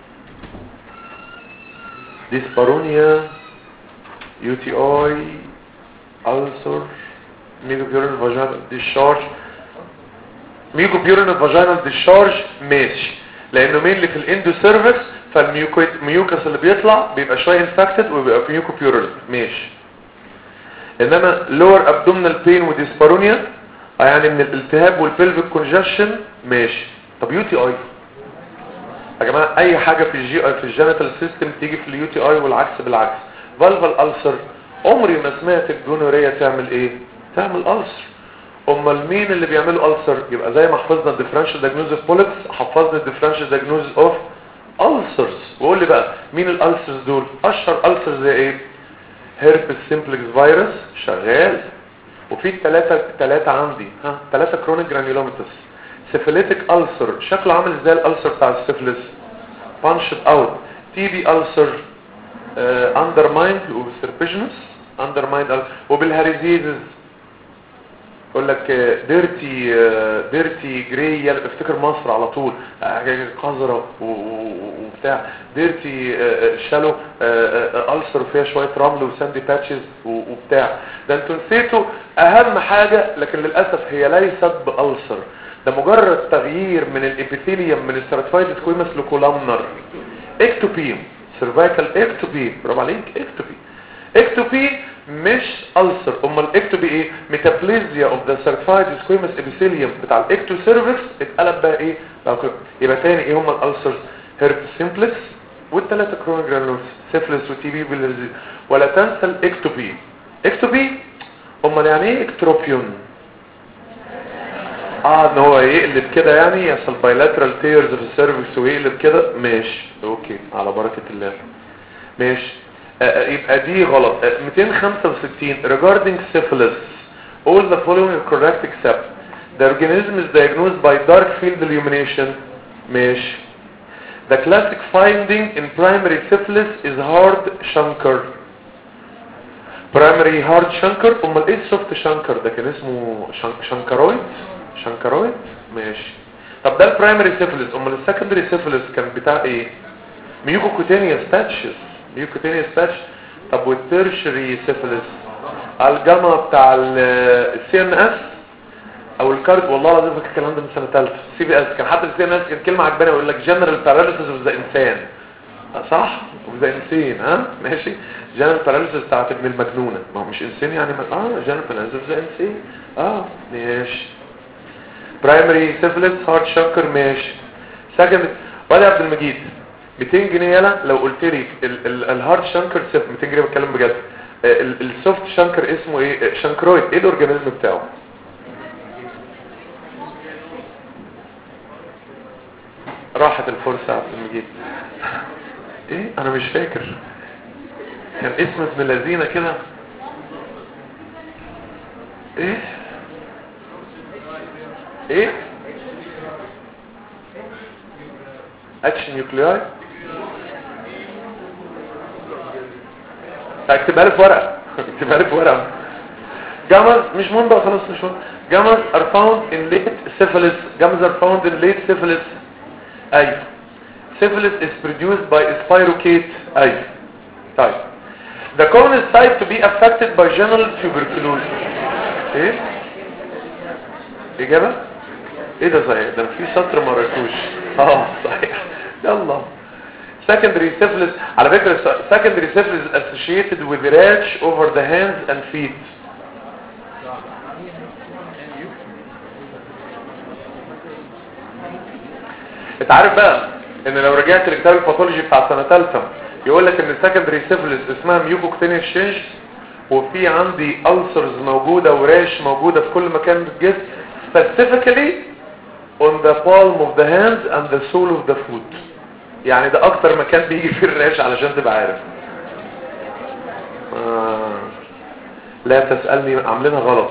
dyspareunia, يو تي آي, ulcer, mucopurulent vaginal discharge. mucopurulent vaginal discharge ماشي، لانه مين اللي في الاندو سيرفكس، فالميوكس اللي بيطلع بيبقى شويه انفكتد وبيبقى في mucopurulent ماشي. انما lower abdominal pain وديسبارونيا يعني من الالتهاب والبلفيك كونجكشن ماشي. طب يو تي اي يا جماعه، اي حاجه في الجي في الجينيتال سيستم تيجي في اليو تي اي والعكس بالعكس. فالفال ألسر عمري ما سمعت الجونوريا تعمل ايه؟ تعمل ألسر. امال مين اللي بيعملوا ألسر؟ يبقى زي ما حفظنا الديفرنشال دايجنوز اوف بوليبس، حفظنا الديفرنشال دايجنوز اوف ألسرز. وقول لي بقى مين الألسرز دول؟ اشهر ألسرز زي ايه؟ هيربس سيمبلكس فيروس شغال، وفي ثلاثه ثلاثه عندي ها ثلاثه كرونيك جرانيولوماتس. سيفيليتيك ألسر شكله عامل ازاي الألسر بتاع السيفلس؟ بانشد اوت. تي بي ألسر اندرمايند وسيربيجنس اندرمايند، وبالهاريزيزز يقول لك ديرتي ديرتي جراي، افتكر مصر على طول قذره وبتاع. ديرتي شالو ألسر فيها شويه رمل وساندي باتشز وبتاع. ده انتوا نسيتوا اهم حاجه، لكن للاسف هي ليست بألسر، ده مجرد تغيير من الابيثيليوم من السيراتويد سكويمس لكولامنر. اكتوبي سيرفايكال اكتوبي، برافو عليك. اكتوبي اكتوبي مش ألسر. امال الاكتوبي ايه؟ ميتابليزيا اوف ذا سيرفايد سكويمس ابيثيليوم بتاع الاكتو سيرفكس اتقلب بقى ايه؟ بقى يبقى تاني ايه هم الألسرز؟ هيربس سيمبلكس والثلاثه كرونيك جرانولوس سيفلس وتي بي بالهرزي. ولا تنسى الاكتوبي. اكتوبي امال يعني ايه اكتروبيون؟ اه ان هو يقلب كده، يعني يحصل بايلاترال تيرز في السيرفكس ويقلب كده. ماشي اوكي على بركه الله. ماشي. آه يبقى دي غلط. آه مئتين وخمسة وستين regarding syphilis all the following are correct except the organism is diagnosed by dark field illumination. ماشي. the classic finding in primary syphilis is hard chancre. primary hard chancre. امال ايه soft chancre ده؟ كان اسمه شانكرويد شانكرويد ماشي. طب ده البرايمري سيفلس. امال السكندري سيفلس كان بتاع ايه؟ ميوكوكوتينيوس باتشز ميوكوكوتينيوس باتش. طب والتيرشري سيفلس؟ الجاما بتاع السي ان اس او الكارد. والله العظيم فاكر الكلام ده من سنه ثالثه سي بي اس. كان حتى السي ان اس كان كلمه عجباني يقول لك جنرال باراليسيس اوف ذا انسان، صح؟ اوف ذا انسان. ها ماشي. جنرال باراليسيس بتاعت ابن المجنونه، ما هو مش انسان يعني. اه جنرال باراليسيس اوف ذا انسان. اه ماشي. برايمري سيفلس هارد شانكر ماشي. سكند ولا عبد المجيد مئتين جنيه يلا لو قلت لي الهارد شانكر سيف مئتين جنيه بتكلم بجد. السوفت شانكر اسمه ايه؟ شانكرويد. ايه الاورجانيزم بتاعه؟ راحت الفرصه عبد المجيد. ايه انا مش فاكر، كان اسم ابن الذين كده. ايه ايه اتش نيوكلياي. اكتبها لي في ورقه اكتبها لي في ورقه. جامز مش مهم بقى خلاص مش مهم. جامز are found in late syphilis. جامز are found in late syphilis. ايوه. syphilis is produced by spirocate. ايوه. طيب the commonest type to be affected by general tuberculosis. ايه اجابه ايه ده؟ صحيح ده في سطر ما قريتوش. اه صحيح. يلا secondary syphilis. على فكره secondary syphilis is associated with rash over the hands and feet. انت عارف بقى ان لو رجعت لكتاب الباثولوجي بتاع سنه ثالثه يقول لك ان secondary syphilis اسمها mucocutaneous changes، وفي عندي ulcers موجودة وراش موجودة في كل مكان في الجسم specifically on the palm of the hands and the sole of the foot. يعني ده اكتر مكان بيجي فيه الراش علشان تبقى عارف. آه. لا تسألني عاملينها غلط،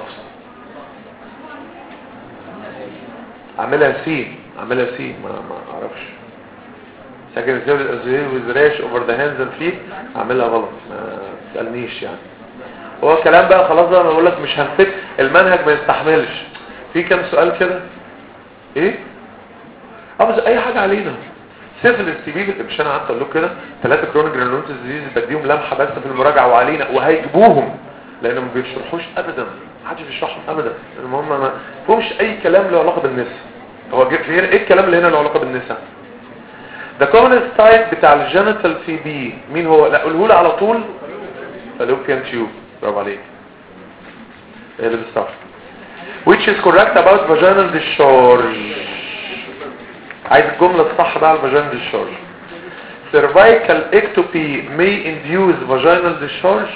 عاملها سين، عاملها سين ما ما اعرفش. secondary syphilis with rash over the hands and feet عاملها غلط، ما تسألنيش يعني. هو الكلام بقى خلاص بقى، انا بقول لك مش هنفك المنهج ما يستحملش. في كام سؤال كده ايه اه بس اي حاجه علينا. سيفلس تي مش انا قعدت اقول لكم كده ثلاثه كرونيك جرانيولوماتوس ديزيز بديهم لمحه بس في المراجعه وعلينا، وهيجيبوهم لانهم ما بيشرحوش ابدا، ما حدش بيشرحهم ابدا، لان هم ما فيهمش اي كلام له علاقه بالنساء. هو غير ايه الكلام اللي هنا له علاقه بالنساء؟ ده كومن تايب بتاع الجينيتال في بي مين هو؟ لا قوله لي على طول. فالوبيان تيوب. برافو عليك. ايه اللي بيصح؟ which is correct about vaginal discharge. عايز الجملة الصح بقى على vaginal discharge. cervical ectopy may induce vaginal discharge.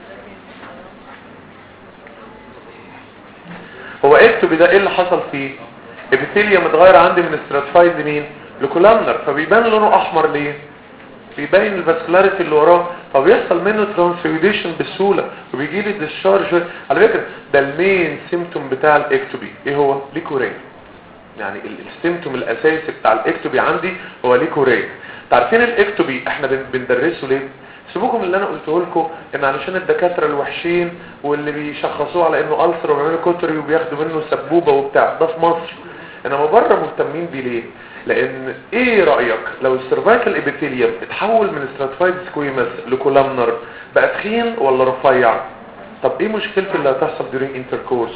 هو ectopy ده ايه اللي حصل فيه؟ epithelium متغير عندي من stratified لمين؟ لكولامنر، فبيبان لونه احمر ليه؟ بيبين الفاسكولاريتي اللي وراه، فبيحصل منه ترانسفيوديشن بسهوله وبيجي لي ديسشارج. على فكره ده المين سيمتوم بتاع الاكتوبي ايه هو؟ ليكوريا. يعني السيمتوم الاساسي بتاع الاكتوبي عندي هو ليكوريا. عارفين الاكتوبي احنا بندرسه ليه؟ سيبوكم اللي انا قلته لكم ان علشان الدكاتره الوحشين واللي بيشخصوه على انه ألسر وبيعملوا كوتري وبياخدوا منه سبوبه وبتاع، ده في مصر. انما بره مهتمين بيه ليه؟ لان ايه رأيك لو السيرفايكال ابيثيليوم اتحول من ستراتيفايد سكويمس لكولامنر بقى تخين ولا رفيع؟ طب ايه مشكلته اللي هتحصل during intercourse؟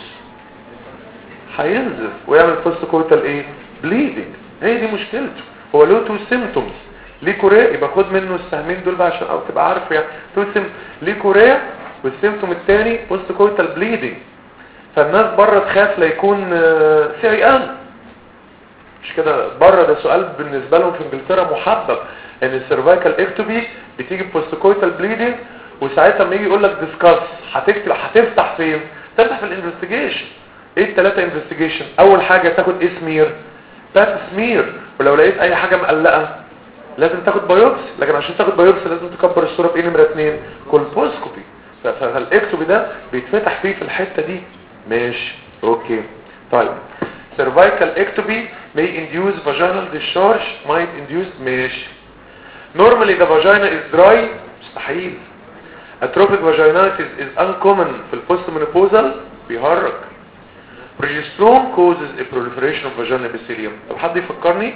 هينزف ويعمل بوست كورتال ايه؟ بليدنج. هي دي مشكلته. هو له تو سيمبتومز، ليه كوريا، يبقى خد منه السهمين دول بقى عشان او تبقى عارف يعني. تو سيمبتوم ليه كوريا، والسيمبتوم الثاني بوست كورتال بليدنج. فالناس بره تخاف لا يكون سيريان. مش كده بره ده سؤال بالنسبه لهم في انجلترا محبب، ان السيرفايكال اكتوبي بتيجي بوستكويتال بليدنج، وساعتها لما يجي يقول لك ديسكاس هتكتب هتفتح فين؟ تفتح في الانفستيجيشن. ايه الثلاثه انفستيجيشن؟ اول حاجه تاخد ايه سمير، باب سمير، ولو لقيت اي حاجه مقلقه لازم تاخد بايوبسي، لكن عشان تاخد بايوبسي لازم تكبر الصوره بايه نمره اثنين؟ كولبوسكوبي. فالاكتوبي ده بيتفتح فيه في الحته دي. ماشي اوكي. طيب cervical ectomy may induce vaginal discharge might induce ماشي. normally the vagina is dry مستحيل. atrophic vaginitis is uncommon في البوست مينوبوزال بيهرج. progesterone causes a proliferation of vaginal epithelium. طب حد يفكرني؟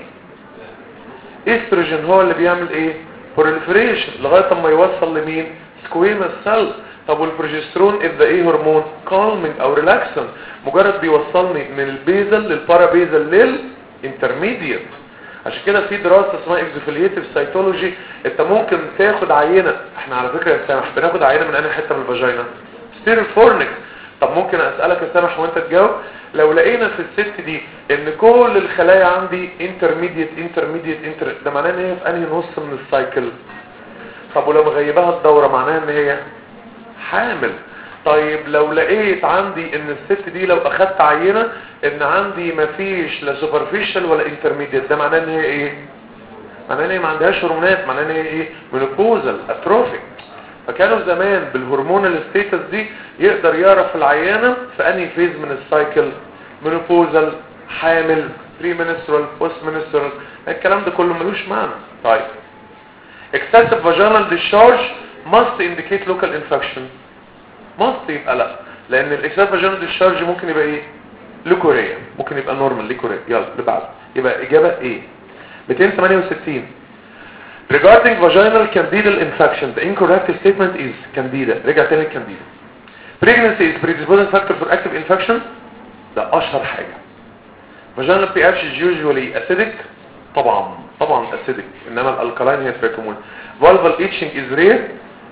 استروجين هو اللي بيعمل ايه؟ proliferation لغايه اما يوصل لمين؟ squamous cell. طب والبروجسترون اذا ايه هرمون؟ calming او relaxant، مجرد بيوصلني من البيزل للبارابيزل للانترميديت. عشان كده في دراسه اسمها اكزوفيليتيف سايتولوجي، انت ممكن تاخد عينه، احنا على فكره يا سامح بناخد عينه من انهي حته من الفاجينا؟ ستيرفورنكس. طب ممكن اسالك يا سامح وانت تجاوب، لو لقينا في الست دي ان كل الخلايا عندي انترميديت انترميديت انتر، ده معناه ان هي في انهي نص من السايكل؟ طب ولو مغيبها الدوره معناها ان هي حامل. طيب لو لقيت عندي ان الست دي لو اخدت عينة ان عندي مفيش لا سوبرفيشال ولا انترميديت، ده معناه ان هي ايه؟ معناه ان هي ما عندهاش هرمونات، معناه ان هي ايه؟ مينوبوزال اتروفيك. فكانوا زمان بالهرمونال ستيتس دي يقدر يعرف العيانة في انهي فيز من السايكل، مينوبوزال، حامل، بري منسترال، بوست منسترال. الكلام ده كله ملوش معنى. طيب excessive vaginal discharge must indicate local infection. must يبقى لا، لان الاكسسيف فاجينال ديشارج ممكن يبقى ايه؟ ليكوريا، ممكن يبقى نورمال ليكوريا. يلا اللي بعده يبقى اجابه ايه؟ مئتين وثمانية وستين. regarding vaginal candidal infection the incorrect statement is candida. رجع تاني candida. pregnancy is predisposing factor for active infection. ده اشهر حاجه. vaginal pH is usually acidic. طبعا طبعا acidic، انما الالكالاين هي تراكمون. vulval itching is rare.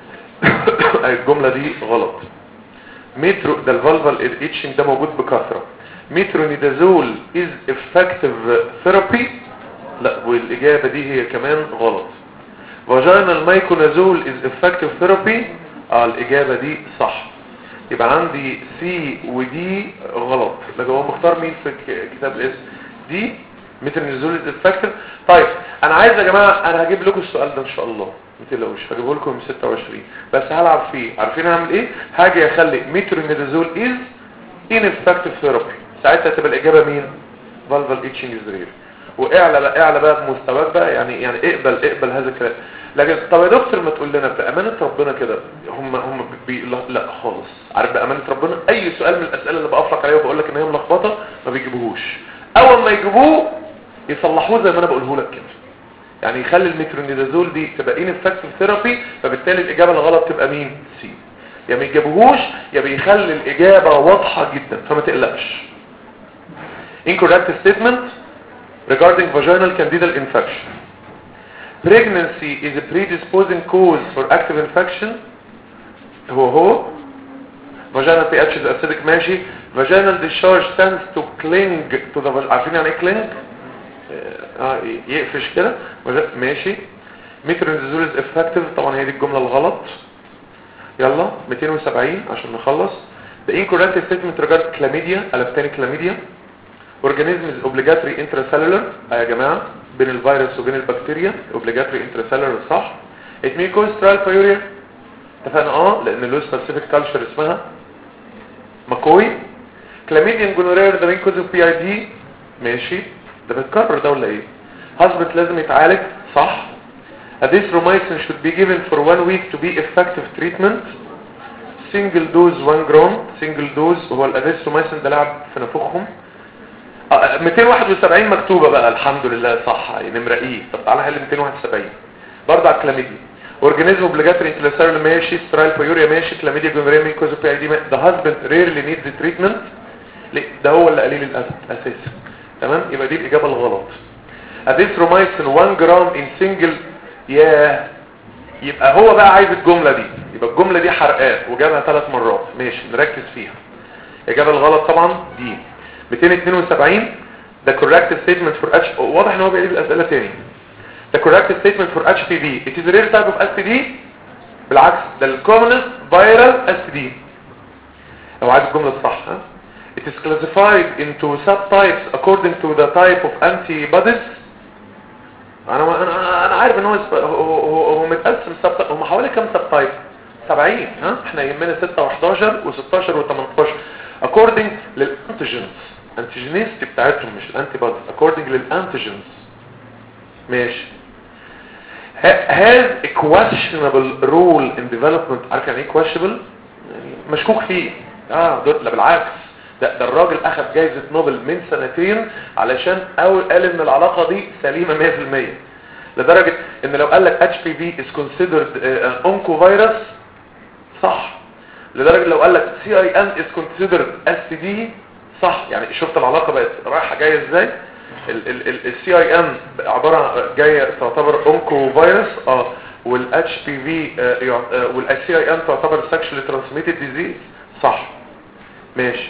الجمله دي غلط. مترو ده الفالفال اتشنج ده موجود بكثره. مترونيدازول از افكتيف ثيرابي. لا، والاجابه دي هي كمان غلط. فاجينال مايكونازول از افكتيف ثيرابي. اه الاجابه دي صح. يبقى عندي سي ودي غلط. لكن هو مختار مين في كتاب الاسم؟ دي مترونيدازول از افكتيف. طيب انا عايز يا جماعه انا هجيب لكم السؤال ده ان شاء الله ما تقلقوش، هجيبه لكم من ستة وعشرين بس هلعب فيه. عارفين هعمل ايه؟ هاجي اخلي مترونيدازول از ان افكتيف ثيرابي، ساعتها تبقى الاجابه مين؟ فالفال اتشنج از رير. واعلى بقى اعلى بقى بمستواك بقى، يعني يعني اقبل اقبل هذا الكلام. لكن طب يا دكتور ما تقول لنا بامانه ربنا كده، هم هم بي لا, لا خالص. عارف بامانه ربنا اي سؤال من الاسئله اللي بقف لك عليها وبقول لك ان هي ملخبطه ما بيجيبوهوش، اول ما يجيبوه يصلحوه زي ما انا بقوله لك كده. يعني يخلي المترونيدازول دي تبقى ان افكتيف ثيرابي، فبالتالي الاجابه الغلط تبقى مين؟ سي. يا ما يجيبوهوش يا بيخلي الاجابه واضحه جدا، فما تقلقش. incorrect statement regarding vaginal candidal infection. Pregnancy is a predisposing cause for active infection. هو هو vaginal pH is acidic ماشي. vaginal discharge tends to cling to the عارفين يعني ايه cling؟ اه يقفش كده ماشي. مترونيدازول is effective طبعا هي دي الجملة الغلط. يلا مئتين وسبعين عشان نخلص. The incorrect statement regarding chlamydia قلب تاني chlamydia. organism is obligatory intracellular يا جماعة بين الفيروس وبين البكتيريا obligatory intracellular صح. it may cause trial pyuria اتفقنا اه لان له specific culture اسمها مكوي. chlamydia gonorrhea ده main cause of بي آي دي ماشي. ده بتكرر ده ولا ايه؟ husband لازم يتعالج صح. azithromycin should be given for one week to be effective treatment. single dose one gram single dose هو الازيثروميسين ده لعب في نافوخهم. مئتين وواحد وسبعين مكتوبة بقى الحمد لله صح نمرة ايه. طب تعالى حل مئتين وواحد وسبعين برضه على الكلاميديا. اورجانيزم اوبليجاتوري انترسيلولار ماشي. سترايل بيوريا ماشي. كلاميديا جونوريا مين كوز بي اي دي. ده هازبند ريرلي نيد ذا تريتمنت ده هو اللي قليل الاسد اساسا تمام. يبقى دي الاجابه الغلط. ازيثروميسين واحد جرام ان سنجل يا يبقى هو بقى عايز الجمله دي. يبقى الجمله دي حرقات وجابها ثلاث مرات ماشي نركز فيها. الاجابه الغلط طبعا دي. مئتين واثنين وسبعين the correct statement for H واضح ان هو بيقلب الاسئله تاني. the correct statement for اتش بي في it is a rare type of اس تي دي. بالعكس ده ال commonest viral اس تي دي. لو عايز الجمله الصح ها it is classified into subtypes according to the type of antibodies. انا انا انا عارف ان هو هو هو متقسم سب هم حوالي كام سب تايب؟ سبعين ها احنا يهمنا ستة وحداشر وستاشر وتمنتاشر according للانتيجنز انتيجينيستي بتاعتهم مش الانتي بوديز according للانتيجنز ماشي. has a questionable role in development. عارف يعني ايه questionable؟ يعني مشكوك فيه. اه ده لا بالعكس ده, ده الراجل اخذ جايزة نوبل من سنتين علشان اول قال ان العلاقة دي سليمة مية في المية لدرجة ان لو قال لك اتش بي في is considered an oncovirus صح. لدرجة لو قال لك سي اي ان is considered اس تي دي صح. يعني شفت العلاقة بقت رايحة جاية ازاي. السي اي ان عبارة جاية تعتبر oncovirus اه والاتش بي في والسي اي ان تعتبر sexually transmitted disease صح ماشي.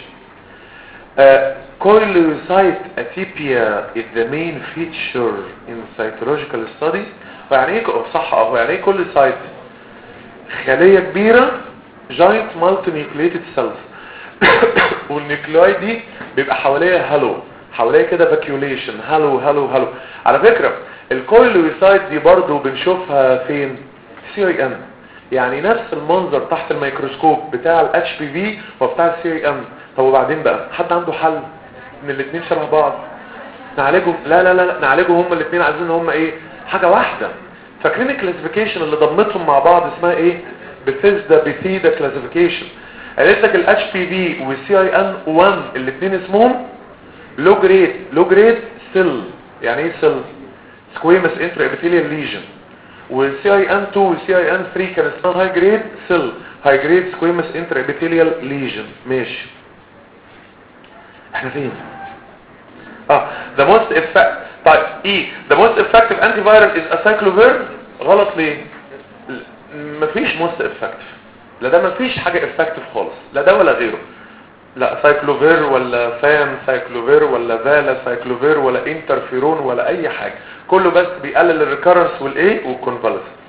Chondrocyte atypia is the main feature in cytological study. يعني ايه صح اهو يعني ايه chondrocyte؟ خلية كبيرة giant multinucleated cells والنيوكلاي دي بيبقى حواليها هالو حواليها كده فاكيوليشن هالو هالو هالو. على فكرة الكولوسايت دي برضو بنشوفها فين؟ سي اي ان. يعني نفس المنظر تحت الميكروسكوب بتاع الاتش بي في وبتاع السي اي ان. طب وبعدين بقى حد عنده حل ان الاثنين شبه بعض نعالجهم؟ لا لا لا نعالجهم هما الاثنين عايزين ان هما ايه حاجه واحده. فاكرين الكلاسيفيكيشن اللي ضمتهم مع بعض اسمها ايه؟ بثيسدا بثيدا كلاسيفيكيشن. قالت لك الاتش بي في والسي اي ان واحد الاثنين اسمهم لو جريد لو جريد سيل. يعني ايه سيل؟ سكويمس انترا ابيثيليال ليجن. والسي اي ان اتنين والسي اي ان تلاتة كان اسمها هاي جريد سيل هاي جريد سكويمس انترا ابيثيليال ليجن ماشي. احنا فين؟ اه the most effective طيب ايه the most effective antiviral is acyclovir. غلط ليه؟ مفيش most effective. لا ده مفيش حاجة effective خالص لا ده ولا غيره. لا سايكلوفير ولا فام سايكلوفير ولا فالا سايكلوفير ولا انترفيرون ولا اي حاجة. كله بس بيقلل الريكارنس والايه والكونفالسنس.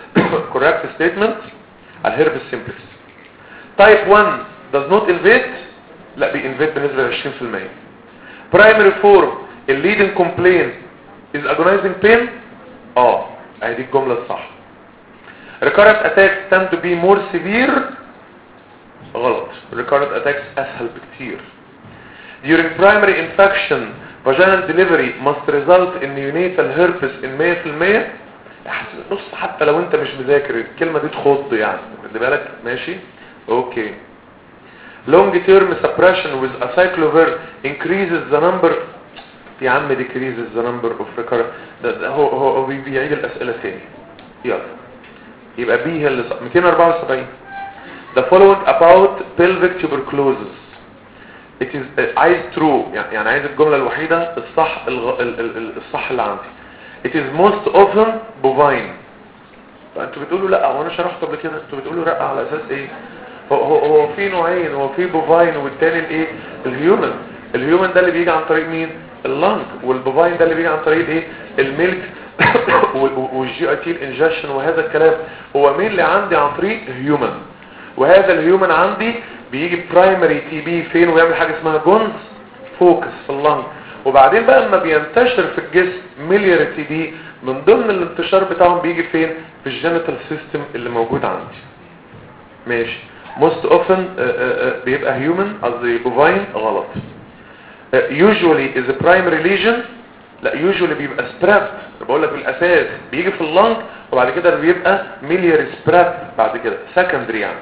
correct statement الهيربس سيمبلكس. type واحد does not invade لا بيinvade بنسبة عشرين في المية. primary form الليدنج complaint is agonizing pain اه اهي دي الجملة الصح. recurrent attacks tend to be more severe غلط. recurrent attacks اسهل بكتير. during primary infection vaginal delivery must result in neonatal herpes in مية في المية. نص حتى لو انت مش مذاكر الكلمة دي تخض يعني خد بالك ماشي اوكي. long term suppression with acyclovir increases the number يا عم decreases the number of recurrent ده, ده هو هو بيعيد الاسئلة تاني يلا يبقى بي هي اللي مئتين وأربعة وسبعين. the following about pelvic tuberculosis it is uh, عايز true يعني, يعني عايز الجملة الوحيدة الصح الغ... ال... ال... الصح اللي عندي. it is most often bovine. فانتوا بتقولوا لا هو انا شرحت قبل كده انتوا بتقولوا لا على اساس ايه؟ هو هو, هو في نوعين هو في بوفاين والتاني الايه؟ الهيومن. الهيومن ده اللي بيجي عن طريق مين؟ اللنج. والبوفاين ده اللي بيجي عن طريق الايه؟ الميلك والجي اي تي الانجكشن وهذا الكلام. هو مين اللي عندي عن طريق هيومن. وهذا الهيومن عندي بيجي برايمري تي بي فين ويعمل حاجه اسمها جونز فوكس في اللنج. وبعدين بقى لما بينتشر في الجسم ميليار تي بي من ضمن الانتشار بتاعهم بيجي فين؟ في الجينيتال سيستم اللي موجود عندي. ماشي. most often uh, uh, uh, بيبقى human قصدي bovine غلط. uh, usually is a primary lesion لا usually بيبقى spread. بقول لك بالاساس بيجي في اللنج وبعد كده بيبقى ميليار spread بعد كده secondary يعني.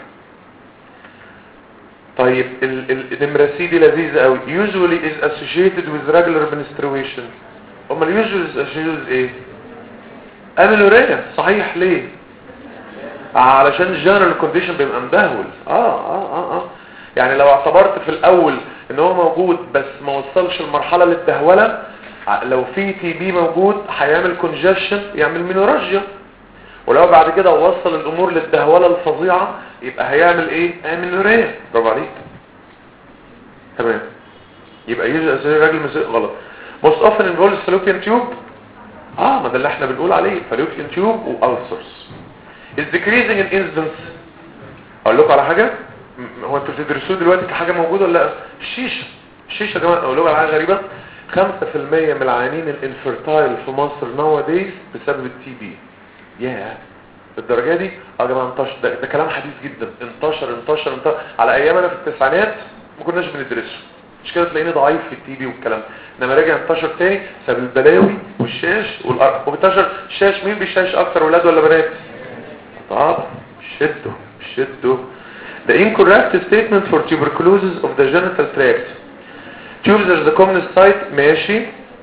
طيب النمرة سي دي لذيذة قوي. usually is associated with regular menstruation. اما ال usually is associated with ايه؟ اميلوريا. صحيح ليه؟ علشان الجنرال كونديشن بيبقى مدهول. اه اه اه اه يعني لو اعتبرت في الاول ان هو موجود بس ما وصلش المرحله للدهوله لو في تي بي موجود هيعمل كونجكشن يعمل مينورجيا. ولو بعد كده وصل الامور للدهوله الفظيعه يبقى هيعمل ايه؟ اميلوريا. برافو عليك. تمام. يبقى يجي اساسي راجل مسيء غلط. most often involves fallopian tube اه ما ده اللي احنا بنقول عليه fallopian tube والسرز. is decreasing in incidence. اقول لكم على حاجه هو انتوا بتدرسوه دلوقتي كحاجه موجوده ولا الشيشه. الشيشه يا جماعه اقول لكم على حاجه غريبه. خمسة في المية من العيانين الانفيرتايل في مصر نواديز بسبب التي بي. ياه الدرجه دي اه يا جماعه انتشر. ده, ده كلام حديث جدا. انتشر انتشر انتشر على ايامنا في التسعينات ما كناش بندرسه. مش كده تلاقيني ضعيف في التي بي والكلام. انما راجع انتشر تاني بسبب البلاوي والشاش والارق. وبنتشر الشاش مين بيشاش اكتر ولاد ولا بنات؟ طب شدوا شدوا. The incorrect statement for tuberculosis of the genital tract. Tubes are the commonest site ماشي.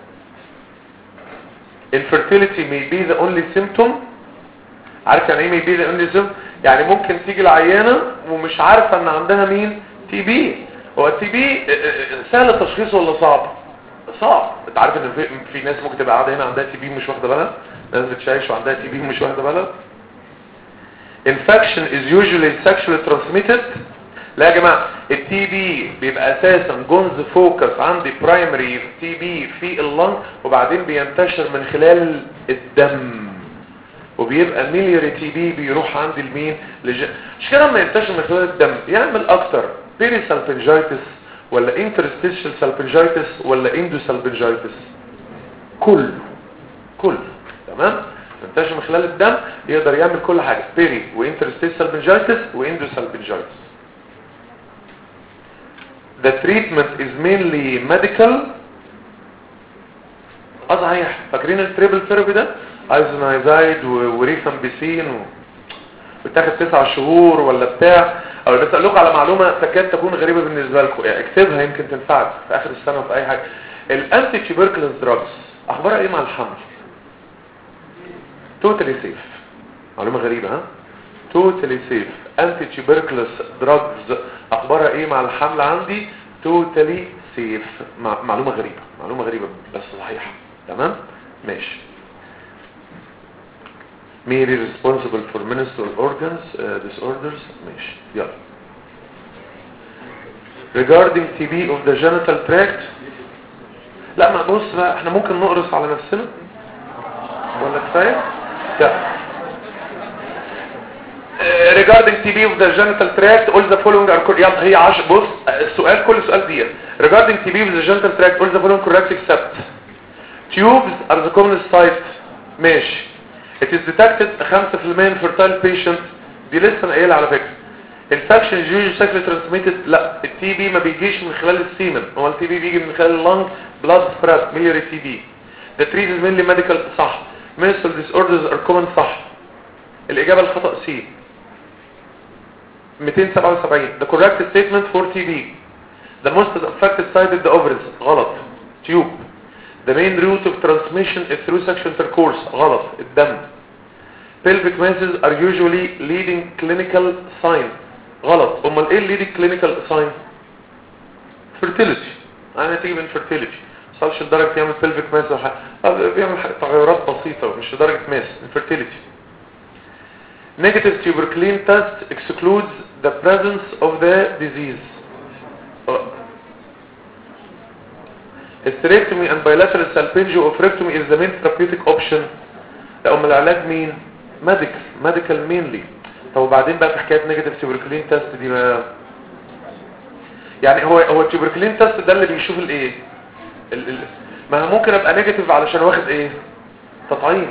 Infertility may be the only symptom. عارف يعني ايه may be the only symptom؟ يعني ممكن تيجي العيانة ومش عارفة ان عندها مين؟ تي بي. هو التي بي سهل تشخيصه ولا صعب؟ صعب. انت عارف ان في, في ناس ممكن تبقى قاعدة هنا عندها تي بي مش واخدة بالها؟ ناس بتشايش وعندها تي بي مش واخدة بالها؟ infection is usually sexually transmitted. لا يا جماعه التي بي بيبقى اساسا جونز فوكس عندي برايمري تي بي في اللنج وبعدين بينتشر من خلال الدم وبيبقى ميلياري تي بي بيروح عندي المين لج... مش كده لما ينتشر من خلال الدم يعمل اكتر بيري سالبنجايتس ولا انترستيشال سالبنجايتس ولا اندو سالبنجايتس؟ كله كله تمام. ينتشر من خلال الدم يقدر يعمل كل حاجه بيري وانترستيشال سالبنجايتس واندو سالبنجايتس. The treatment is mainly medical. اه صحيح. فاكرين التريبل ثيرابي ده؟ ايزونايزايد وريفامبيسين و... بتاخد تسع شهور ولا بتاع. او بس اقول لكم على معلومه تكاد تكون غريبه بالنسبه لكم يعني اكتبها يمكن تنفعك في اخر السنه في اي حاجه. الانتي تيوبركلوز دراجز اخبارها ايه مع الحمل؟ توتالي سيف. معلومه غريبه ها؟ توتالي سيف. انتي تيوبركلوز دراجز اخبارها ايه مع الحمل عندي؟ توتالي سيف. معلومه غريبه معلومه غريبه بس صحيحه. تمام ماشي. ميري responsible for menstrual organs uh, disorders. ماشي يلا. regarding تي بي of the genital tract. لا ما بص بقى احنا ممكن نقرص على نفسنا ولا كفايه؟ لا regarding تي بي of the genital tract all the following are correct. يلا هي عشر. بص السؤال كل سؤال دي regarding تي بي of the genital tract all the following correct except tubes are the commonest site. ماشي. it is detected خمسة في المية fertile patient. دي لسه انا قايلها على فكره. infection is usually sexually transmitted. لا التي بي ما بيجيش من خلال السيمن. هو التي بي بيجي من خلال اللنج blood spread miliary تي بي. the treat is mainly medical. صح. menstrual disorders are common. صح. الإجابة الخطأ سي مئتين وسبعة وسبعين. the correct statement for تي بي the most affected site is the ovaries. غلط. tube. the main route of transmission is through sexual intercourse. غلط. الدم. pelvic masses are usually leading clinical sign. غلط. امال ايه leading clinical sign؟ fertility. انا تيجي من fertility صارش لدرجة يعمل pelvic mass بيعمل تغيرات بسيطة مش لدرجة mass. fertility. Negative tuberculin test excludes the presence of the disease. Hysterectomy and bilateral salpingo-oophorectomy is the main therapeutic option. لا أم العلاج مين؟ medical medical mainly. طب وبعدين بقى في حكاية negative tuberculin test دي بقى يعني هو هو tuberculin test ده اللي بيشوف الايه؟ ال ال ما ممكن ابقى نيجاتيف علشان واخد ايه؟ تطعيم.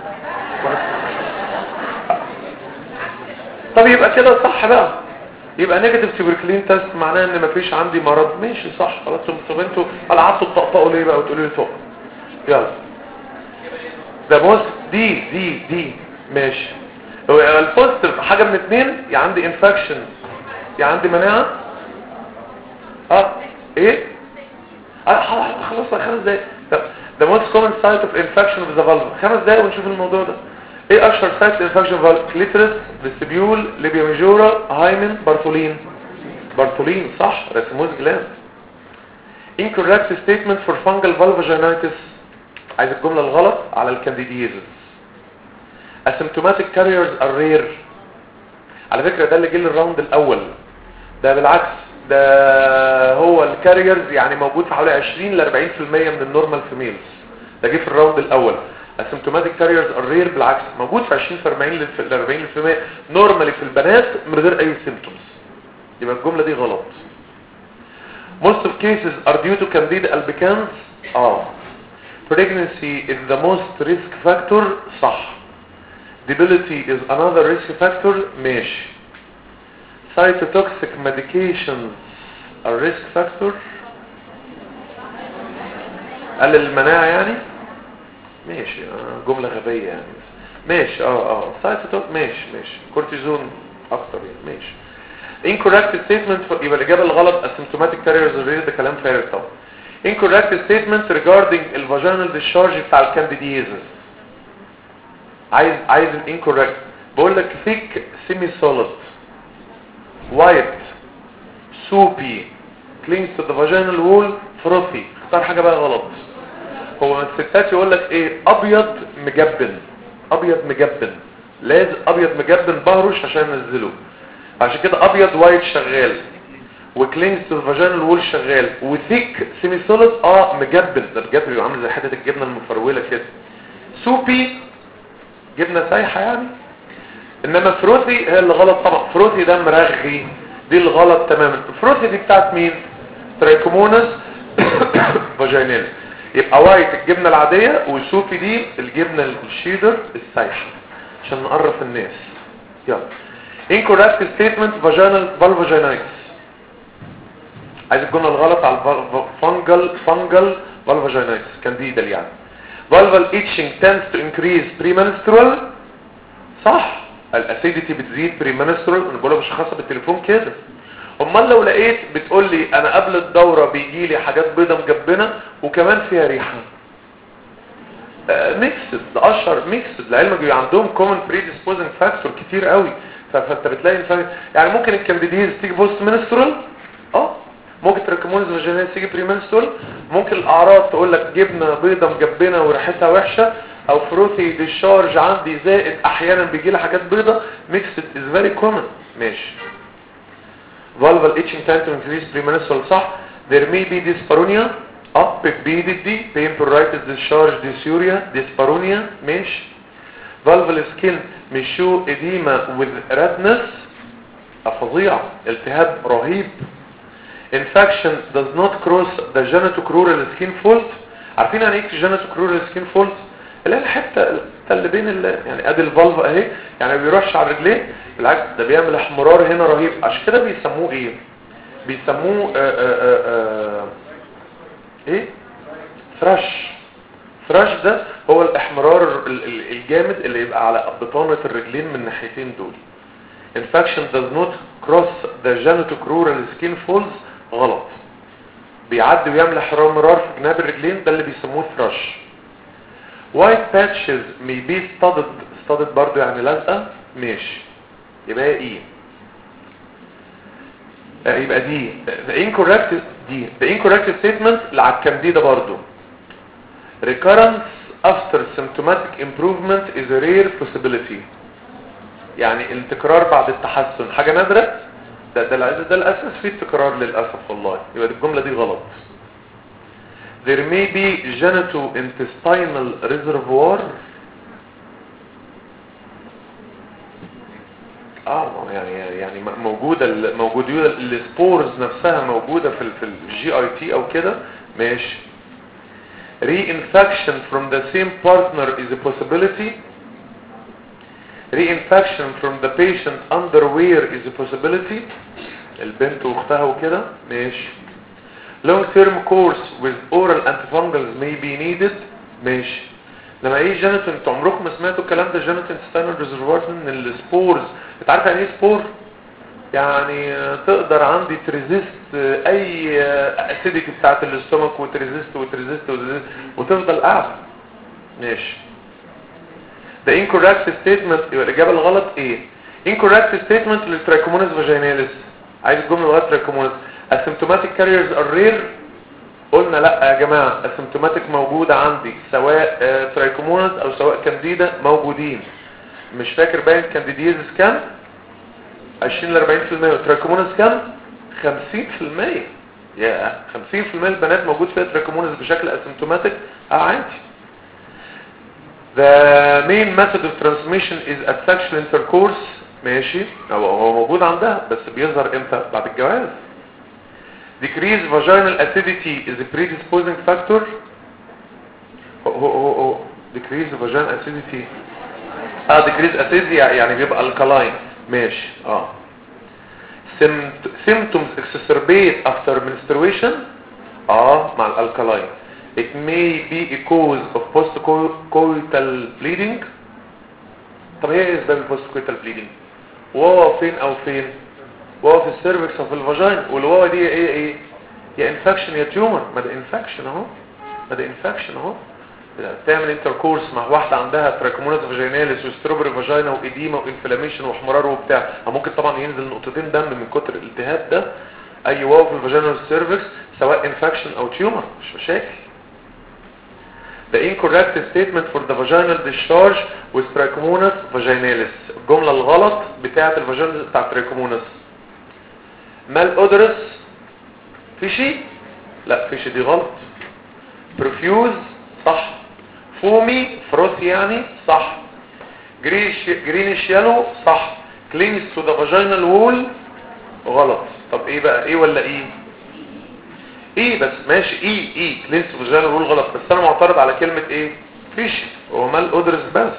طب يبقى كده صح بقى. يبقى نيجاتيف تيوبركلين تيست معناه ان مفيش عندي مرض. ماشي صح خلاص. طب انتوا قعدتوا تطقطقوا ليه بقى وتقولوا لي طق. يلا ده بص دي دي دي ماشي. هو البوزيتيف حاجه من اتنين يا عندي انفكشن يا عندي مناعه. اه ايه اه خلاص خمس دقايق. طب ده موست كومن سايت اوف انفكشن اوف ذا فالف. خمس دقايق ونشوف الموضوع ده. ايه اشهر سايت انفكشن فالف؟ كليترس، فيستيبيول، ليبيا ميجورا، هايمن، بارتولين. بارتولين صح. رسموز جلاند. incorrect statement for fungal vulvaginitis. عايز الجمله الغلط على الكانديديزز. asymptomatic carriers are rare. على فكره ده اللي جه الراوند الاول. ده بالعكس ده هو الكاريرز يعني موجود في حوالي عشرين ل أربعين في المية من النورمال فيميلز. ده جه في الراوند الاول. asymptomatic carriers are rare بالعكس موجود في عشرين ل أربعين في المية نورمالي في البنات من غير اي symptoms. يبقى الجمله دي غلط. most of cases are due to candida albicans. اه pregnancy is the most risk factor. صح. debility is another risk factor. ماشي. cytotoxic medications are risk factor. قلل المناعه يعني. ماشي آه جملة غبية يعني. ماشي اه اه سايتوتوك ماشي ماشي. كورتيزون اكتر يعني. ماشي. incorrect statement يبقى الاجابة الغلط asymptomatic carriers are rare. ده كلام فارغ طبعا. incorrect statement regarding الفاجينال discharge بتاع الكانديديزز. عايز عايز الانكوركت. بقول لك thick semi solid white soupy clings to the vaginal wall frothy. اختار حاجة بقى غلط. هو الستات يقول لك ايه؟ ابيض مجبن. ابيض مجبن لازم ابيض مجبن بهرش عشان انزله. عشان كده ابيض وايت شغال وكلينز تو الفاجينال وول شغال وثيك سيمي سوليد اه مجبن. ده بجد بيبقى عامل زي حته الجبنه المفروله كده. سوبي جبنه سايحه يعني. انما فروتي هي اللي غلط طبعا. فروتي ده مرغي. دي الغلط تماما. فروتي دي بتاعت مين؟ ترايكومونس فاجينال. يبقى وايت الجبنه العاديه وسوبي دي الجبنه الشيدر السايحه عشان نقرف الناس. يلا incorrect statement vaginal vulvaginitis. عايز الجمله الغلط على الفنجل فنجل vulvaginitis كانديدا يعني. vulval itching tends to increase premenstrual. صح. الاسيديتي بتزيد premenstrual. انا بقولها بشخصها بالتليفون كده. امال لو لقيت بتقول لي انا قبل الدوره بيجي لي حاجات بيضه مجبنه وكمان فيها ريحه. ميكسد. ده اشهر ميكسد. لعلمك بيبقى عندهم كومن بريديسبوزنج فاكتور كتير قوي. فانت بتلاقي انسان يعني ممكن الكانديديز تيجي بوست منسترول. اه ممكن تراكمونز فاجينال تيجي بريمنسترول. ممكن الاعراض تقول لك جبنه بيضه مجبنه وريحتها وحشه او فروتي ديشارج عندي زائد احيانا بيجي لي حاجات بيضه. ميكسد از فيري كومن. ماشي. vulval itching tend to increase premenstrual. صح. there may be dyspareunia. اه بيبيدي دي pain pruritus discharge dysuria dyspareunia. ماشي. valvular skin مشو edema with redness فظيع التهاب رهيب. infection does not cross the genitocrural skin fold. عارفين يعني ايه genitocrural skin fold؟ اللي هي الحته اللي بين ال... يعني ادي الفالف اهي، يعني ما بيروحش على رجليه، بالعكس ده بيعمل احمرار هنا رهيب. عشان كده بيسموه ايه؟ بيسموه آآ آآ آآ ايه؟ ثرش. ثرش ده هو الاحمرار الجامد اللي يبقى على بطانه الرجلين من الناحيتين دول. infection does not cross the genitocrural skin folds غلط، بيعدي ويعمل احمرار في جناب الرجلين، ده اللي بيسموه ثرش. white patches may be studded studded برضو يعني لازقه ماشي، يبقى ايه؟ يبقى دي the incorrect دي the incorrect statement اللي على الكانديدا برضو. recurrence after symptomatic improvement is a rare possibility. يعني التكرار بعد التحسن حاجة نادرة، ده ده, ده الأساس فيه التكرار للأسف والله، يبقى الجملة دي غلط. there may be genitointestinal reservoir. اه يعني يعني موجودة موجودة السبورز نفسها موجودة في في الجي اي تي او كده ماشي. reinfection from the same partner is a possibility. reinfection from the patient underwear is a possibility. البنت واختها وكده ماشي. long term course with oral antifungals may be needed ماشي. لما ايه جينيتو، انتوا عمركم ما سمعتوا الكلام ده؟ جينيتوانتستينال ريزرفوار من السبورز. انت عارف يعني ايه سبور؟ يعني تقدر عندي تريزيست اي اسيديك بتاعت الاستومك وتريزيست وتريزيست وتفضل قاعد ماشي. ده incorrect statement، يبقى الاجابه الغلط ايه؟ incorrect statement للترايكومونس فاجيناليس. عايز الجمله لغايه ترايكومونس. asymptomatic carriers are rare. قلنا لا يا جماعه، asymptomatic موجوده عندي سواء ترايكومونس او سواء كانديدا موجودين. مش فاكر باين كانديديزس كام؟ عشرين ل أربعين بالمية، وترايكومونس كام؟ خمسين بالمية. يا خمسين بالمية البنات موجود فيها ترايكومونس بشكل asymptomatic اه عادي. The main method of transmission is at sexual intercourse ماشي، هو هو موجود عندها بس بيظهر امتى؟ بعد الجواز. Decrease vaginal acidity is a predisposing factor. هو هو هو decrease vaginal acidity اه decrease acidity يعني بيبقى alkaline ماشي. اه symptoms exacerbate after menstruation اه مع الالكالاين. it may be a cause of post-coital bleeding. طب هي ايه اسباب البوست-coital bleeding؟ وهو فين او فين؟ وهو في السيرفكس او في الفاجين، والواو دي ايه ايه؟ يا انفكشن يا تيومر. ما ده انفكشن اهو، ما ده انفكشن اهو. تعمل انتركورس مع واحده عندها ترايكوموناس فاجيناليس وستروبري فاجينا واديما وانفلاميشن واحمرار وبتاع، ممكن طبعا ينزل نقطتين دم من كتر الالتهاب ده. اي واو في الفاجينا والسيرفكس سواء انفكشن او تيومر مش مشاكل. The incorrect statement for the vaginal discharge with trichomonas vaginalis. الجملة الغلط بتاعة الفاجينا بتاعة trichomonas. malodorous فيشي؟ لا فيشي دي غلط. profuse صح. فومي فروسي يعني صح. greenish yellow صح. clings to the vaginal wall غلط. طب ايه بقى؟ ايه ولا ايه؟ ايه بس ماشي ايه ايه كلينس فاجينال رول غلط، بس انا معترض على كلمة ايه فيش. هو مال اودرس بس.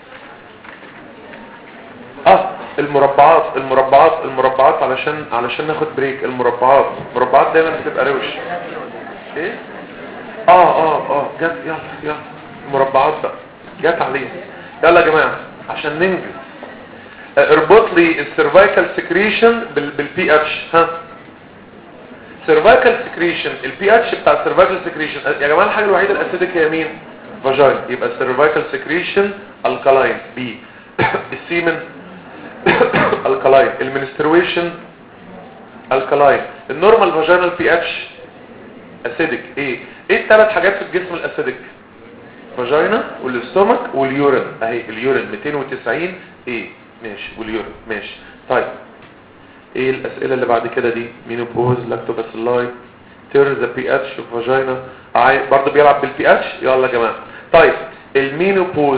اه المربعات المربعات المربعات علشان علشان ناخد بريك. المربعات المربعات دايما بتبقى روش. ايه اه اه اه جت يلا يلا المربعات بقى جت عليها. يلا يا جماعه عشان ننجز. اربط لي السيرفايكال سكريشن بالبي اتش. ها سيرفايكال سكريشن البي اتش بتاع السيرفايكال سكريشن يا جماعه الحاجه الوحيده الاسيديك هي مين؟ فاجين. يبقى السيرفايكال سكريشن الكالاين بي. السيمن الكالاين. المنسترويشن الكالاين. النورمال فاجينال بي اتش اسيديك. ايه ايه الثلاث حاجات في الجسم الاسيديك؟ فاجينا والاستومك واليورين. اهي اليورين مئتين وتسعين ايه ماشي واليورين ماشي. طيب ايه الاسئله اللي بعد كده دي؟ مينوبوز لاكتوباسيلاي تير ذا بي اتش فاجينا برضه بيلعب بالبي اتش. يلا يا جماعه. طيب المينوبوز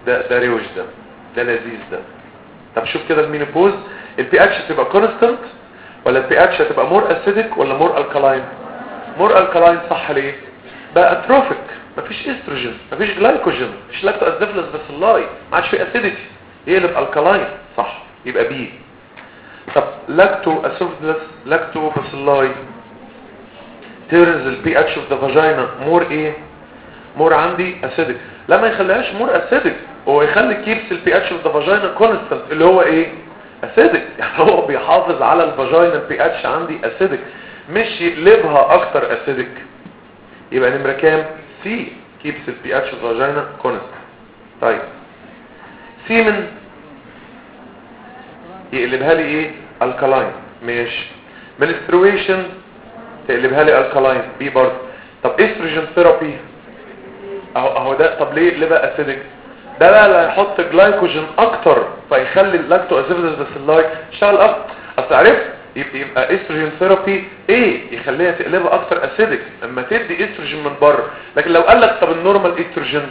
ده ده روش ده ده لذيذ ده. طب شوف كده المينوبوز البي اتش تبقى كونستانت ولا البي اتش هتبقى مور اسيدك ولا مور الكالاين؟ مور الكالاين. صح ليه؟ بقى اتروفيك، مفيش استروجين، مفيش جلايكوجين، مفيش لاكتو اسيدفلس باسيلاي، ما عادش في اسيديتي، يقلب الكالاين. صح، يبقى بي. طب لاكتو اسيدفلس لاكتو باسيلاي تيرنز البي اتش اوف ذا فاجينا مور ايه؟ مور عندي اسيدك. لما يخليهاش مور اسيدك هو يخلي كيبس البي اتش اوف ذا فاجينا كونستانت اللي هو ايه؟ اسيدك. يعني هو بيحافظ على الفاجينا البي اتش عندي اسيدك، مش يقلبها اكتر اسيدك. يبقى نمره كام؟ سي، كيبس البي اتش اوف ذا فاجينا كونستانت. طيب سيمن يقلبها لي ايه؟ الكالاين. ماشي. منسترويشن تقلبها لي الكالاين، بي برضه. طب استروجين ثيرابي اهو اهو ده. طب ليه اللي بقى اسيدك؟ ده بقى اللي هيحط جلايكوجين اكتر فيخلي اللاكتو اسيدفلس باسيلاي يشتغل اكتر. اصل عرفت يبقى, يبقى استروجين ثيرابي ايه؟ يخليها تقلبها اكتر اسيدك اما تدي استروجين من بره. لكن لو قال لك طب النورمال استروجين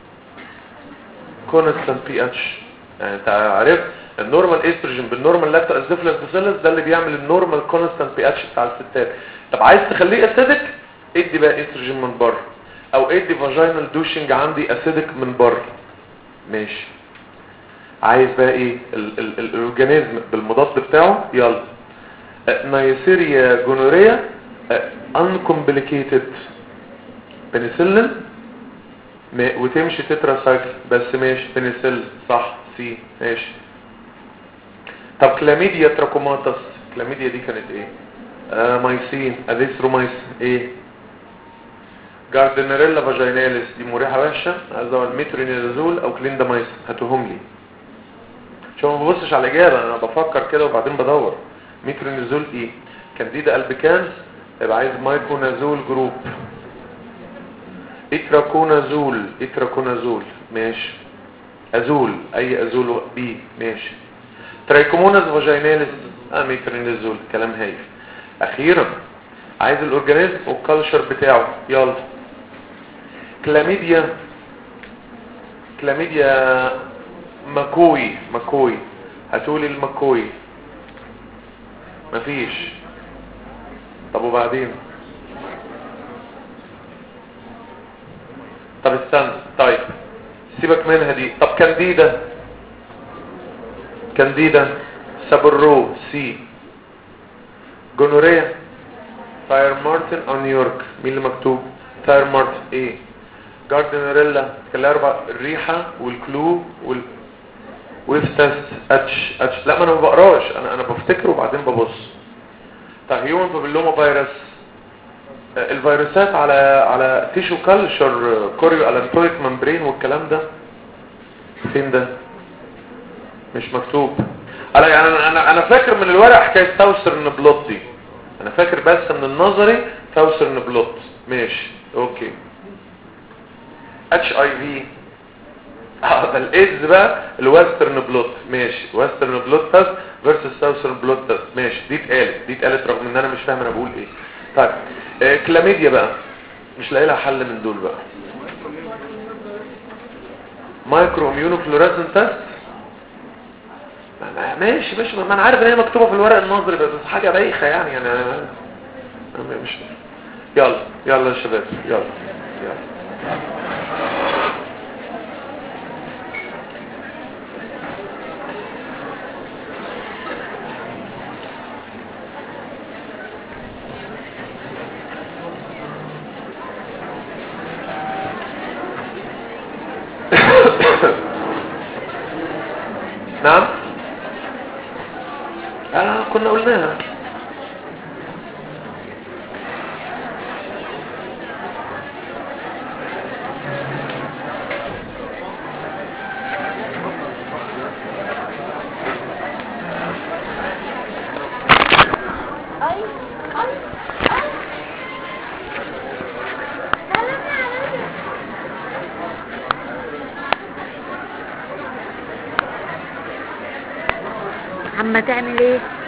كونستانت بي اتش، يعني انت عرفت النورمال استروجين بالنورمال لاكتو اسيدفلس باسيلس ده اللي بيعمل النورمال كونستانت بي اتش بتاع الستات. طب عايز تخليه اسيدك ادي بقى استروجين من بره او ادي فاجينال دوشنج عندي اسيدك من بره. ماشي. عايز بقى ايه الاورجانيزم بالمضاد بتاعه؟ يلا نيسيريا جونوريا انكمبليكيتد بنسلين وتمشي تترا سايكل بس. ماشي بنسلين صح سي. ماشي. طب كلاميديا تراكوماتس، كلاميديا دي كانت ايه؟ آه مايسين اديثرومايسين. ايه؟ جاردنريلا فاجيناليس دي مريحه وحشه، عايز اقول ميترونيدازول او كليندامايسين. هاتوهم لي. شو ما ببصش على الاجابه، انا بفكر كده وبعدين بدور. ميترونيدازول ايه؟ كانديدا البيكانس يبقى عايز مايكونازول جروب. اتراكونازول اتراكونازول. ماشي. ازول اي ازول بي. ماشي. ترايكوموناس فاجيناليس اميترونيدازول. كلام هايف. اخيرا عايز الاورجانيزم والكالتشر بتاعه. يلا كلاميديا كلاميديا ماكوي ماكوي. هتقولي الماكوي مفيش. طب وبعدين؟ طب استنى. طيب سيبك منها دي. طب كانديدا كانديدا سابرو سي. جونوريا تاير مارتن او نيويورك. مين اللي مكتوب؟ تاير مارتن. ايه؟ جاردنريلا كان لها اربع، الريحه والكلو وال ويفتس اتش اتش. لا ما انا ما بقراش، انا انا بفتكر وبعدين ببص. طيب هيومن بابيلوما فيروس. الفيروسات على على تيشو كالشر كوريو الانتويك ممبرين والكلام ده فين ده؟ مش مكتوب. انا يعني انا انا فاكر من الورق حكايه ساوثرن بلوت دي، انا فاكر بس من النظري ساوثرن بلوت. ماشي اوكي. اتش اي في اه ده الايدز بقى الويسترن بلوت. ماشي. ويسترن بلوت تست فيرسس ساوثرن بلوت تست. ماشي. دي اتقالت دي اتقالت رغم ان انا مش فاهم انا بقول ايه. طيب آه كلاميديا بقى مش لاقي لها حل من دول بقى. مايكرو اميونو فلوريسنت تست. ماشي ماشي ما انا عارف ان هي مكتوبه في الورق النظري بس حاجه بايخه يعني يعني انا مش. يلا يلا يا شباب يلا يلا. نعم آه كنا قلناها. عم تعمل ايه؟